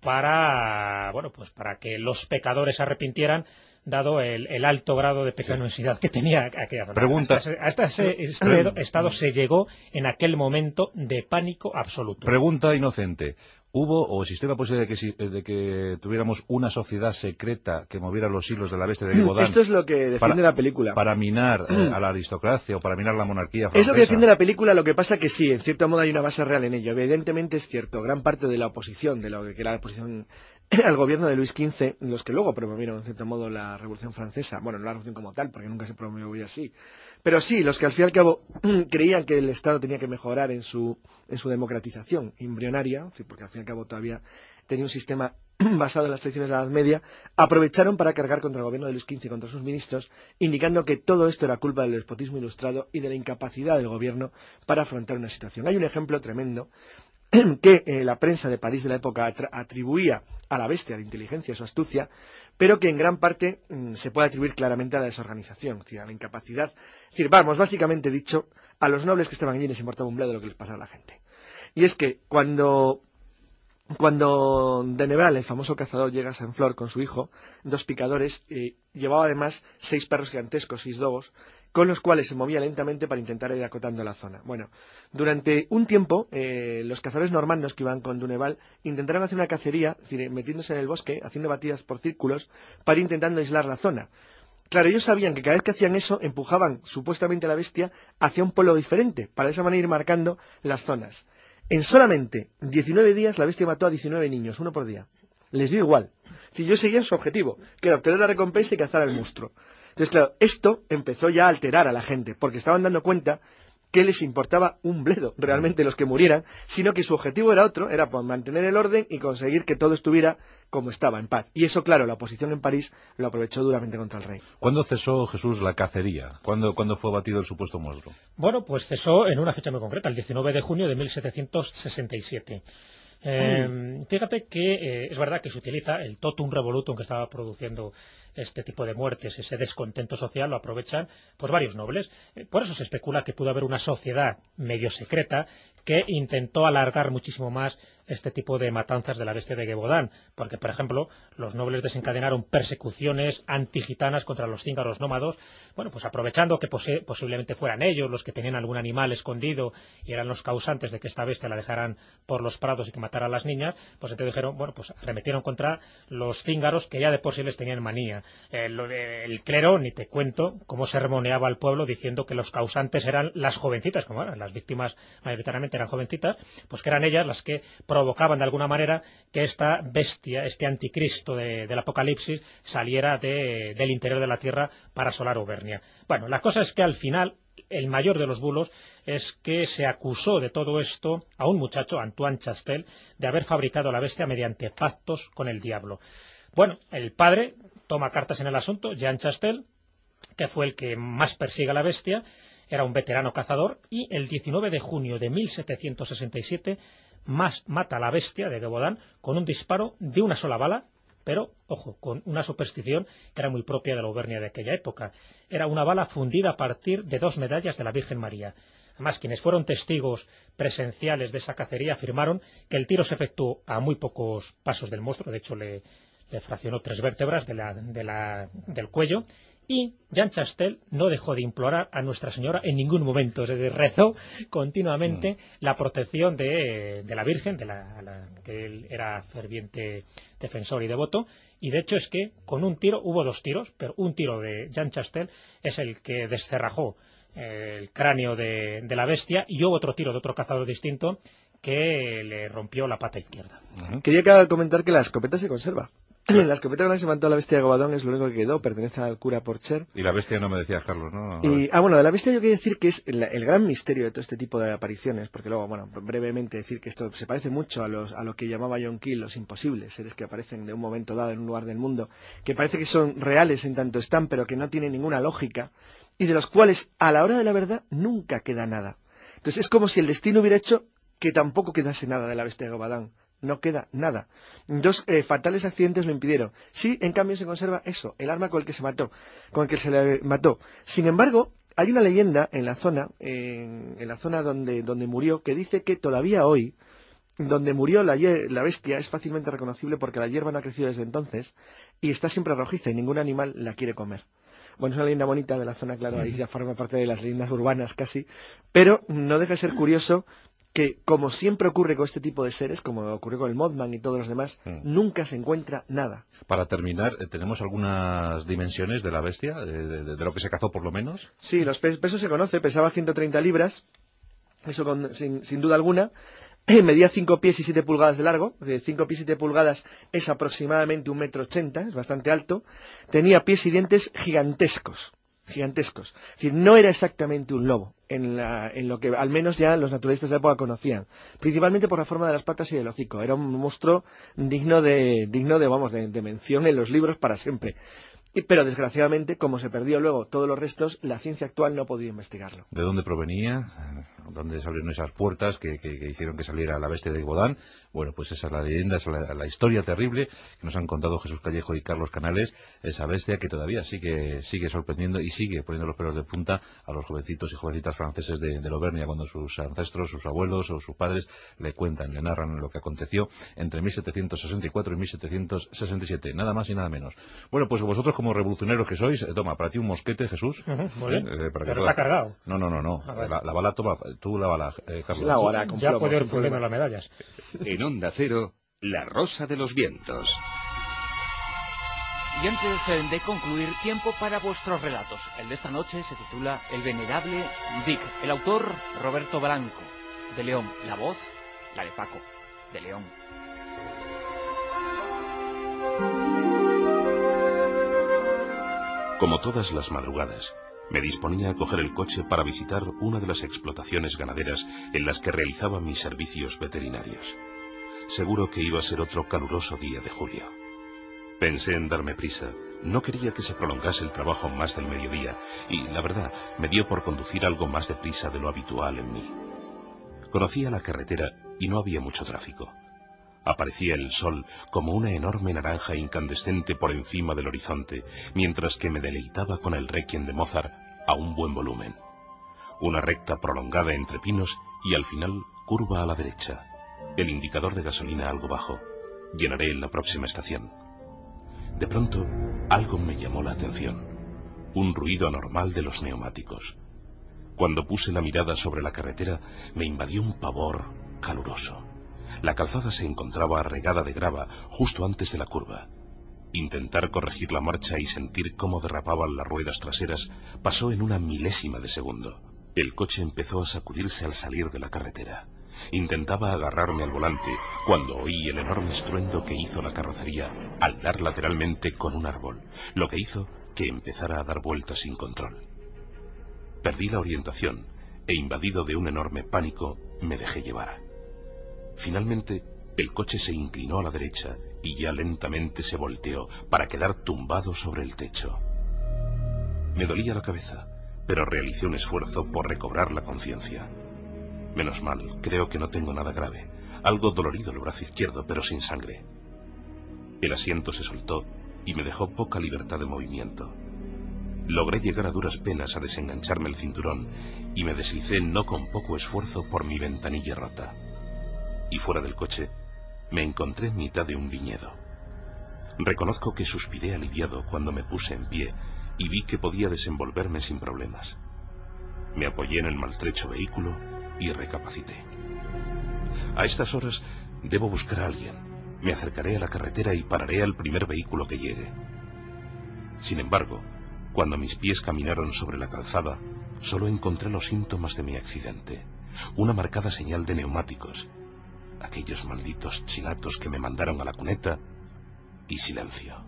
para, bueno, pues para que los pecadores se arrepintieran, dado el alto grado de pecaminosidad que tenía aquella. Pregunta. Hasta ese estado se llegó en aquel momento de pánico absoluto. Pregunta inocente. ¿Hubo o existe la posibilidad de que tuviéramos una sociedad secreta que moviera los hilos de la bestia de Givaudan? Esto es lo que defiende la película. Para minar a la aristocracia o para minar la monarquía francesa. Es lo que defiende la película, lo que pasa que sí, en cierto modo hay una base real en ello. Evidentemente es cierto, gran parte de la oposición, de lo que era la oposición al gobierno de Luis XV, los que luego promovieron en cierto modo la Revolución Francesa, bueno, no la Revolución como tal, porque nunca se promovió así, pero sí, los que al fin y al cabo creían que el Estado tenía que mejorar en su democratización embrionaria, porque al fin y al cabo todavía tenía un sistema basado en las tradiciones de la Edad Media, aprovecharon para cargar contra el gobierno de Luis XV y contra sus ministros, indicando que todo esto era culpa del despotismo ilustrado y de la incapacidad del gobierno para afrontar una situación. Hay un ejemplo tremendo que la prensa de París de la época atribuía a la bestia de inteligencia y su astucia, pero que en gran parte se puede atribuir claramente a la desorganización, es decir, a la incapacidad. Es decir, vamos, básicamente dicho, a los nobles que estaban allí les importaba un bledo lo que les pasaba a la gente. Y es que cuando Denneval, el famoso cazador, llega a Saint-Flour con su hijo, 2 picadores, llevaba además 6 perros gigantescos, 6 dogos, con los cuales se movía lentamente para intentar ir acotando la zona. Bueno, durante un tiempo, los cazadores normandos que iban con Denneval intentaron hacer una cacería, es decir, metiéndose en el bosque, haciendo batidas por círculos, para ir intentando aislar la zona. Claro, ellos sabían que cada vez que hacían eso, empujaban supuestamente a la bestia hacia un pueblo diferente, para de esa manera ir marcando las zonas. En solamente 19 días, la bestia mató a 19 niños, 1 por día. Les dio igual. Es decir, ellos seguían su objetivo, que era obtener la recompensa y cazar al monstruo. Entonces, claro, esto empezó ya a alterar a la gente, porque estaban dando cuenta que les importaba un bledo realmente los que murieran, sino que su objetivo era otro, era pues, mantener el orden y conseguir que todo estuviera como estaba, en paz. Y eso, claro, la oposición en París lo aprovechó duramente contra el rey. ¿Cuándo cesó, Jesús, la cacería? ¿Cuándo fue abatido el supuesto monstruo? Bueno, pues cesó en una fecha muy concreta, el 19 de junio de 1767. Fíjate que es verdad que se utiliza el totum revolutum que estaba produciendo este tipo de muertes, ese descontento social, lo aprovechan pues varios nobles. Por eso se especula que pudo haber una sociedad medio secreta que intentó alargar muchísimo más este tipo de matanzas de la bestia de Gévaudan, porque, por ejemplo, los nobles desencadenaron persecuciones antigitanas contra los cíngaros nómados, bueno, pues aprovechando que posiblemente fueran ellos los que tenían algún animal escondido y eran los causantes de que esta bestia la dejaran por los prados y que matara a las niñas, pues entonces dijeron, bueno, pues arremetieron contra los cíngaros que ya de por sí les tenían manía. El clero, ni te cuento cómo sermoneaba al pueblo diciendo que los causantes eran las jovencitas, como eran las víctimas mayoritariamente eran jovencitas, pues que eran ellas las que provocaban de alguna manera que esta bestia, este anticristo del Apocalipsis, saliera del interior de la tierra para asolar Auvernia. Bueno, la cosa es que al final el mayor de los bulos es que se acusó de todo esto a un muchacho, Antoine Chastel, de haber fabricado la bestia mediante pactos con el diablo. Bueno, el padre toma cartas en el asunto, Jean Chastel, que fue el que más persigue a la bestia, era un veterano cazador, y el 19 de junio de 1767 mata a la bestia de Gévaudan con un disparo de una sola bala, pero, ojo, con una superstición que era muy propia de la Auvernia de aquella época. Era una bala fundida a partir de 2 medallas de la Virgen María. Además, quienes fueron testigos presenciales de esa cacería afirmaron que el tiro se efectuó a muy pocos pasos del monstruo, de hecho le fraccionó 3 vértebras del cuello, y Jean Chastel no dejó de implorar a Nuestra Señora en ningún momento, es decir, rezó continuamente la protección de la Virgen, que él era ferviente defensor y devoto, y de hecho es que con un tiro, hubo 2 tiros, pero un tiro de Jean Chastel es el que descerrajó el cráneo de la bestia, y hubo otro tiro de otro cazador distinto que le rompió la pata izquierda. Quería comentar que la escopeta se conserva. La escopeta con la que se mató a la bestia de Gévaudan es lo único que quedó, pertenece al cura Porcher. Y la bestia no me decías, Carlos, ¿no? Bueno, de la bestia yo quería decir que es el gran misterio de todo este tipo de apariciones, porque luego, bueno, brevemente decir que esto se parece mucho a lo que llamaba John Keel los imposibles, seres que aparecen de un momento dado en un lugar del mundo, que parece que son reales en tanto están, pero que no tienen ninguna lógica, y de los cuales, a la hora de la verdad, nunca queda nada. Entonces es como si el destino hubiera hecho que tampoco quedase nada de la bestia de Gévaudan. No queda nada. 2 fatales accidentes lo impidieron. Sí, en cambio se conserva eso, el arma con el que se se le mató. Sin embargo, hay una leyenda en la zona, donde murió, que dice que todavía hoy, donde murió la bestia, es fácilmente reconocible porque la hierba no ha crecido desde entonces y está siempre rojiza y ningún animal la quiere comer. Bueno, es una leyenda bonita de la zona, claro, ahí ya forma parte de las leyendas urbanas casi, pero no deja de ser curioso que, como siempre ocurre con este tipo de seres, como ocurrió con el Mothman y todos los demás, nunca se encuentra nada. Para terminar, ¿tenemos algunas dimensiones de la bestia, de lo que se cazó por lo menos? Sí, los pesos se conoce, pesaba 130 libras, eso sin duda alguna, medía 5 pies y 7 pulgadas de largo, es decir, 5 pies y 7 pulgadas es aproximadamente 1,80 m, es bastante alto, tenía pies y dientes gigantescos. Es decir, no era exactamente un lobo, en lo que al menos ya los naturalistas de la época conocían, principalmente por la forma de las patas y del hocico. Era un monstruo digno de mención en los libros para siempre. Pero desgraciadamente, como se perdió luego todos los restos, la ciencia actual no ha podido investigarlo. ¿De dónde provenía? ¿Dónde salieron esas puertas que hicieron que saliera la bestia de Gévaudan? Bueno, pues esa es la leyenda, esa es la historia terrible que nos han contado Jesús Callejo y Carlos Canales, esa bestia que todavía sigue sorprendiendo y sigue poniendo los pelos de punta a los jovencitos y jovencitas franceses de Auvernia, cuando sus ancestros, sus abuelos o sus padres le cuentan, le narran lo que aconteció entre 1764 y 1767, nada más y nada menos. Bueno, pues vosotros como revolucionarios que sois, toma, para ti un mosquete, Jesús. Muy bien, pero está cargado. No. La bala, toma, tú la bala, Carlos. La bala, ya puedo ir fundiendo las medallas. En Onda Cero, La Rosa de los Vientos. Y antes de concluir, tiempo para vuestros relatos. El de esta noche se titula El Venerable Dick. El autor, Roberto Blanco, de León. La voz, la de Paco, de León. Como todas las madrugadas, me disponía a coger el coche para visitar una de las explotaciones ganaderas en las que realizaba mis servicios veterinarios. Seguro que iba a ser otro caluroso día de julio. Pensé en darme prisa. No quería que se prolongase el trabajo más del mediodía y, la verdad, me dio por conducir algo más deprisa de lo habitual en mí. Conocía la carretera y no había mucho tráfico. Aparecía el sol como una enorme naranja incandescente por encima del horizonte, mientras que me deleitaba con el Requiem de Mozart a un buen volumen. Una recta prolongada entre pinos y al final curva a la derecha. El indicador de gasolina algo bajo. Llenaré en la próxima estación. De pronto, algo me llamó la atención. Un ruido anormal de los neumáticos. Cuando puse la mirada sobre la carretera, me invadió un pavor caluroso. La calzada se encontraba regada de grava justo antes de la curva. Intentar corregir la marcha y sentir cómo derrapaban las ruedas traseras pasó en una milésima de segundo. El coche empezó a sacudirse al salir de la carretera. Intentaba agarrarme al volante cuando oí el enorme estruendo que hizo la carrocería al dar lateralmente con un árbol, lo que hizo que empezara a dar vueltas sin control. Perdí la orientación e, invadido de un enorme pánico, me dejé llevar. Finalmente, el coche se inclinó a la derecha y ya lentamente se volteó para quedar tumbado sobre el techo. Me dolía la cabeza, pero realicé un esfuerzo por recobrar la conciencia. Menos mal, creo que no tengo nada grave. Algo dolorido el brazo izquierdo, pero sin sangre. El asiento se soltó y me dejó poca libertad de movimiento. Logré llegar a duras penas a desengancharme el cinturón y me deslicé no con poco esfuerzo por mi ventanilla rota. Y fuera del coche, me encontré en mitad de un viñedo. Reconozco que suspiré aliviado cuando me puse en pie y vi que podía desenvolverme sin problemas. Me apoyé en el maltrecho vehículo y recapacité. A estas horas debo buscar a alguien. Me acercaré a la carretera y pararé al primer vehículo que llegue. Sin embargo, cuando mis pies caminaron sobre la calzada, solo encontré los síntomas de mi accidente. Una marcada señal de neumáticos, aquellos malditos chilatos que me mandaron a la cuneta, y silencio.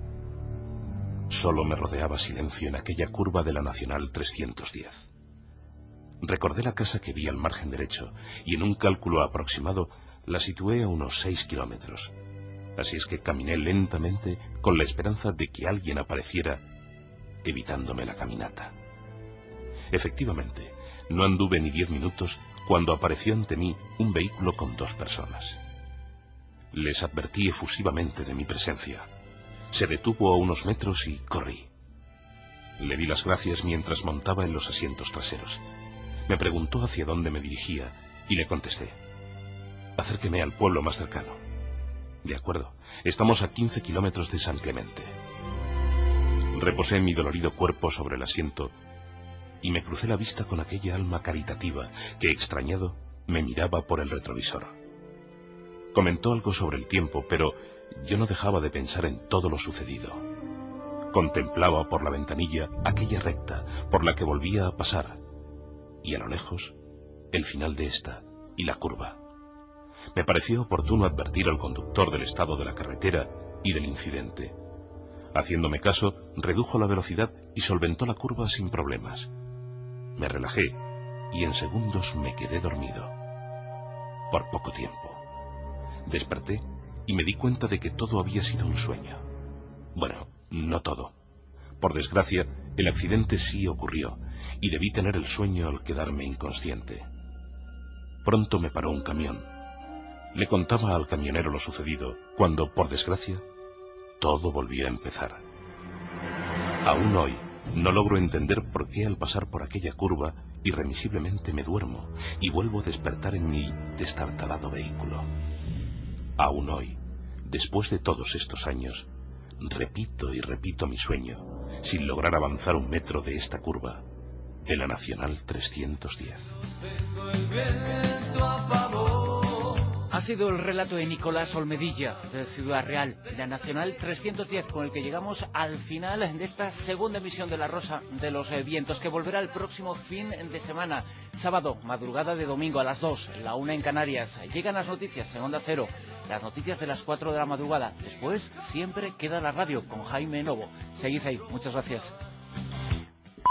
Solo me rodeaba silencio en aquella curva de la Nacional 310. Recordé la casa que vi al margen derecho y en un cálculo aproximado la situé a unos 6 kilómetros. Así es que caminé lentamente con la esperanza de que alguien apareciera, evitándome la caminata. Efectivamente, no anduve ni 10 minutos cuando apareció ante mí un vehículo con 2 personas. Les advertí efusivamente de mi presencia. Se detuvo a unos metros y corrí. Le di las gracias mientras montaba en los asientos traseros. Me preguntó hacia dónde me dirigía y le contesté: acérqueme al pueblo más cercano. De acuerdo, estamos a 15 kilómetros de San Clemente. Reposé mi dolorido cuerpo sobre el asiento y me crucé la vista con aquella alma caritativa que, extrañado, me miraba por el retrovisor. Comentó algo sobre el tiempo, pero yo no dejaba de pensar en todo lo sucedido. Contemplaba por la ventanilla aquella recta por la que volvía a pasar, y a lo lejos, el final de esta y la curva. Me pareció oportuno advertir al conductor del estado de la carretera y del incidente. Haciéndome caso, redujo la velocidad y solventó la curva sin problemas. Me relajé y en segundos me quedé dormido. Por poco tiempo. Desperté y me di cuenta de que todo había sido un sueño. Bueno, no todo. Por desgracia, el accidente sí ocurrió y debí tener el sueño al quedarme inconsciente. Pronto me paró un camión. Le contaba al camionero lo sucedido cuando, por desgracia, todo volvió a empezar. Aún hoy no logro entender por qué al pasar por aquella curva irremisiblemente me duermo y vuelvo a despertar en mi destartalado vehículo. Aún hoy, después de todos estos años, repito y repito mi sueño, sin lograr avanzar un metro de esta curva, de la Nacional 310. Ha sido el relato de Nicolás Olmedilla, de Ciudad Real, de la Nacional 310, con el que llegamos al final de esta segunda emisión de La Rosa de los Vientos, que volverá el próximo fin de semana, sábado, madrugada de domingo a las 2, la 1 en Canarias. Llegan las noticias en Onda Cero. las noticias de las 4 de la madrugada. Después siempre queda la radio con Jaime Novo. Seguid ahí. Muchas gracias.